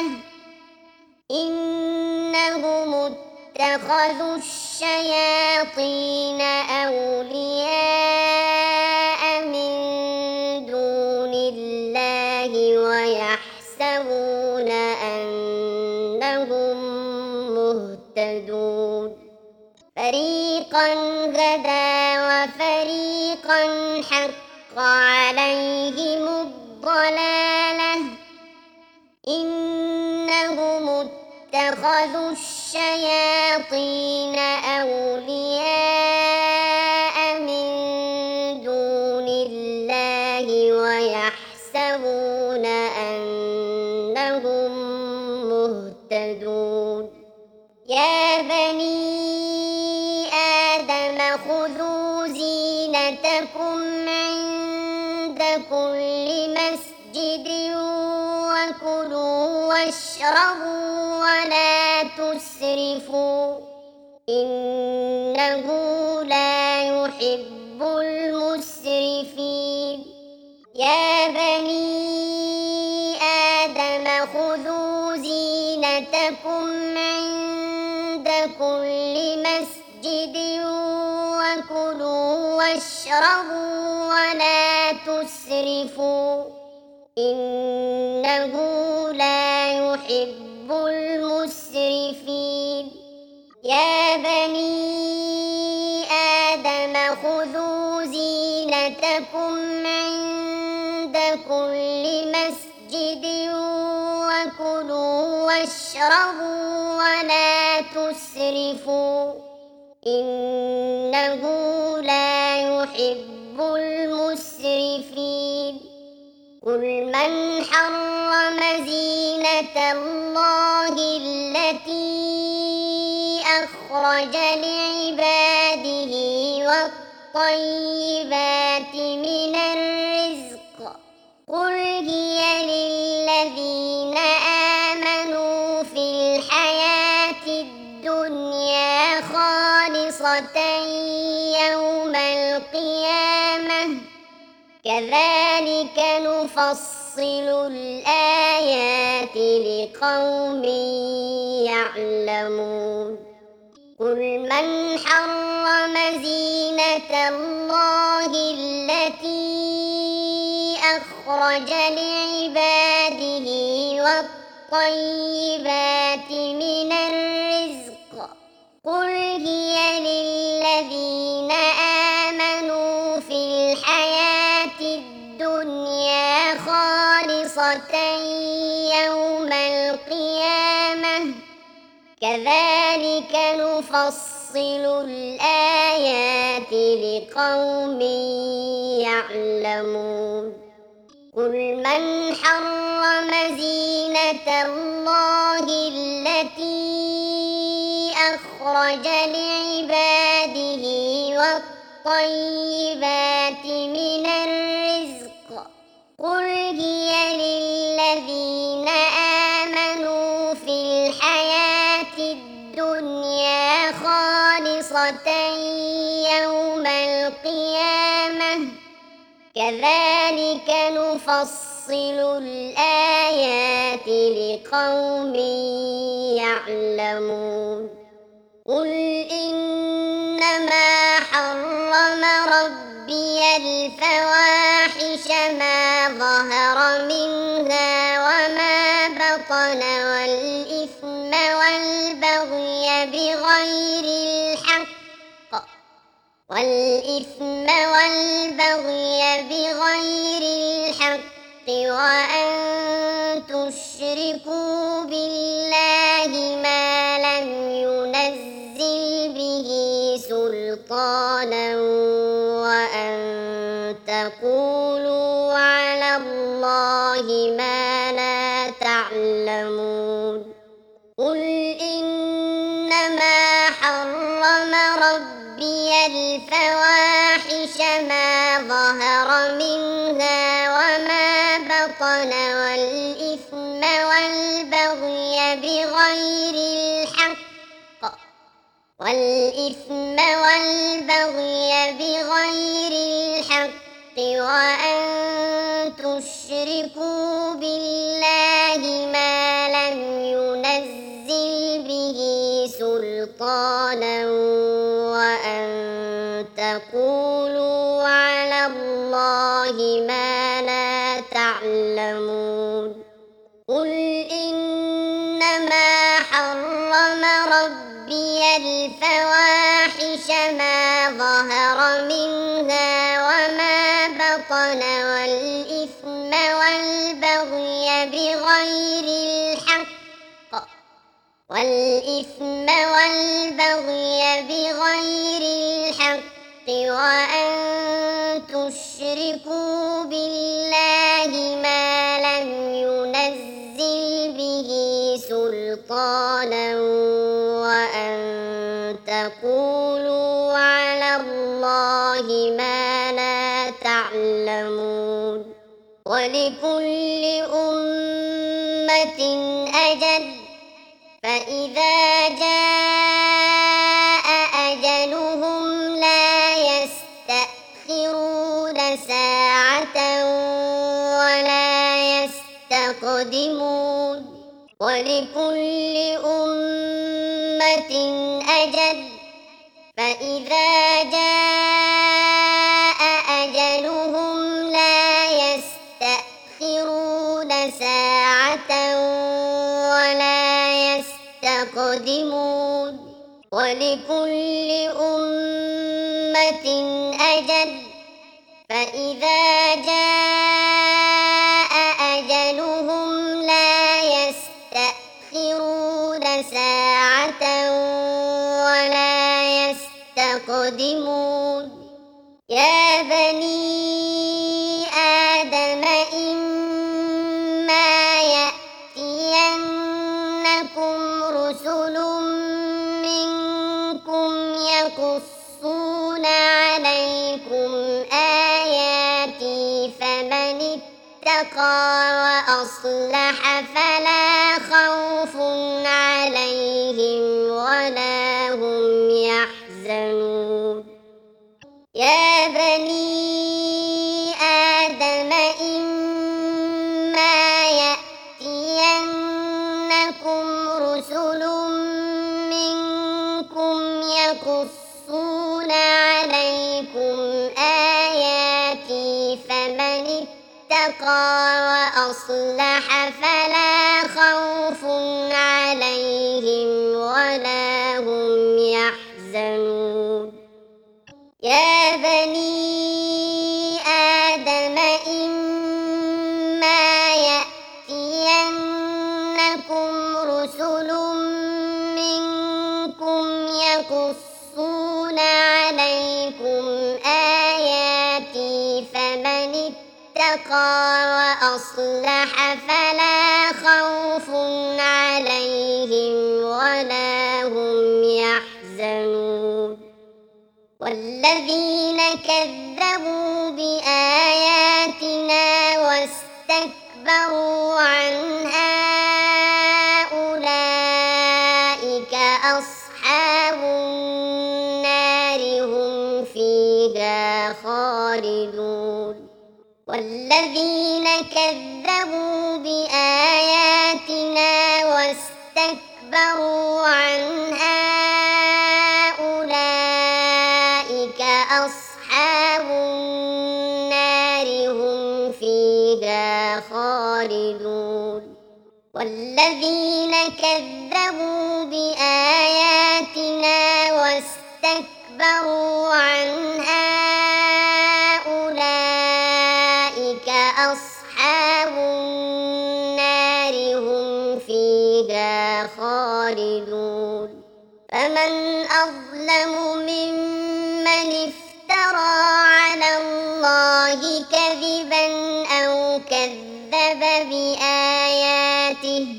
إنهم اتخذوا الشياطين أولياء من دون الله ويحسبون أنهم مهتدون فريقا هدى وفريقا حق عليهم الضلالة إنهم اتخذوا الشياطين أولياء من دون الله ويحسبون أنهم مهتدون يا بني آدم خذوا زينتكم عند كل مسجد وكلوا واشربوا ولا تسرفوا إنه لا يحب المسرفين يا بني آدم خذوا زينتكم عند كل مسجد وكلوا واشربوا ولا تسرفوا إنه لا يحب المسرفين يا بني آدم خذوا زينتكم عند كل مسجد وكلوا واشربوا ولا تسرفوا إنه لا يحب المسرفين قل من حرم زينة الله التي أخرج لعباده والطيبات من الرزق قل هي للذين آمنوا في الحياة الدنيا خالصة يوم القيامة كذلك نفصل الآيات لقوم يعلمون قل من حرم زينة الله التي أخرج لعباده والطيبات من الرزق قل هي للذين آمنوا في الحياة الدنيا خالصة يوم القيامة كذلك نفصل الآيات لقوم يعلمون قل من حرم زينة الله التي أخرج لعباده والطيبات من الرزق قل هي للذين آمنوا في الحياة الدنيا خالصة يوم القيامة كذلك نفصل الآيات لقوم يعلمون قل إنما حرم ربي الفواحش ما ظهر منها وما بطن والإثم والبغي بغير الحق وأن تشركوا بالله ما لم ينزل به سلطانا وأن تقولوا على الله ما لا تعلمون قل إنما حرم ربي ربي الفواحش ما ظهر منها وما بطن والإثم والبغي بغير الحق وأن تشركوا بالله ما لم ينزل به سلطانا وأن تقولوا على الله ما لا تعلمون قل إنما حرم ربي الفواحش ما ظهر منها وما بطن والإثم والبغي بغير الحق وأن تشركوا بالله ما لم ينزل به سلطانا وأن تقولوا على الله ما لا تعلمون ولكل أمة أجل فإذا جاء أجلهم لا يستأخرون ساعة ولا يستقدمون ولكل أمة أجل فإذا جاء أجلهم لا يستأخرون ساعة ولا يستقدمون ولكل أمة أجل فإذا جاء أجلهم لا يستأخرون ساعة ولا يستقدمون يا بني آدم إما يأتينكم رسل منكم يقصون عليكم آياتي فمن اتقى وأصلح فلا خوف عليهم ولا هم يحزنون يا بني آدم إما يأتينكم رسل منكم يقصون عليكم آياتي فمن اتقى وأصلح فلا خوف عليهم ولا هم يحزنون يا بني آدم إما يأتينكم رسل منكم يقصون عليكم آياتي فمن اتقى وأصلح فلا خوف عليهم ولا هم يحزنون والذين كذبوا بآياتنا واستكبروا عنها أولئك أصحاب النار هم فيها خالدون والذين كذبوا بآياتنا واستكبروا عنها أولئك أصحاب النار هم فيها خالدون والذين كذبوا بآياتنا واستكبروا عنها أولئك أصحاب النار هم فيها خالدون فمن أظلم ممن افترى على الله كذبا أو كذب بآياته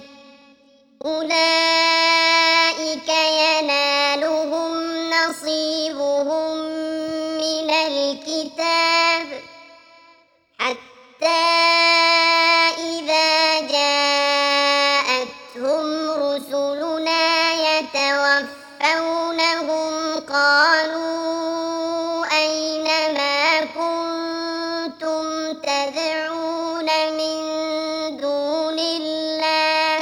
أولئك ينالهم نصيبهم نصيبهم من الكتاب حتى إذا جاءتهم رسلنا يتوفونهم قالوا أين ما كنتم تدعون من دون الله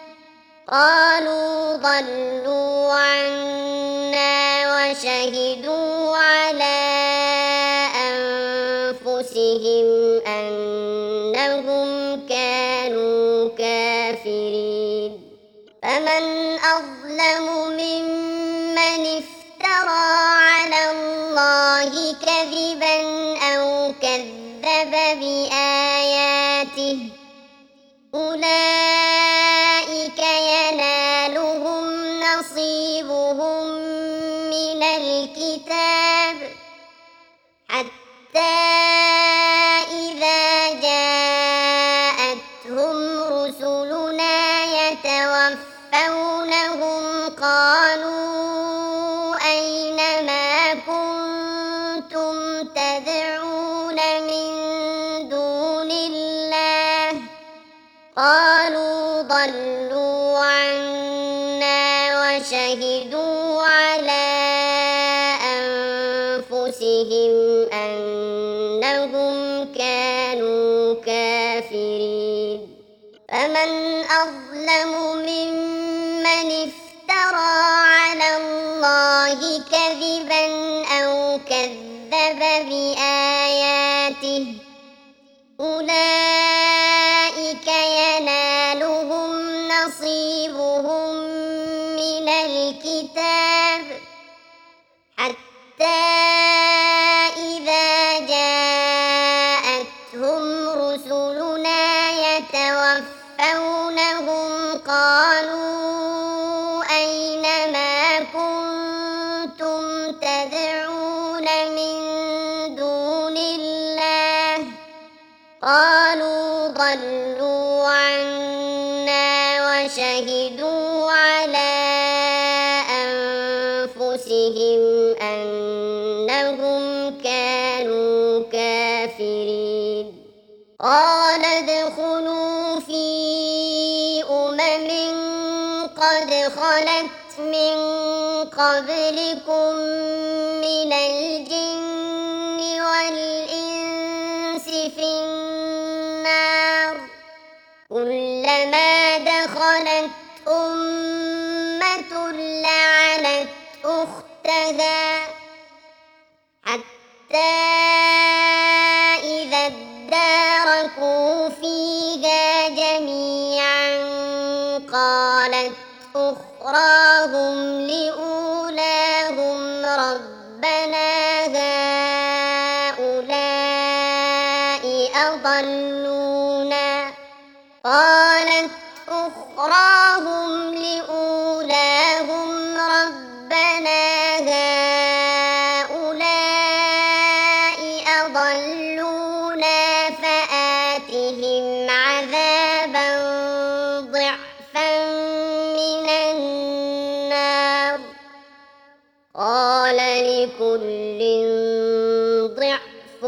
قالوا ضلوا عنا وشهدوا على أنفسهم أنهم كانوا كافرين فمن أظلم ممن افترى على الله كذبا أو كذب بآياته أولئك ينالهم نصيبهم من الكتاب حتى إذا جاءتهم رسلنا يتوفونهم قالوا أين ما كنتم تدعون من دون الله قالوا ضلوا عنا وشهدوا على أنفسهم أنهم كانوا كافرين فمن أظلم ممن افترى على الله كذبا أو كذب بآياته أولئك ينالهم نصيبهم من الكتاب حتى إذا جاءتهم رسلنا يتوفونهم قالوا أين ما كنتم تدعون من دون الله قالوا ضلوا عنا وشهدوا على أنفسهم أنهم كانوا كافرين قال ادخلوا في أمم قد خلت من قبلكم من الجن والإنس في النار كلما دخلت أمة لعنت أختها حتى إذا اداركوا فيها جميعا قالت أخراهم لأولاهم ربنا هؤلاء أضلونا قالت أخراهم لأولاهم ربنا هؤلاء أضلونا فآتهم عذابا ضعفا من النار قال لكل ضعف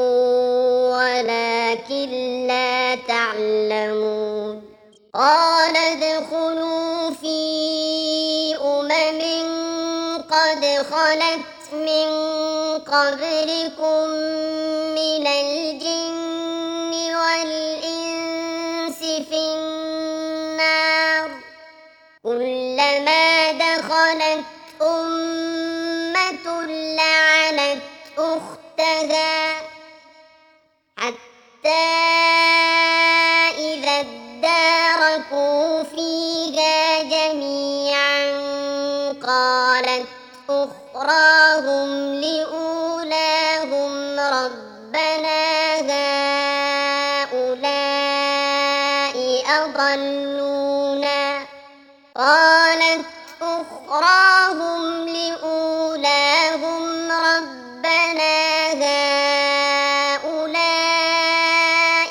ولكن لا تعلمون قال ادخلوا في أمم قد خلت من قبلكم من الجن والإنس في النار كلما دخلت أمة لعنت أختها حتى إذا اداركوا فيها جميعا قالت أخراهم لأولاهم ربنا هؤلاء أضلونا قالت أخراهم لأولاهم ربنا هؤلاء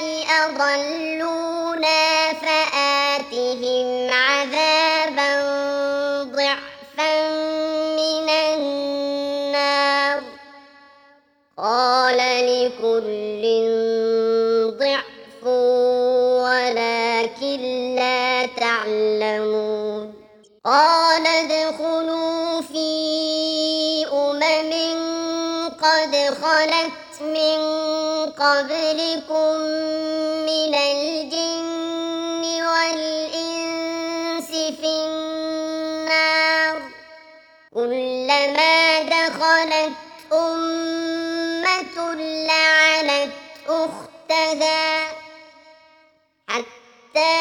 قد خلت من قبلكم من الجن والإنس في النار كلما دخلت أمة لعنت أختها حتى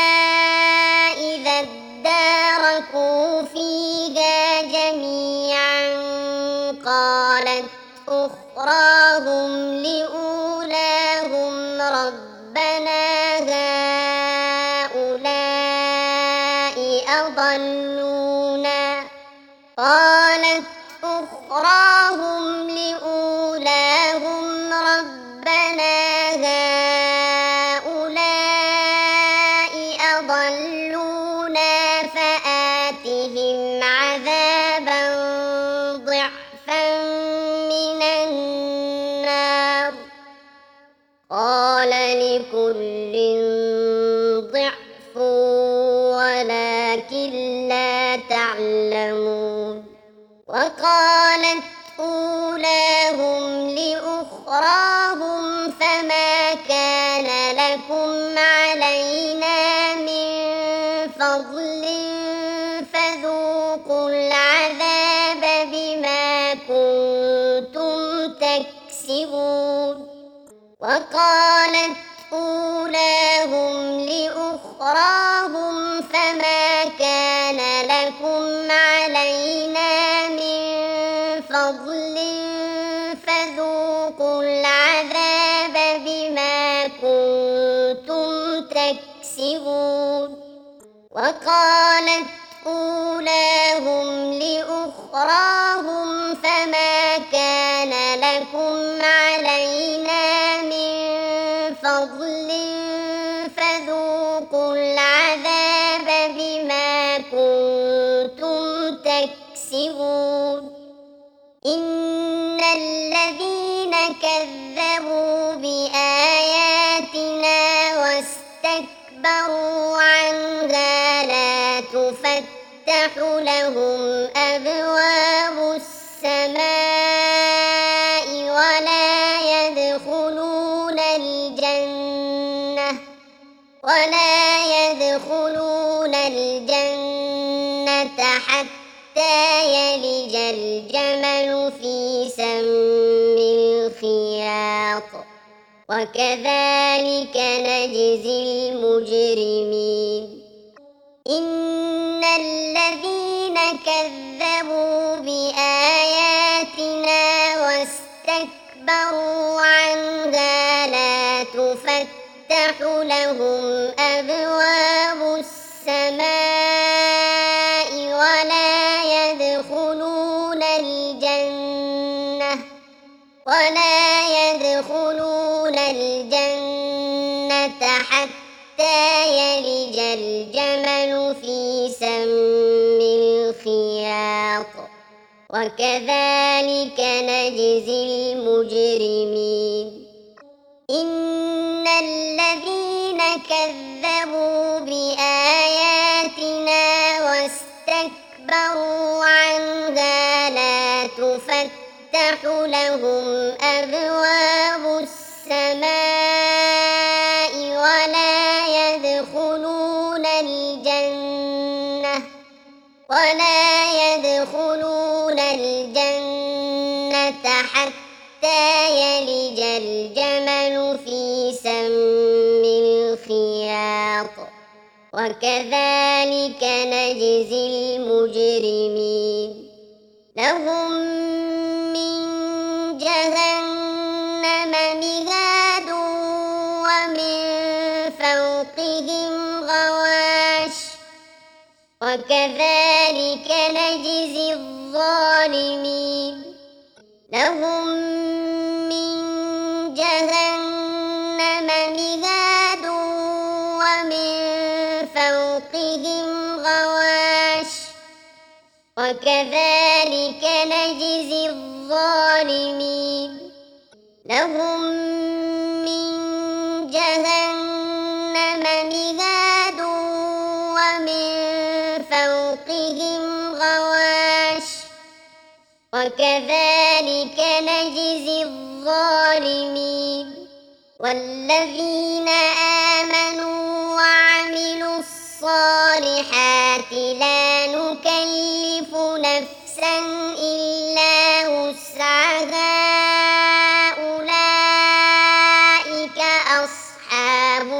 إذا اداركوا فيها جميعا قالت أخراهم لأولاهم ربنا هؤلاء أضلونا فآتهم عذابا ضعفا من النار قال لكل ضعف ولكن لا تعلمون وقالت أولاهم لأخراهم فما كان لكم علينا من فضل فذوقوا العذاب بما كنتم تكسبون وقالت أولاهم لأخراهم فما كان لكم علينا من فضل فذوقوا العذاب بما كنتم تكسبون وقالت أولاهم لأخراهم فما كان لكم علينا من فضل فذوقوا العذاب بما كنتم تكسبون إن الذين كذبوا بآياتنا واستكبروا عنها لا تفتح لهم أبواب السماء ولا يدخلون الجنة حتى يلج الجمل في سم الخياط وكذلك نجزي المجرمين إن الذين كذبوا بآياتنا واستكبروا عنها لا تفتح لهم أبواب السماء ولا يدخلون الجنة حتى يلج الجمل في سم الخياط وكذلك نجزي المجرمين إن الذين كذبوا بآياتنا واستكبروا عنها لا تفتح لهم أبواب السماء ولا يدخلون الجنة حتى يلج الجمل في سم الخياط وكذلك نجزي المجرمين لهم من جهنم مهاد ومن فوقهم غواش وكذلك نجزي الظالمين لهم من جهنم مهاد ومن فوقهم غواش وكذلك نجزي الظالمين لهم من جهنم مهاد ومن فوقهم غواش وكذلك نجزي الظالمين. والذين آمنوا وعملوا الصالحات لا نكلف نفسا إلا وسعها أولئك أصحاب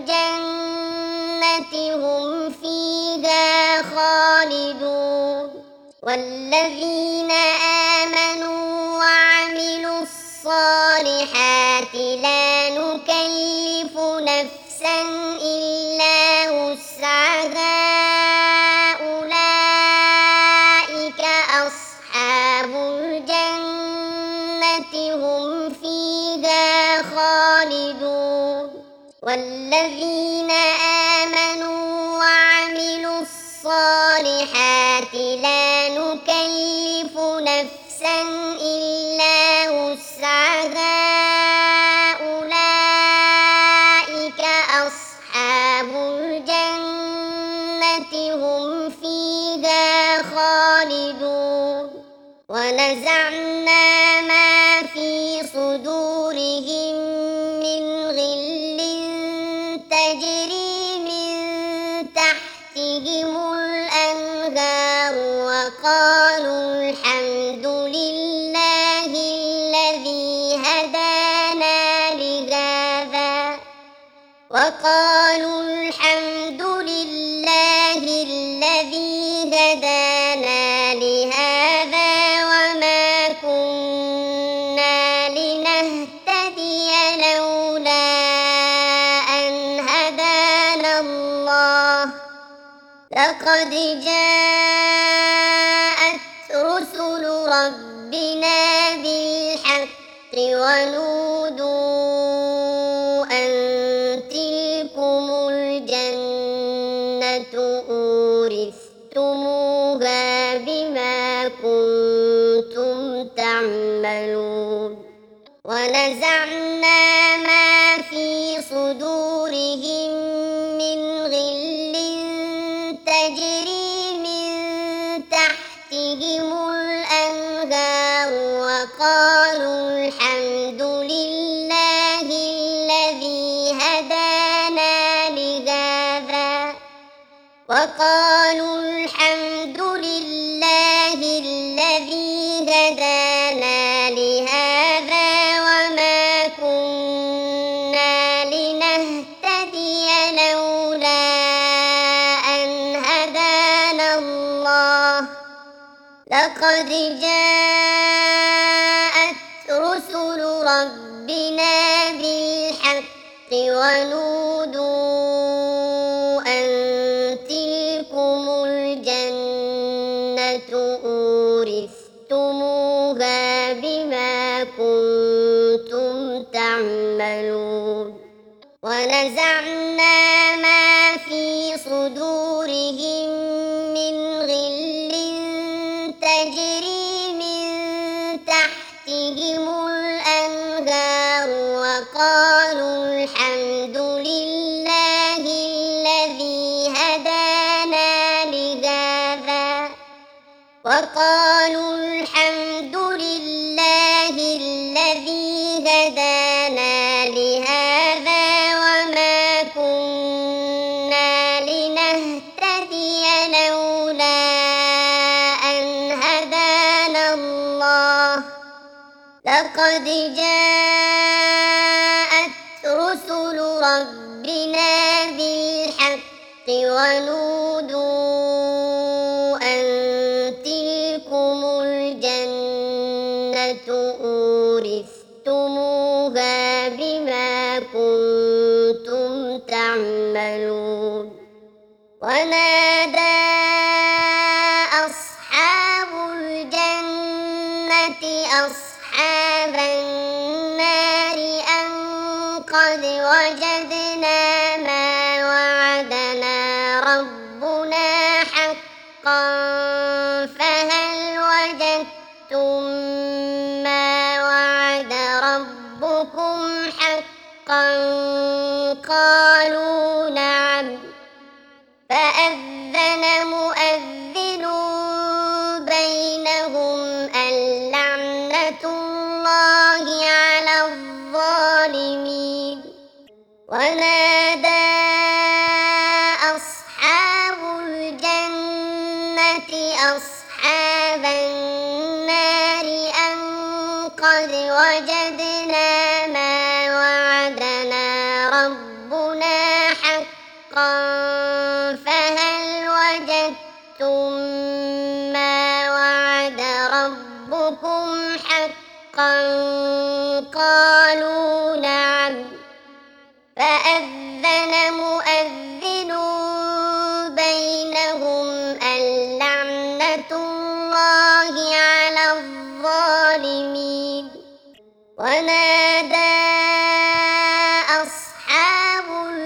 الجنة هم فيها خالدون. والذين آمنوا وعملوا الصالحات لا نكلف نفسا إلا وسعها أولئك أصحاب الجنة هم فيها خالدون. والذين آمنوا وعملوا الصالحات لا نكلف نفسا إلا وسعها أولئك أصحاب الجنة هم فيها خالدون. ونزعنا ما في صدورهم من غل تجري من تحتهم الأنهار وقالوا الحمد لله الذي هدانا لهذا وما كنا لنهتدي لولا أن هدانا الله. لقد جاءت رسل ربنا بالحق ونودوا أن تلكم الجنة أورثتموها بما كنتم تعملون. ونزعنا ما في صدورهم من غل تجري من تحتهم الأنهار وقالوا الحمد لله الذي هدانا لهذا وما كنا لنهتدي لولا أن هدانا الله. لقد جاءت رسل ربنا بالحق ونودوا أن تلكم الجنة أورثتموها بما كنتم تعملون. ونزعنا ما في صدورهم من غل تجري من تحتهم الأنهار وقالوا الحمد لله الذي هدانا لهذا وما كنا لنهتدي لولا أن هدانا الله. لقد جاءت رسل ربنا بالحق ونودوا أن تلكم الجنة أورثتموها بما كنتم تعملون. ونادى أصحاب الجنة أصحاب النار أن قد وجدنا ما وعدنا ربنا حقا فهل وجدتم ما وعد ربكم حقا قالوا نعم. فأذن مؤذن بينهم الله على الظالمين ونادى أصحاب الجنة أصحاب النار أن قد وجدنا ما وعدنا ربنا حقا فهل وجدتم ما وعد ربكم حقا قالوا نعم فأذن مؤذن بينهم اللعنة الله على الظالمين ونادى أصحاب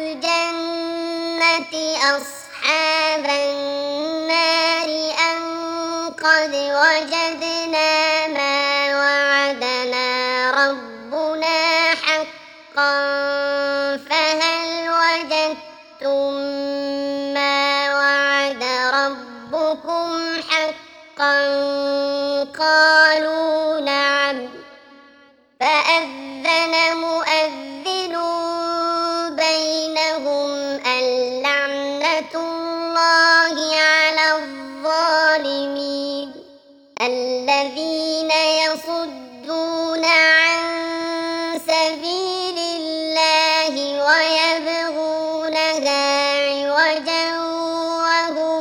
الجنة أصحاب النار أن قد وجدنا ما وعدنا ربنا حقا فهل وجدتم ما وعد ربكم حقا قالوا نعم فأذن مؤذن بينهم اللعنة الله على الظالمين الذين يصدون عن سبيل الله ويبغونها عوجا وهم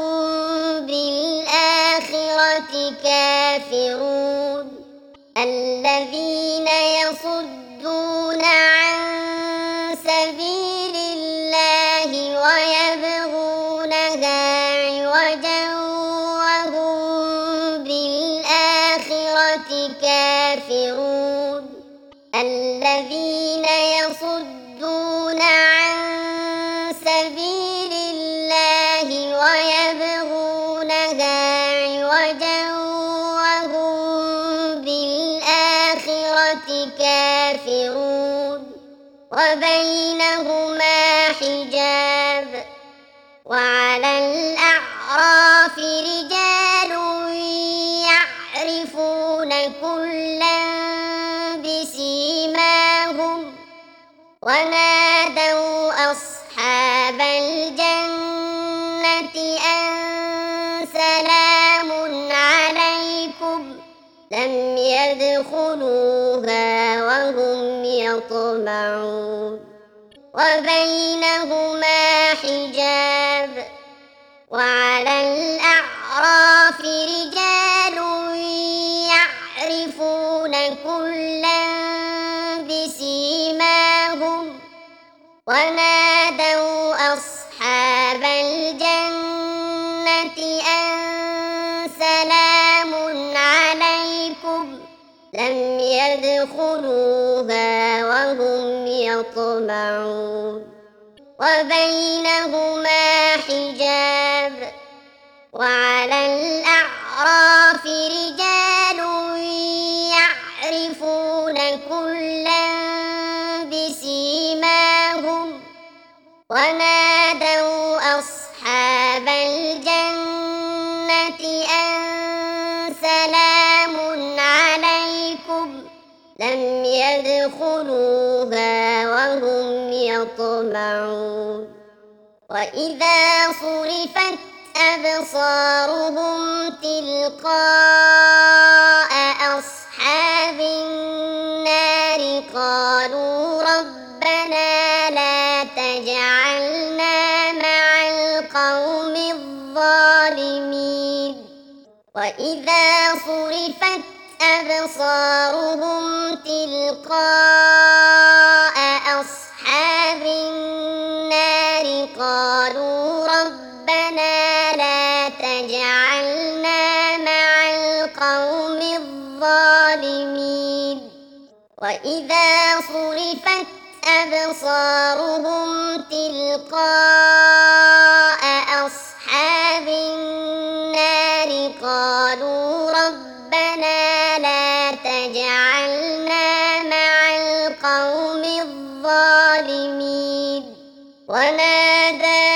بالآخرة كافرون الذين يصدون عن سبيل الله ويبغونها عوجا وهم بالآخرة كافرون الذين يصدون عن سبيل الله ويبغونها عوجا وهم بالآخرة كافرون وبينهما حجاب وعلى الأعراف رجال يعرفون كلا بسيماهم ونادوا أصحاب الجنة أن سلام عليكم لم يدخلوها وهم يطمعون وبينهما حجاب وعلى الأعراف رجال يعرفون كلا بسيماهم ونادوا أصحاب الجنة أن سلام عليكم لم يدخلوها وهم يطمعون وبينهما حجاب وعلى الأعراف رجال يعرفون كلا بسيماهم ونادوا أصحاب الجنة أن سلام عليكم لم يدخلوها وهم يطمعون وإذا صرفت أبصارهم تلقاء أصحاب النار قالوا ربنا لا تجعلنا مع القوم الظالمين وإذا صرفت أبصارهم تلقاء أصحاب النار قالوا ربنا لا تجعلنا مع القوم الظالمين وإذا صرفت أبصارهم تلقاء أصحاب النار قالوا ربنا لا تجعلنا مع القوم الظالمين ونادى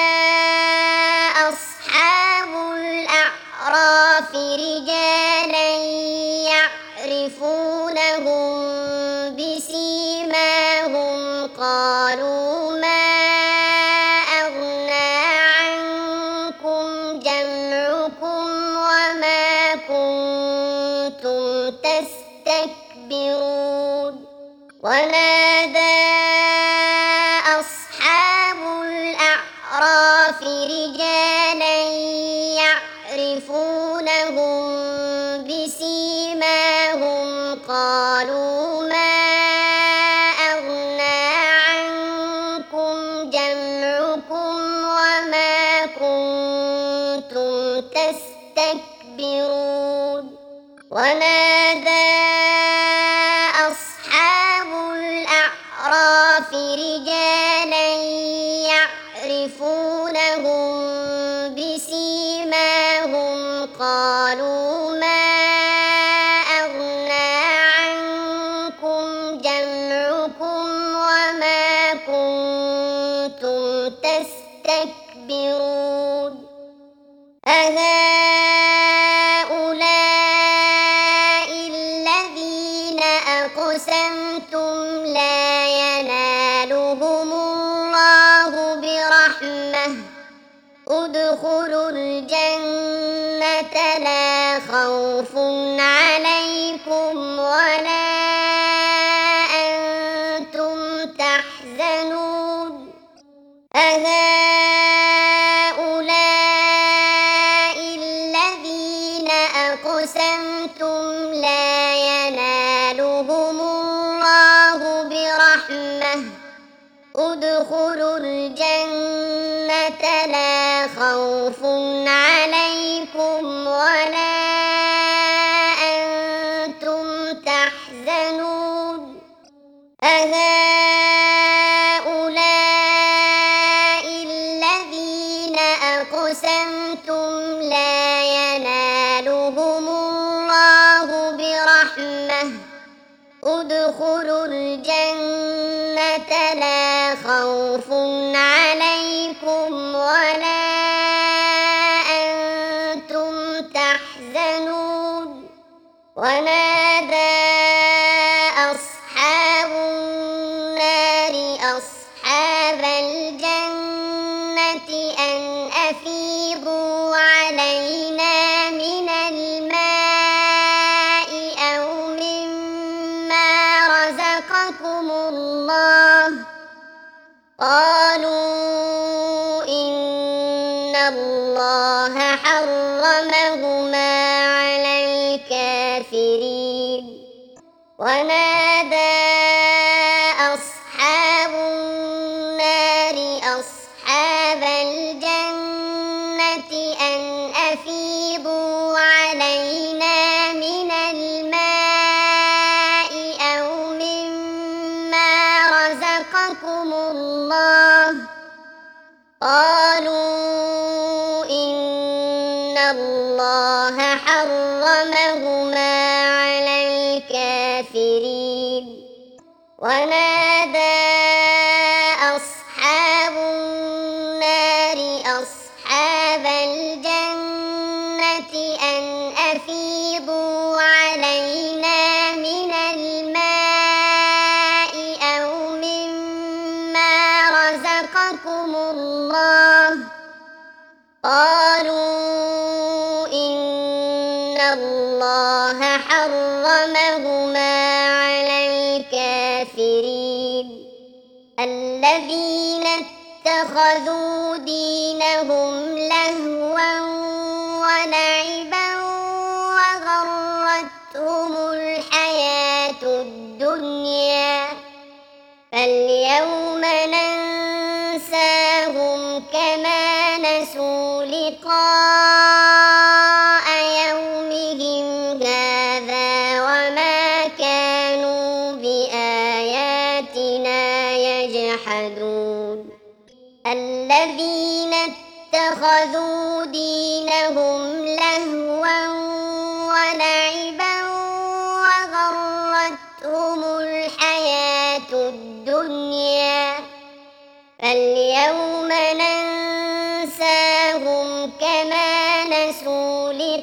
أصحاب الأعراف رجالا يعرفونهم قالوا ما أغنى عنكم جمعكم وما كنتم تستكبرون ونادى أصحاب الأعراف رجالا يعرفونهم بسيماهم قالوا ما أغنى عنكم جمعكم وما كنتم تستكبرون ونادى أصحاب الأعراف رجالا يعرفونهم بسيماهم قالوا ما أغنى عنكم جمعكم وما كنتم تستكبرون أهؤلاء الذين أقسمتم لا ينالهم الله برحمة ادخلوا الجنة لا خوف عليكم ولا أنتم تحزنون أهؤلاء الذين أقسمتم لا ينالهم الله برحمة ادخلوا الجنة لا خوف عليكم ولا أنتم تحزنون أهؤلاء الذين أقسمتم لا ينالهم الله برحمة ادخلوا الجنة لا خوف عليكم ولا أنتم تحزنون ونادى أصحاب النار أصحاب الجنة أن أفيضوا علينا من الماء أو مما رزقكم الله قالوا إن الله حرمهما على الكافرين ونادى أصحاب النار أصحاب الجنة أن أفيضوا علينا من الماء أو مما رزقكم الله قالوا إن الله حرمهما على الكافرين ونادى أصحاب النار أصحاب الجنة أن أفيضوا علينا من الماء أو مما رزقكم الله قالوا إن الله حرمهما على الكافرين الذين اتخذوا دينهم لهوا ولعبا وغرتهم الحياة الدنيا فاليوم ننساهم كما نسوا لقاء يومهم هذا وما كانوا بآياتنا يجحدون الذين اتخذوا دينهم لهوا ولعبا وغرتهم الحياة الدنيا فاليوم ننساهم كما نسوا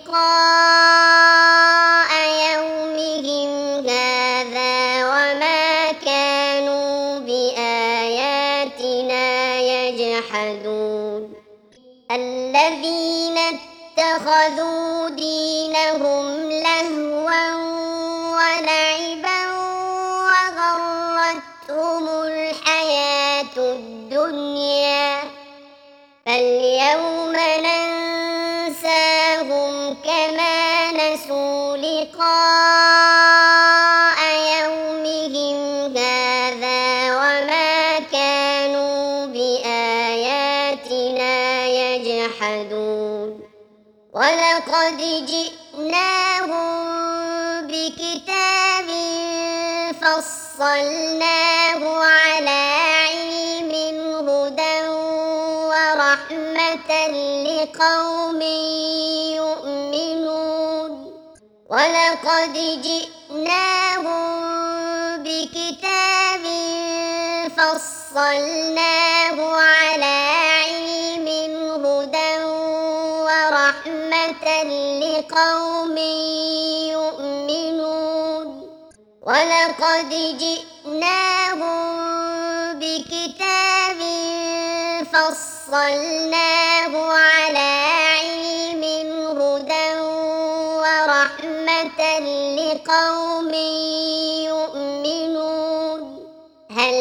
لقاء يومهم هذا وما كانوا بآياتنا يجحدون الذين اتخذوا دينهم لهوا ولعبا وغرتهم الحياة الدنيا فاليوم ننساهم كما نسوا لقاء يومهم هذا وما كانوا بآياتنا يجحدون ولقد جئناهم بكتاب فصلناه على علم هدى ورحمة لقوم يؤمنون ولقد جئناهم بكتاب فصلناه على علم هدى ورحمة لقوم يؤمنون ولقد جئناهم بكتاب فصلناه على علم هدى ورحمة لقوم يؤمنون هل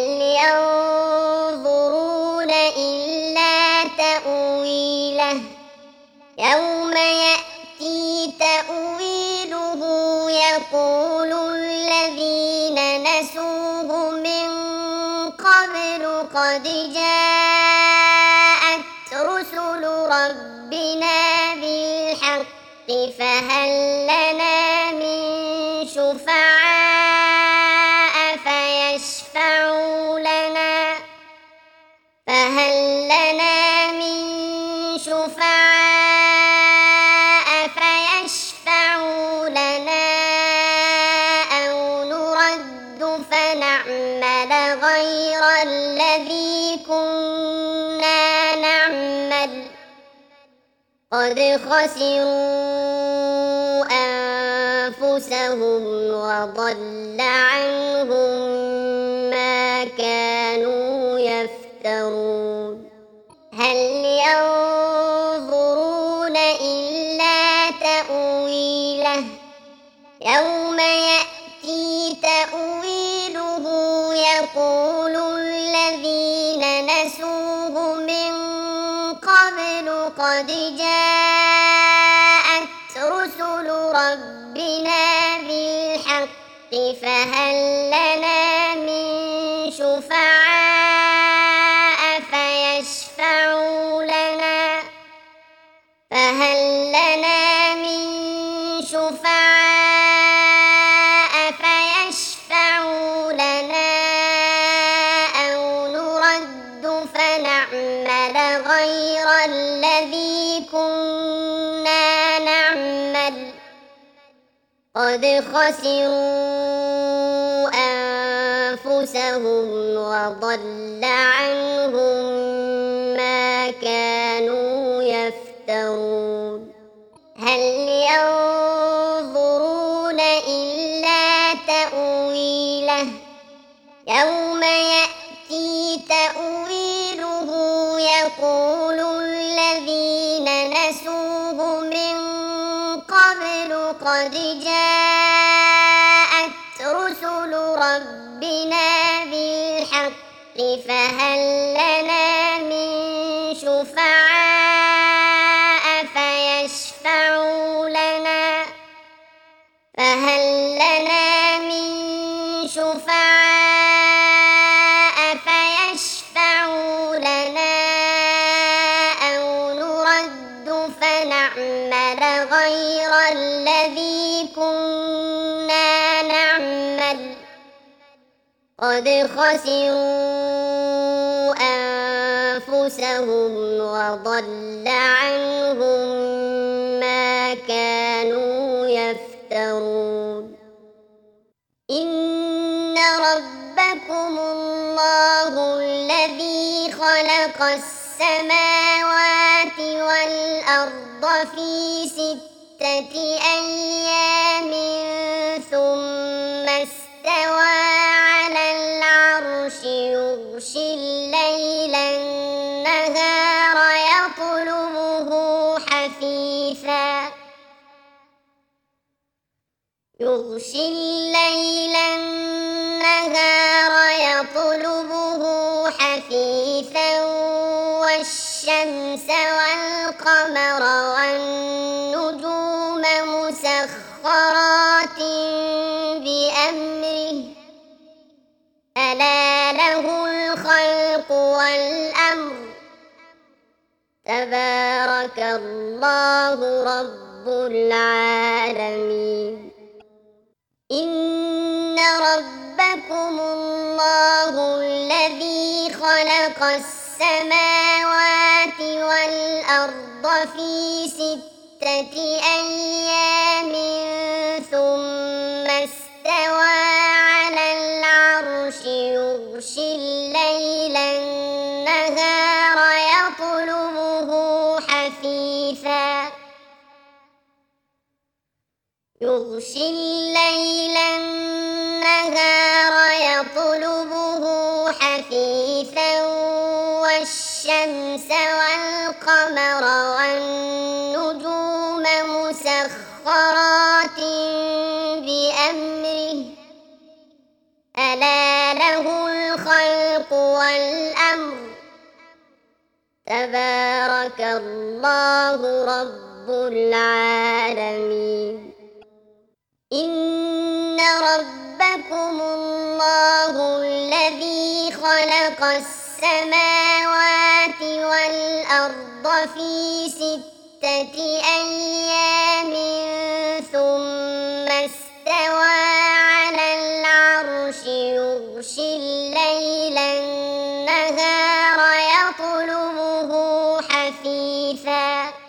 ينظرون إلا تأويله يوم يأتي تأويله يقول الذين نسوه من قبل قد جاءت رسل ربنا بالحق فهل لنا من شفعاء فيشفعوا لنا أو نرد فنعمل غير الذي كنا نعمل قد خسروا أنفسهم وضل عنهم ما كانوا يفترون هل ينظرون إلا تأويله يوم يأتي تأويله يقول الذين نسوه من قبل قد جاءت رسل ربنا بالحق فهل لنا من شفعاء فيشفعوا لنا أو نرد فنعمل غير الذي كنا نعمل قد خسروا أنفسهم وضل عنهم ما كانوا يفترون هل ينظرون إلا تأويله يوم يأتي تأويله يقول الذين نسوه من قبل قد جاءت رسل ربنا بالحق فهل لنا من شفعاء فيشفعوا لنا أو نرد فنعمل غير الذي كنا نعمل قد خسروا أنفسهم وضل عنهم ما كانوا يفترون إن ربكم الله الذي خلق السماوات والأرض في 6 أيام ثم استوى على العرش يغشي الليل النهار يغشي الليل النهار يطلبه حثيثا والشمس والقمر والنجوم مسخرات بأمره ألا له الخلق والأمر تبارك الله رب العالمين إن ربكم الله الذي خلق السماوات والأرض في 6 أيام ثم استوى على العرش يغشي الليل النهار يطلبه حثيثا يغشي الليل النهار يطلبه حثيثا والشمس والقمر والنجوم مسخرات بأمره ألا له الخلق والأمر تبارك الله رب العالمين إن ربكم الله الذي خلق السماوات والأرض في 6 أيام ثم استوى على العرش يغشي الليل النهار يطلبه حثيثا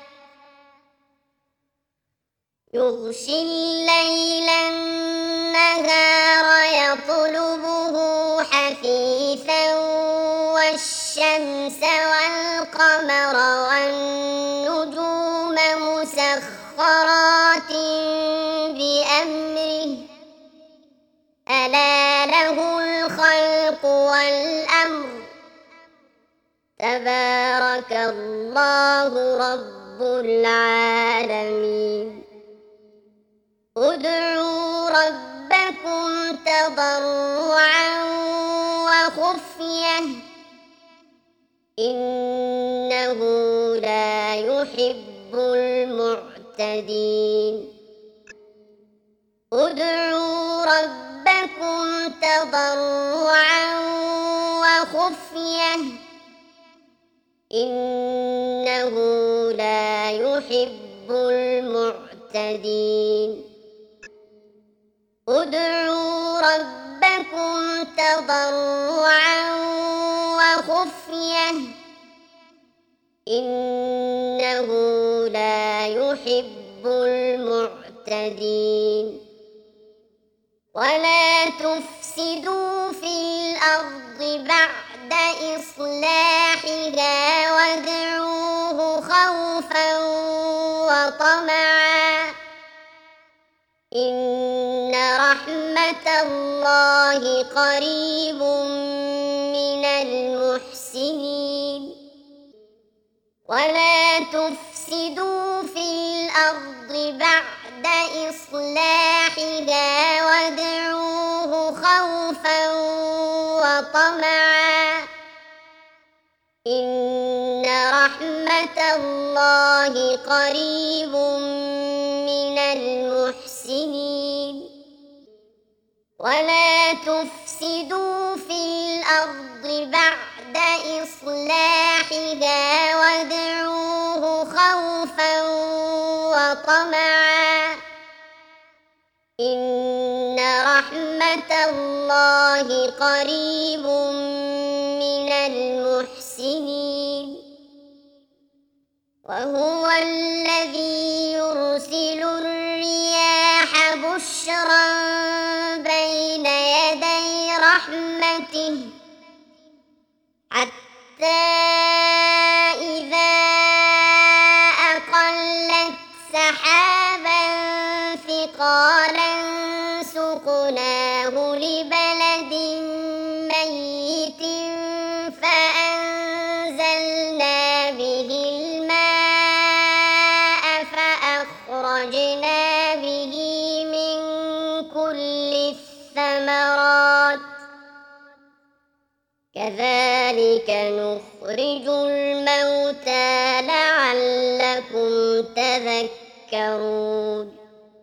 يغشي الليل النهار يطلبه حثيثا والشمس والقمر والنجوم مسخرات بأمره ألا له الخلق والأمر تبارك الله رب العالمين ادعوا ربكم تضرعا وخفية إنه لا يحب المعتدين ادعوا ربكم تضرعا وخفية إنه لا يحب المعتدين ادعوا ربكم تضرعا وخفية إنه لا يحب المعتدين ولا تفسدوا في الأرض بعد إصلاحها وادعوه خوفا وطمعا إن رحمة الله قريب من المحسنين ولا تفسدوا في الأرض بعد إصلاحها وادعوه خوفا وطمعا إن رحمة الله قريب من المحسنين ولا تفسدوا في الأرض بعد إصلاحها وادعوه خوفا وطمعا إن رحمة الله قريب من المحسنين وهو الذي يرسل الرياح بشرا بين يدي رحمته حتى إذا أقلت سحابا ثقالا سقناه لبلد ميت فأنزلنا به الماء فأخرجنا به من كل الثمرات كذلك نخرج الموتى لعلكم تذكرون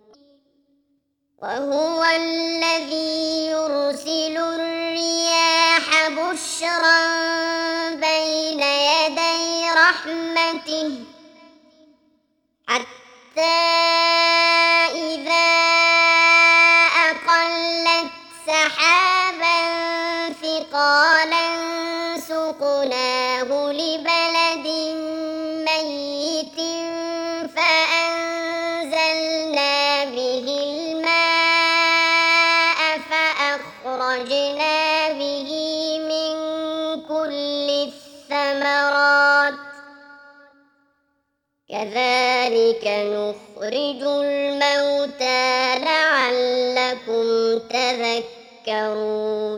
وهو الذي يرسل الرياح بشرا بين يدي رحمته حتى إذا أقلت سحابا ثقالا سقناه لبلد ميت فأنزلنا به الماء فأخرجنا به من كل الثمرات كذلك نخرج الموتى لعلكم تذكرون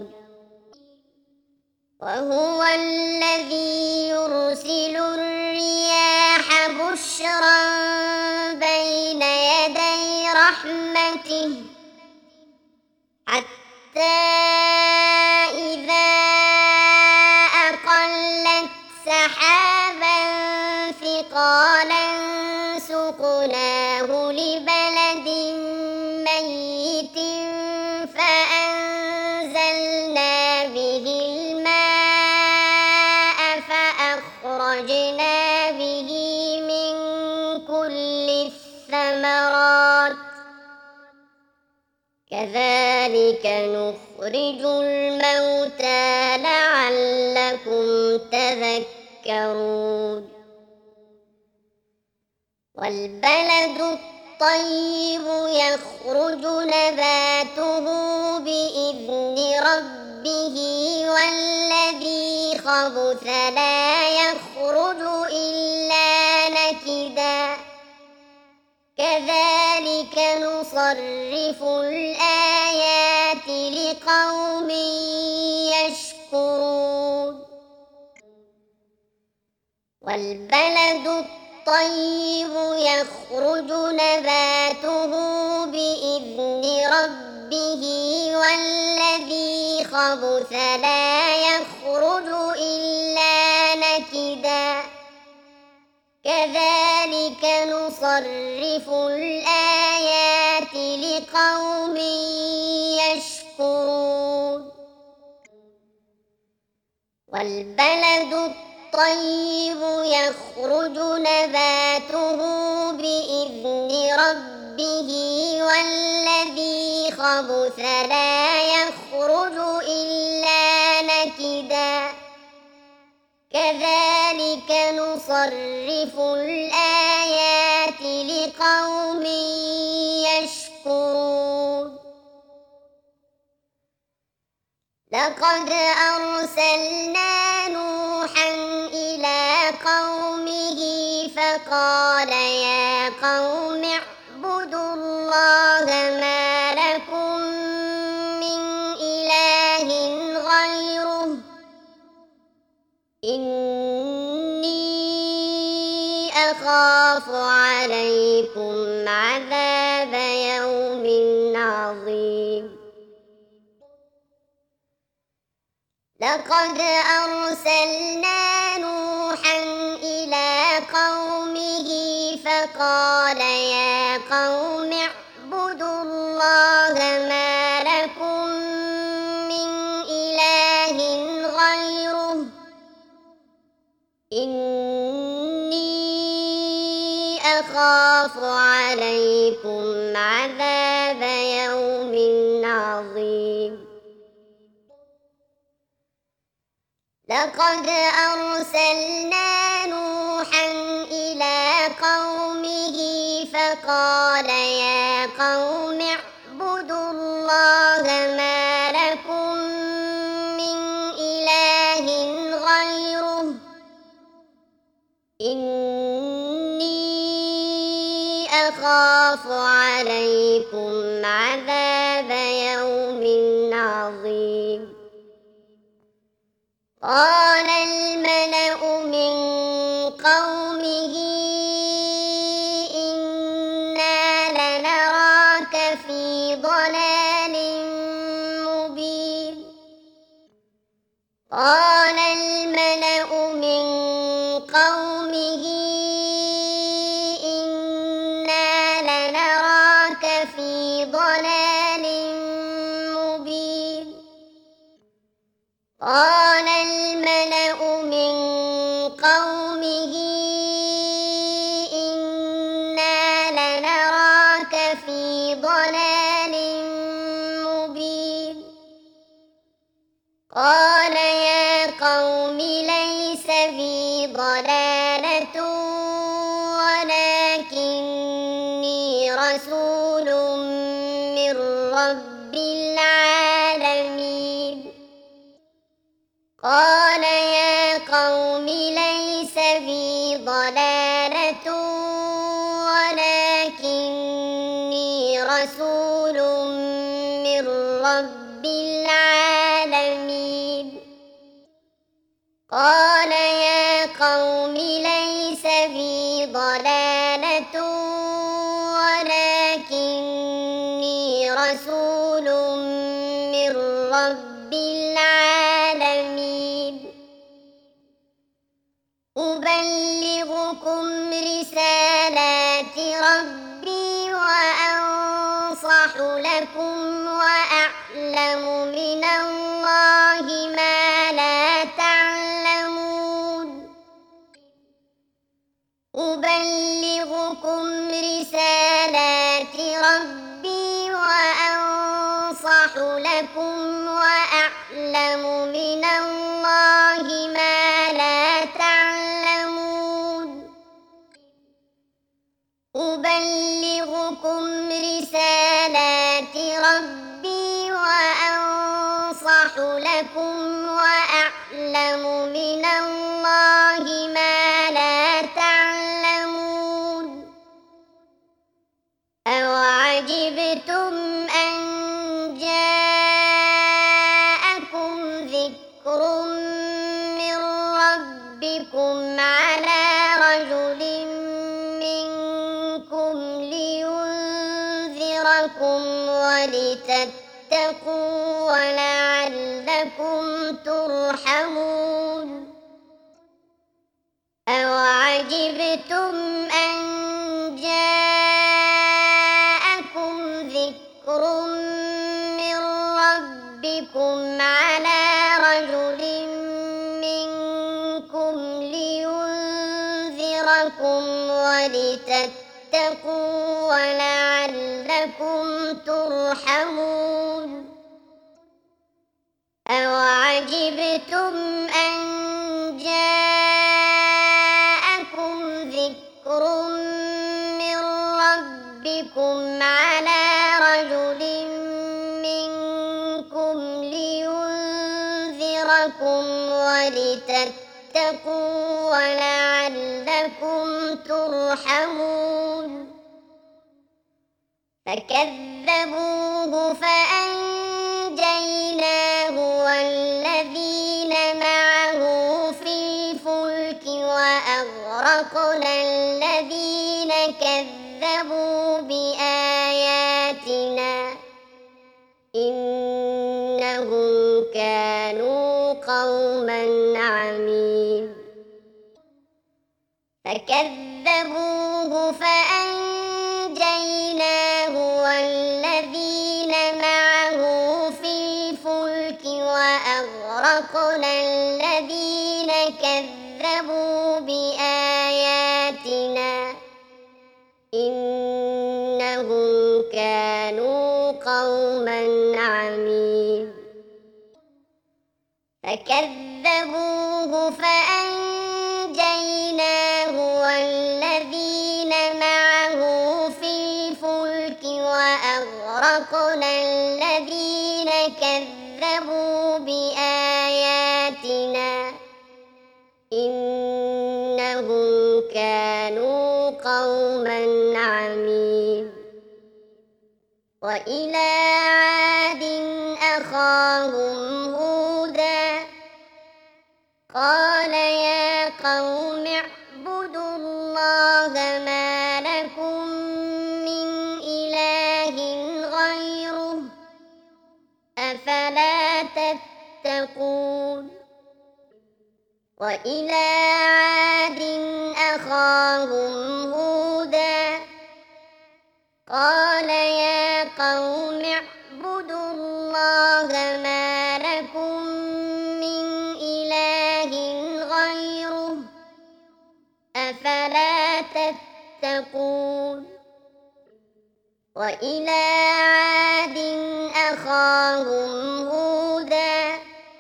وهو الذي يرسل الرياح بشرا بين يدي رحمته حتى إذا أقلت سحابا ثقالا سقناه لبلد ميت فأنزلنا به الماء فأخرجنا به من كل الثمرات كذلك نخرج الموتى لعلكم تذكرون والبلد الطيب يخرج نباته بإذن ربه والذي خبث لا يخرج إلا نكدا كذلك نصرف الآيات لقوم يشكرون والبلد الطيب يخرج نباته بإذن ربه والذي خبث لا يخرج إلا نكدا كذلك نصرف الآيات لقوم يشكرون والبلد الطيب يخرج نباته بإذن ربه والذي خبث لا يخرج إلا نكدا كذلك نصرف الآيات لقوم يشكرون لقد أرسلنا نوحا إلى قومه فقال يا قوم اعبدوا الله ما لكم من إله غيره إني أخاف عليكم عذاب يوم عظيم لقد أرسلنا نوحا إلى قومه فقال يا قوم اعبدوا الله ما لكم من إله غيره إني أخاف عليكم عذاب يوم عظيم لقد أرسلنا نوحا إلى قومه فقال يا قوم اعبدوا الله ما لكم من إله غيره إني أخاف عليكم عذاب يوم عظيم قال الملأ من قومه إنا لنراك في ضلال قال الملأ من قومه إنا لنراك في ضلال مبين قال الملأ من قومه إنا لنراك في ضلال مبين قال يا قوم ليس بي ضلالة ولكني رسول من رب العالمين قال يا قوم ليس بي ضلالة ولكني رسول من رب العالمين قال يا قوم ليس بي ضلالة ولكني رسول من رب العالمين أبلغكم رسالات ربي وأنصح لكم وأعلم من الله ما لا تعلمون أبلغكم رسالات ربي وأنصح لكم وأعلم من الله ما لا تعلمون أبلغكم رسالات ربي وأنصح لكم وأعلم من الله ما لا تعلمون أوعجبتم أن جاءكم ذكر من ربكم على رجل منكم لينذركم ولتتقوا ولعلكم ترحمون أوعجبتم أن جاءكم ذكر من ربكم على رجل منكم لينذركم ولتتقوا ولعلكم ترحمون أوعجبتم أن جاءكم ذكر من ربكم على رجل منكم لينذركم ولتتقوا ولعلكم ترحمون فكذبوه فأنجيناه والذين معه في الفلك وأغرقنا الذين كذبوا بآياتنا إنهم كانوا قوما عمين فكذبوه فأنجيناه والذين معه في الفلك وأغرقنا الذين كذبوا بآياتنا إنهم كانوا قوما عمين فكذبوه فأنجيناه والذين معه في الفلك وأغرقنا الذين كذبوا بآياتنا إنهم كانوا قوما عمين وإلى عاد أخاهم هودا قال يا قوم اعبدوا الله ما لكم من إله غيره أفلا تتقون وإلى عاد أخاهم هودا قال يا قوم اعبدوا الله ما لكم من إله غيره أفلا تتقون وإلى عاد أخاهم هودا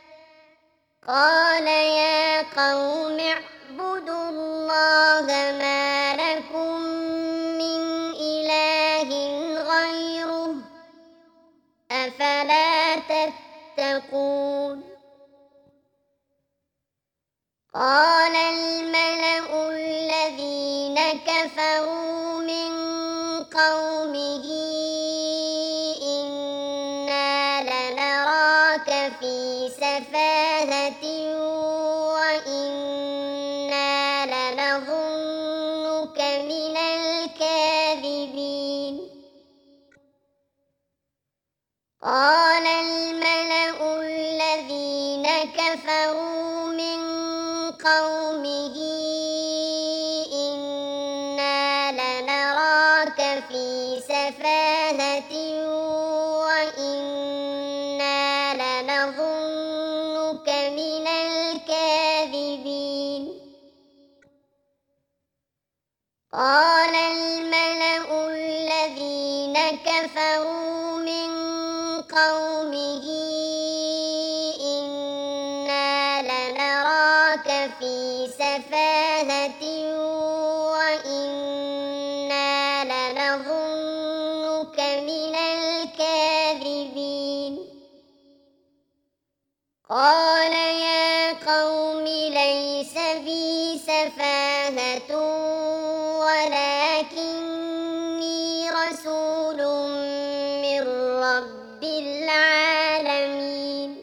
قال يا قوم اعبدوا الله ما لكم من إله غيره أفلا تتقون قال الملأ الذين كفروا من قومه إنا لنراك في سفاهة وإنا لنظنك من الكاذبين قال الملأ الذين كفروا من قومه إنا لنراك في سفاهة وإنا لنظنك من الكاذبين قال الملأ الذين كفروا من قومه إنا لنراك في سفاهة وإنا لنظنك من الكاذبين قال يا قوم ليس بي سفاهة ولكني رسول من رب العالمين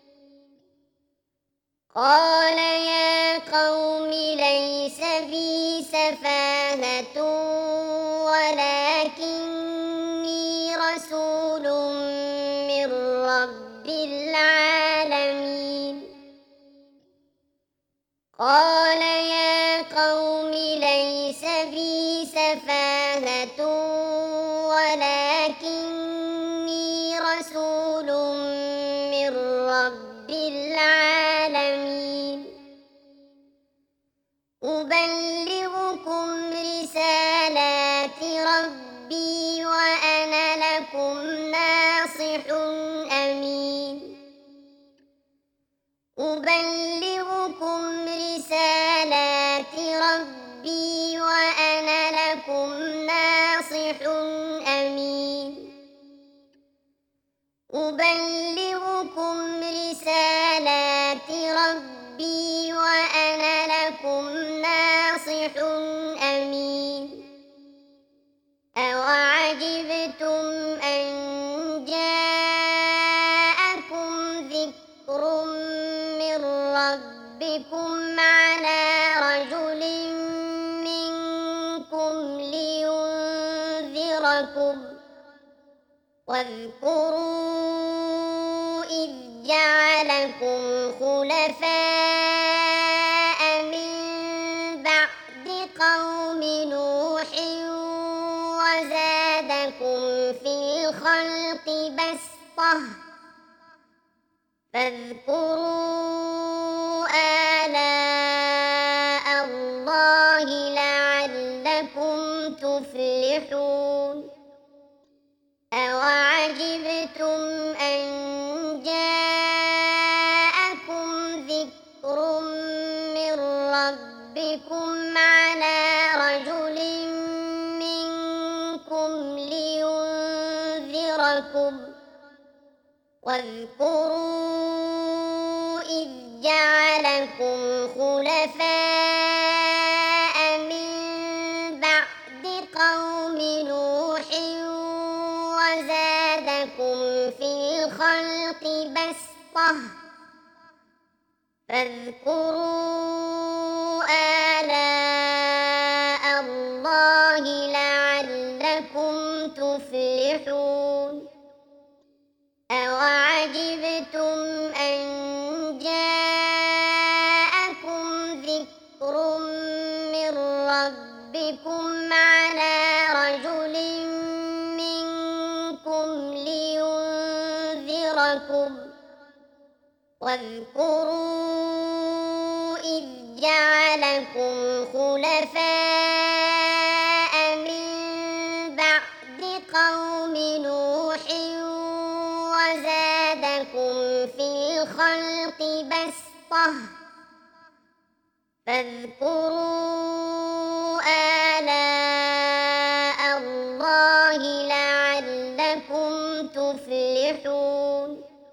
قال يا قوم ليس بي سفاهة ولكني رسول من رب العالمين قال يا قوم ليس بي سفاهة ولكني رسول من رب العالمين أبلغكم رسالات ربي وأنا لكم ناصح أمين أبلغكم رسالات ربي وأنا لكم ناصح أمين أبلغكم رسالات ربي وأنا لكم ناصح أمين أوعجبتم أن جاءكم ذكر من ربكم على رجل منكم لينذركم واذكروا إذ جعلكم خلفاء من بعد قوم نوح وزادكم في الخلق بسطة فاذكروا آلاء الله لعلكم تفلحون أوعجبتم أن جاءكم ذكر من ربكم على رجل منكم لينذركم واذكروا إذ جعلكم خلفاء من بعد قوم نوح وزادكم في الخلق بسطة فاذكروا آلاء الله لعلكم تفلحون أوعجبتم أن جاءكم واذكروا إذ جعلكم خلفاء من بعد قوم نوح وزادكم في الخلق بسطة فاذكروا آلاء الله لعلكم تفلحون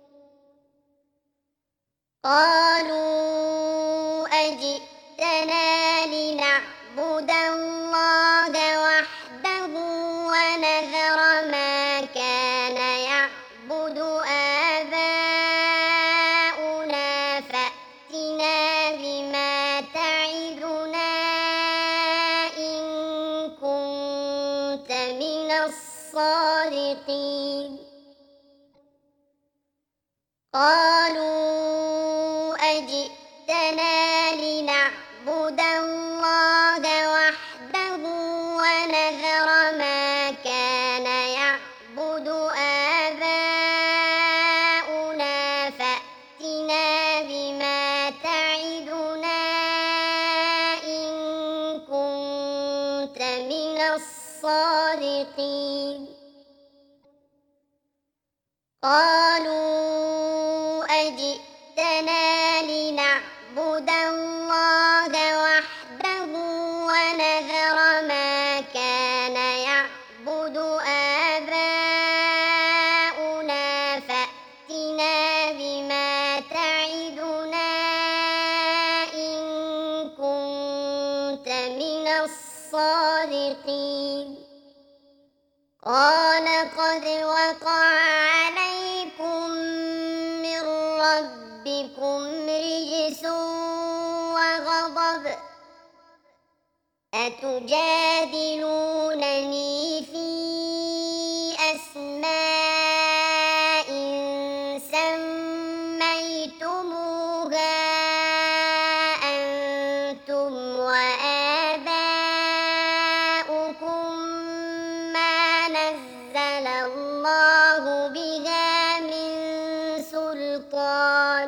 قالوا أجئتنا لنعبد الله وحده ونذر ما كان يعبد آباؤنا فأتنا بما تعدنا إن كنت من الصادقين قالوا أجئتنا لنعبد الله وحده ونذر ما كان يعبد آباؤنا فأتنا بما تعدنا إن كنت من الصادقين قالوا أجئتنا لنعبد الله وحده ونذر ما كان يعبد آباؤنا فأتنا بما تعدنا إن كنت من الصادقين قال قد وقع عليكم من ربكم رجس وغضب أتجادلونني في أسماء سميتموها أنتم وآباؤكم ما نزل الله بها من سلطان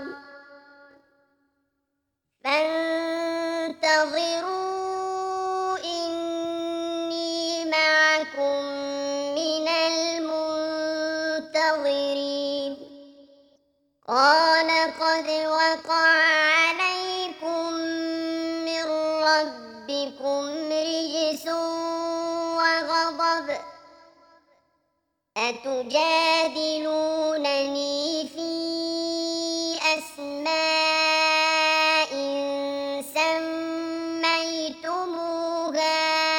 فانتظروا إني معكم من المنتظرين قال قد وقع عليكم من ربكم رجس وغضب أتجادلونني في أسماء سميتموها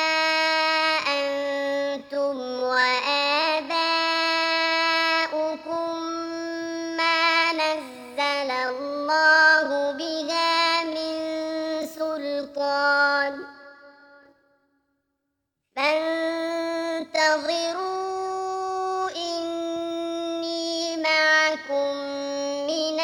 أنتم وآباؤكم ما نزل الله بها من سلطان فانتظروا إني معكم من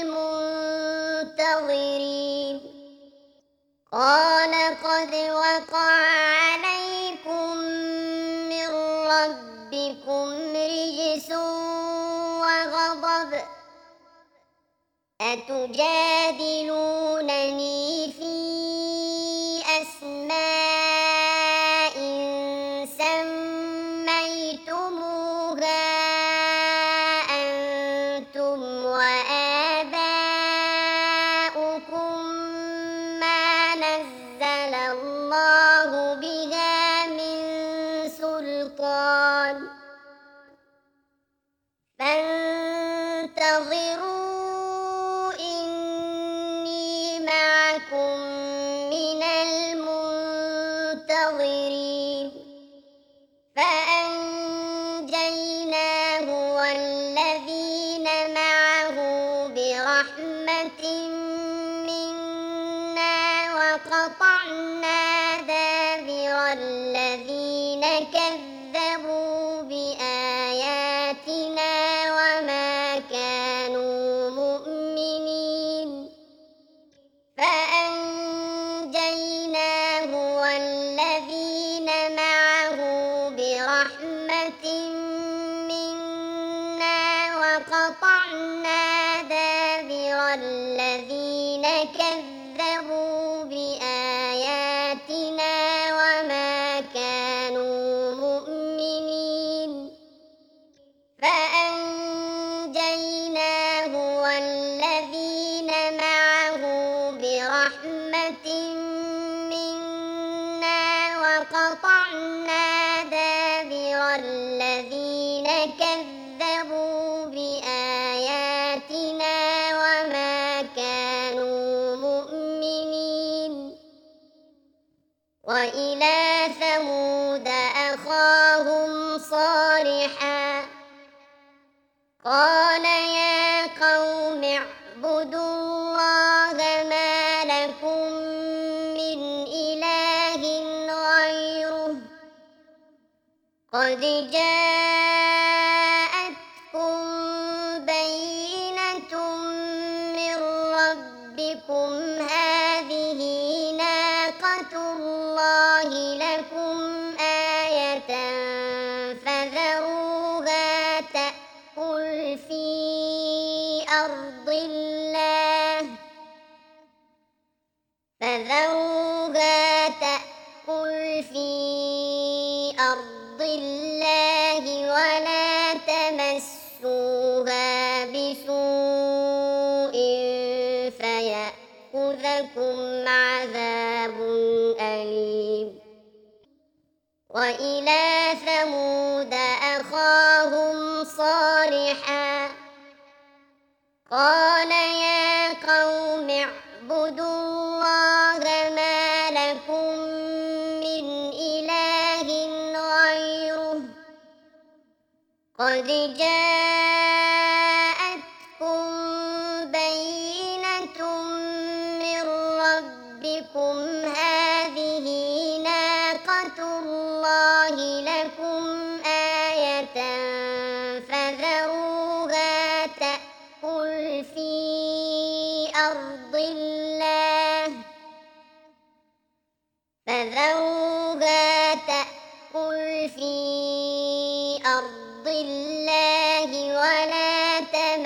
المنتظرين قال قد وقع عليكم من ربكم رجس وغضب أتجادلونني في أسماء سميتموها أنتم وآباؤكم ما نزل الله بها من سلطان فانتظروا إني معكم من المنتظرين فأنجيناه والذين معه برحمة منا وقطعنا دابر الذين كذبوا بآياتنا وما كانوا مؤمنين فأنجيناه والذين معه برحمة منا وقطعنا دابر كذبوا بآياتنا وما كانوا مؤمنين فأنجيناه والذين معه برحمة منا وقطعنا دابر الذين كذبوا بآياتنا وما كانوا مؤمنين وإلى ثمود أخاهم صالحا قال يا قوم اعبدوا الله ما لكم من إله غيره قد جاءتكم بينة من ربكم هذه ناقة الله لكم آية فذروها تأكل في أرض الله ولا تمسوها بسوء فيأخذكم عذاب أليم وإلى ثمود أخاهم صالحا قال يا قوم اعبدوا الله ما لكم من إله غيره قد جاءتكم بينة من ربكم هذه ناقة الله لكم آية فذروها تأكل في أرض الله ولا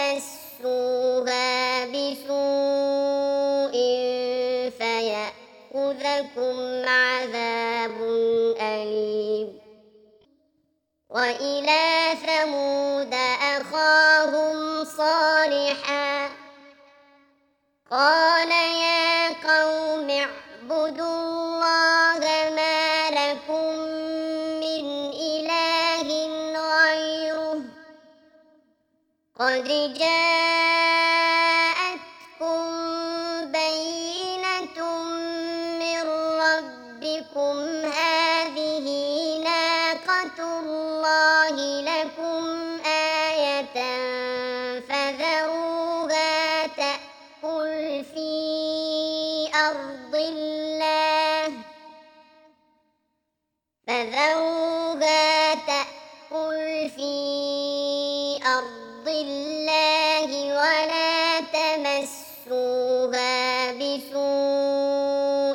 تمسوها بسوء فيأخذكم عذاب أليم وإلى ثمود أخاهم صالحا قال يا قوم اعبدوا الله ما لكم من إله غيره قد جاءتكم بينة من ربكم هذه ناقة الله لكم آية فذروها تأكل في أرض الله ولا تمسوها بسوء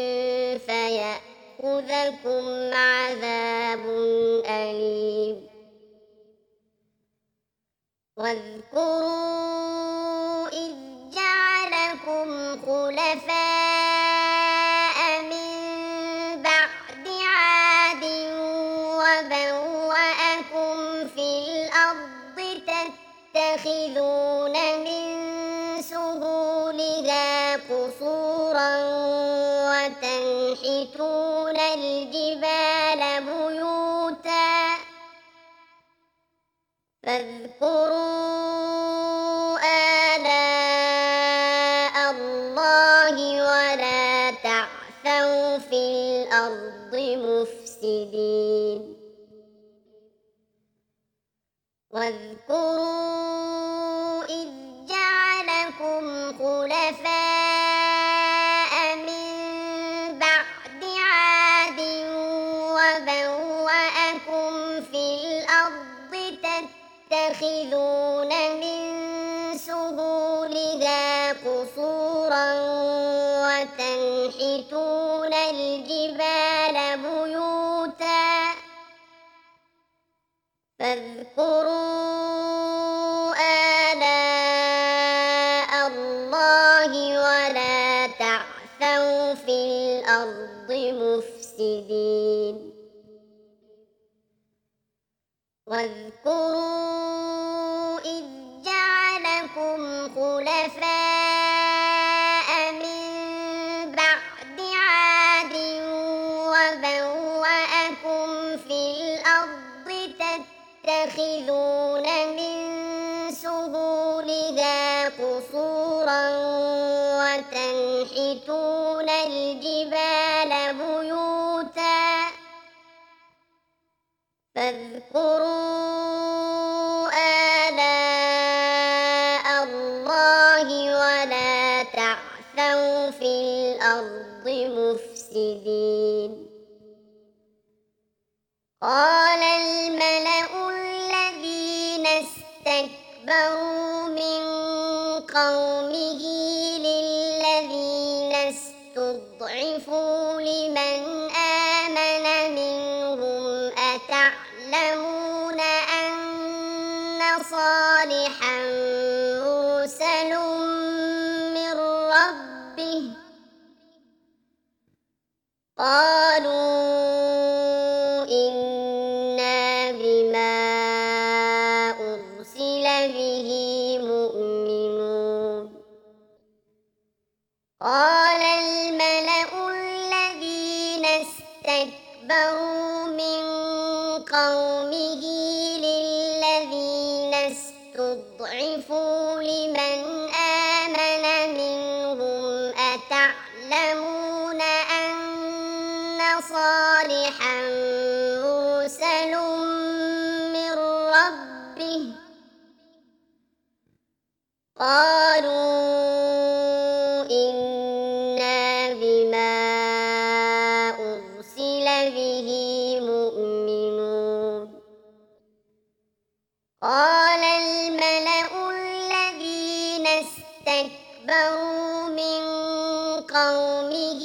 فيأخذكم عذاب أليم واذكروا إذ جعلكم خلفاء من بعد عاد وبوأكم في الأرض تتخذون من سهولها قصورا وتنحتون الجبال بيوتا فاذكروا آلاء الله ولا تعثوا في الأرض مفسدين واذكروا إذ جعلكم خلفاء من بعد عاد وبوأكم في الأرض تتخذون من سهولها قصورا وتنحتون الجبال بيوتا فاذكروا آلاء الله ولا في الأرض مفسدين واذكروا إذ جعلكم خلفاء من بعد عاد وبوأكم في الأرض تتخذون من سهولها قصورا وتنحتون الجبال بيوتا فاذكروا آلاء الله ولا تعثوا في الأرض مفسدين قال الملأ الذين استكبروا من قومه للذين استضعفوا لمن آمن منهم أتعلمون أن صالحا مرسل من ربه قالوا إنا بما أرسل به مؤمنون قال الملأ الذين استكبروا من قومه للذين استضعفوا لمن آمن منهم أتعلمون أن صالحا مرسل من ربه قالوا إنا بما أرسل به مؤمنون قال الملأ الذين استكبروا من قومه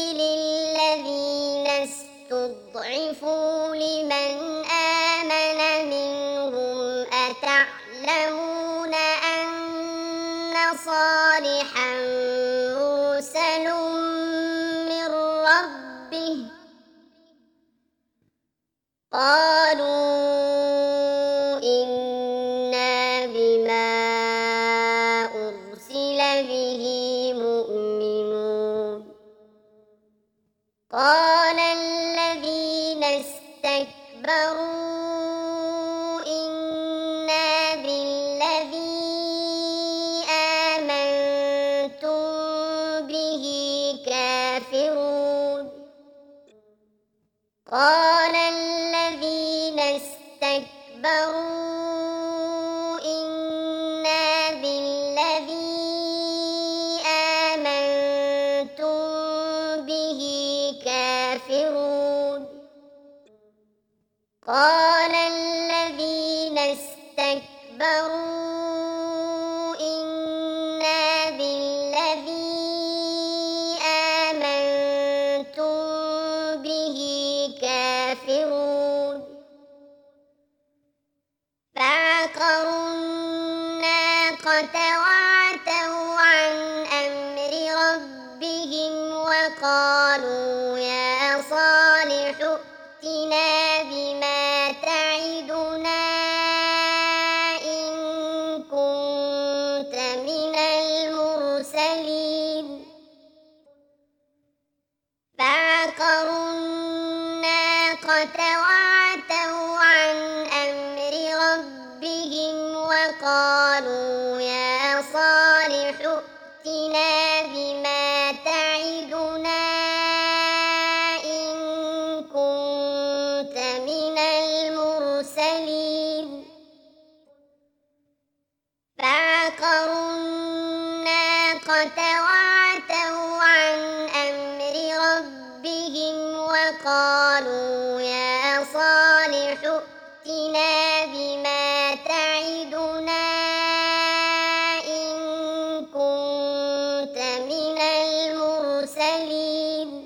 للذين استضعفوا لمن آمن منهم أتعلمون أن صالحا مرسل من ربه قالوا إنا بما أرسل به مؤمنون قال الذين استكبروا إنا بالذي آمنتم به كافرون قال الذين استكبروا إنا بالذي آمنتم به كافرون قال الذين استكبروا إنا بالذي آمنتم به كافرون فعقروا الناقة وعتوا عن أمر ربهم وقالوا يا صالح ائتنا بما تعدنا إن كنت من المرسلين فعقروا الناقة وعتوا عن أمر ربهم وقالوا يا صالح ائتنا بما تعدنا إن كنت من المرسلين فعقروا الناقة وعتوا عن أمر ربهم وقالوا يا صالح ائتنا بما تعدنا إن كنت من المرسلين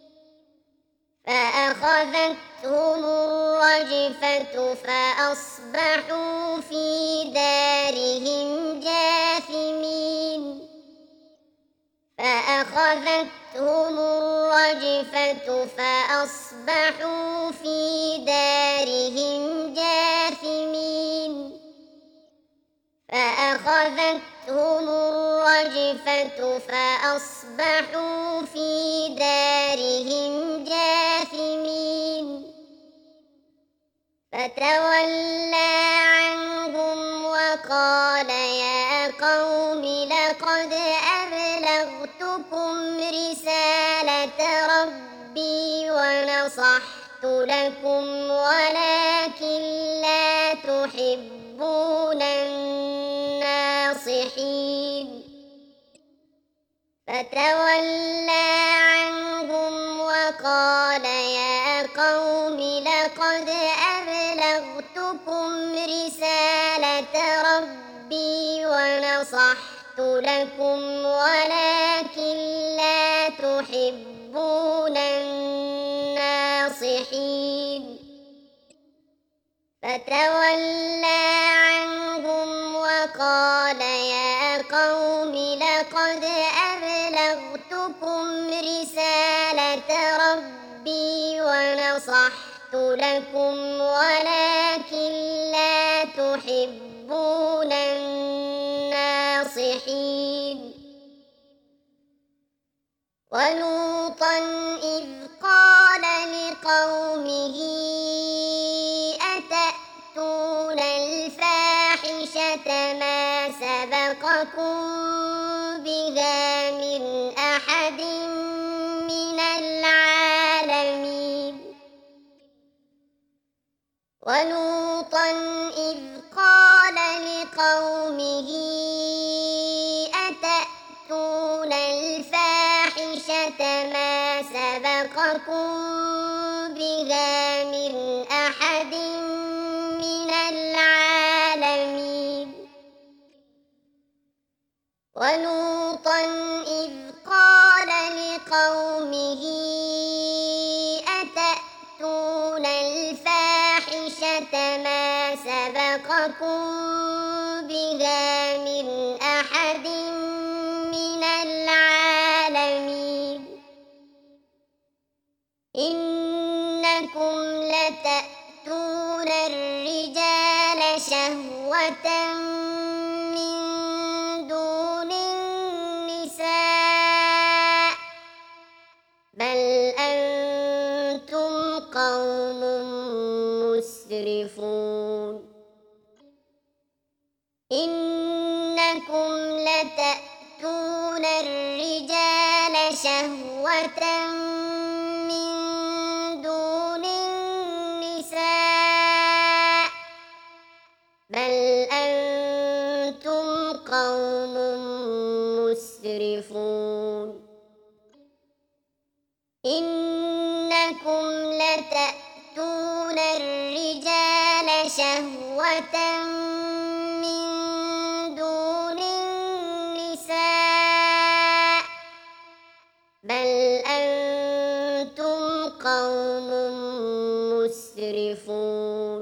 فأخذتهم الرجفة فأصبحوا في دارهم جاثمين فأخذتهم الرجفة فأصبحوا في دارهم جاثمين فأخذتهم الرجفة فأصبحوا في دارهم جاثمين فتولى عنهم وقال يا قوم لقد أبلغتكم رسالة ربي ونصحت لكم ولكن لا تحبون الناصحين فتولى عنهم وقال يا قوم لقد أبلغتكم رسالة ربي ونصحت لكم ولكن لا تحبون الناصحين فتولى عنهم وقال يا قوم لقد أبلغتكم رسالة ربي ونصحت لكم ولكن لا تحبون الناصحين ولوطا إذ قال لقومه أتأتون الفاحشة ما سبقكم بها من أحد من العالمين ولوطا إذ قال لقومه أتأتون الفاحشة ما سبقكم بها من أحد من العالمين ولوطا إذ قال لقومه أتأتون الفاحشة ما سبقكم بها من أحد من العالمين إنكم لتأتون الرجال شهوة من دون النساء بل أنتم قوم مسرفون إنكم لتأتون الرجال شهوة من دون النساء بل أنتم قوم مسرفون إنكم لتأتون الرجال شهوة من دون النساء بل أنتم قوم مسرفون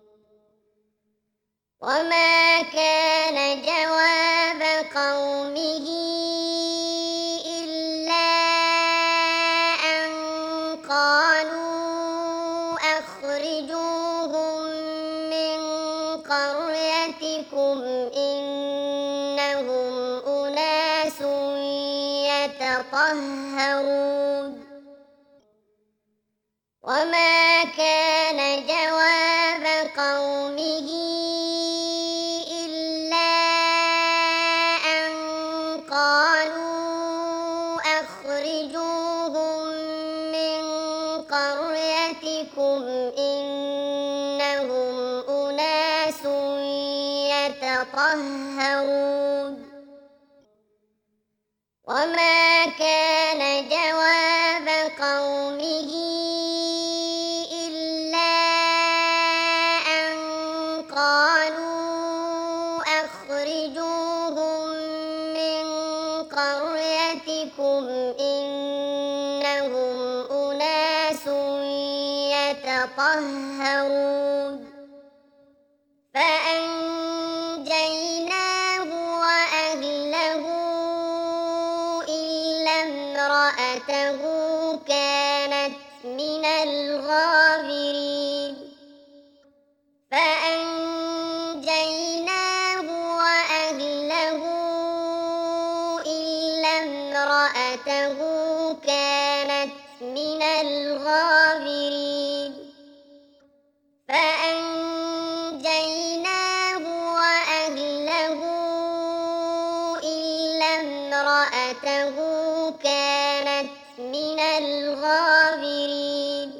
وما كان جواب قومه إلا أن قالوا أخرجوهم من قريتكم إنهم أناس يتطهرون وما كان جواب قومه إلا أن قالوا أخرجوهم من قريتكم إنهم أناس يتطهرون وما كان جواب قومه إلا أن قالوا أخرجوهم من قريتكم إنهم أناس يتطهرون فأنجيناه وأهله امرأته كانت من الغابرين فأنجيناه وأهله إلا امرأته كانت من الغابرين فأنجيناه وأهله إلا امرأته كانت من الغابرين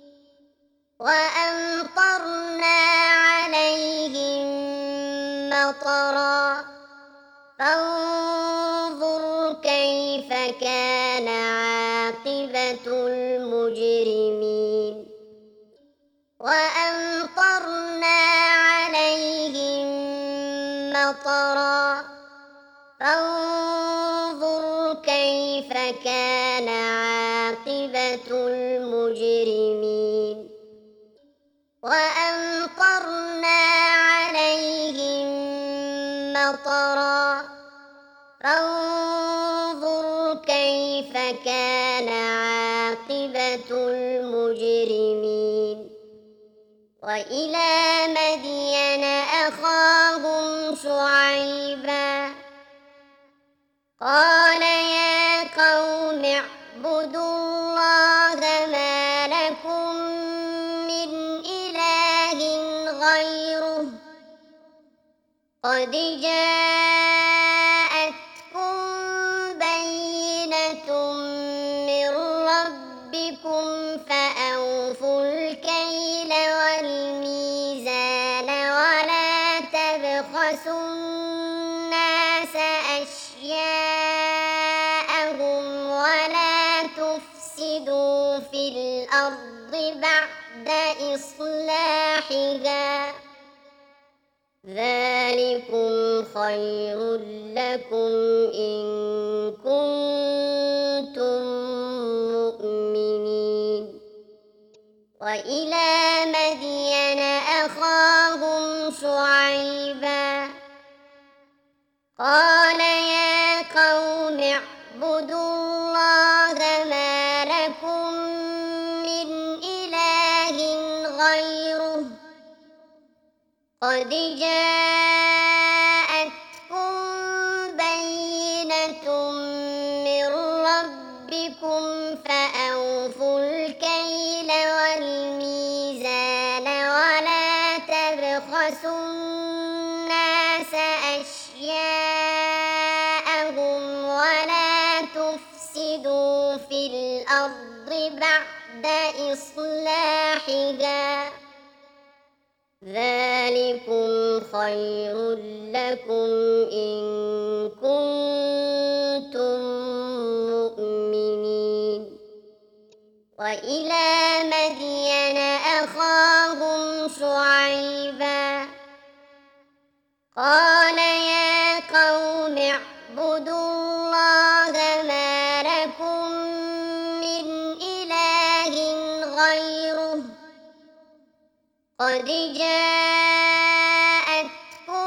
وأمطرنا عليهم مطرا فانظر كيف كان عاقبة المجرمين وأمطرنا عليهم مطرا فانظر كيف كان عاقبة المجرمين وأمطرنا عليهم مطرا فانظر كيف كان عاقبة المجرمين وإلى مدين أخاهم شعيبا قال يا قوم اعبدوا الله ما لكم من إله غيره قد جاءتكم بينة من ربكم فأوفوا الكيل والميزان ولا تبخسوا الناس أشياءهم ولا تفسدوا في الأرض بعد إصلاحها ذلكم خير لكم إن كنتم مؤمنين وإلى مدين أخاهم شعيبا قال يا قوم اعبدوا الله ما لكم من إله غيره قد جاءتكم بينة من ربكم فأوفوا الكيل والميزان ولا تبخسوا الناس أشياءهم ولا تفسدوا في الأرض بعد إصلاحها ذلكم خير لكم إن كنتم مؤمنين وإلى مدين أخاهم شعيبا قال يا قوم اعبدوا الله ما لكم من إله غيره قد جاءتكم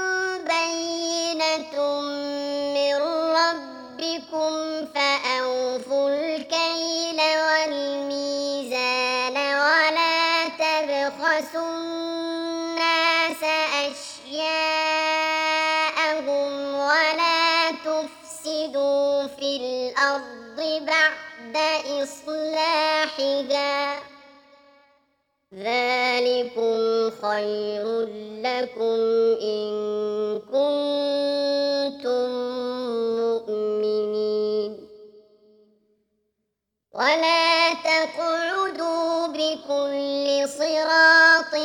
بينة من ربكم فأوفوا الكيل والميزان ولا تبخسوا الناس أشياءهم ولا تفسدوا في الأرض بعد إصلاحها ذلكم خير لكم إن كنتم مؤمنين ولا تقعدوا بكل صراط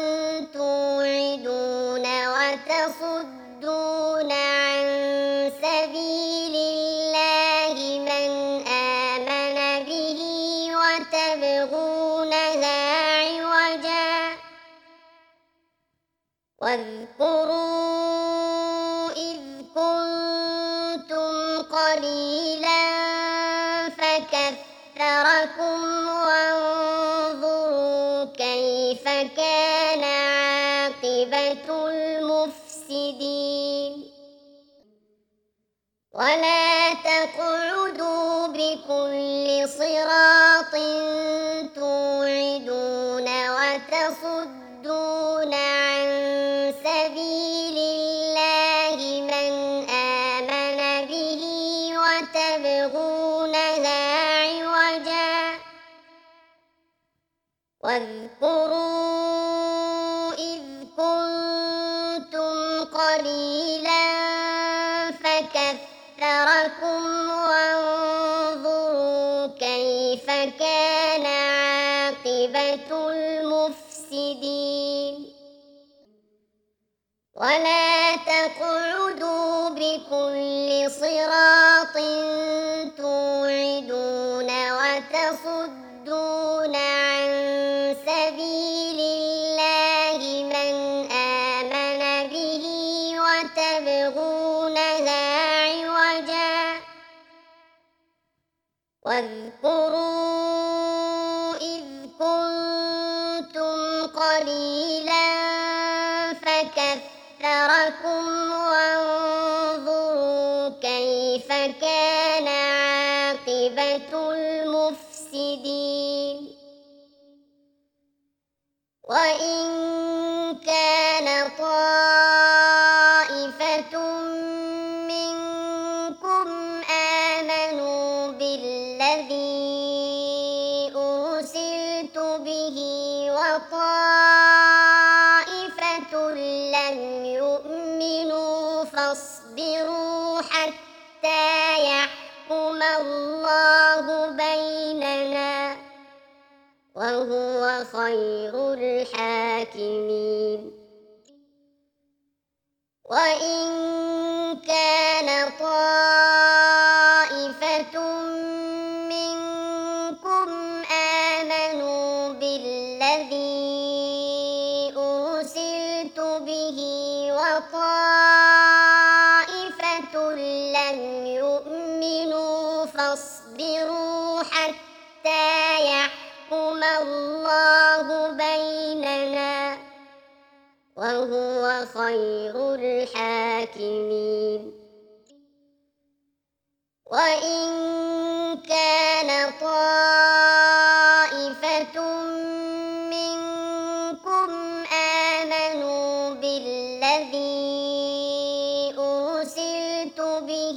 توعدون وتصدون عن سبيل الله من آمن به وتبغونها عوجا واذكروا إذ كنتم قليلا فكثركم وانظروا كيف كان عاقبة المفسدين ولا تقعدوا بكل صراط توعدون وتصدون عن سبيل الله من آمن به وتبغونها عوجا واذكروا إذ كنتم قليلا فكثركم وانظروا كيف كان عاقبة المفسدين ولا تقعدوا بكل صراط توعدون وتصدون عن سبيل الله من آمن به وتبغونها عوجا واذكروا إذ كنتم قليلا فكثركم وانظروا كيف كان عاقبة المفسدين وإن كان طائفة منكم آمنوا بالذي أرسلت به وطائفة لم يؤمنوا فاصبروا حتى يحكم الله بيننا وهو خير الحاكمين وإن كان طائفة منكم آمنوا بالذي أرسلت به وطائفة لم يؤمنوا فاصبروا حتى يحكم الله بيننا وهو خير الحاكمين وإن كان طائفة منكم آمنوا بالذي أرسلت به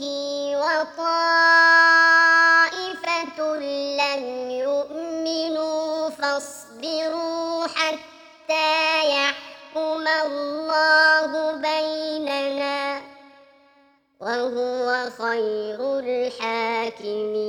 وطائفة لم يؤمنوا فاصبروا حتى يحكم الله بيننا وهو خير الحاكمين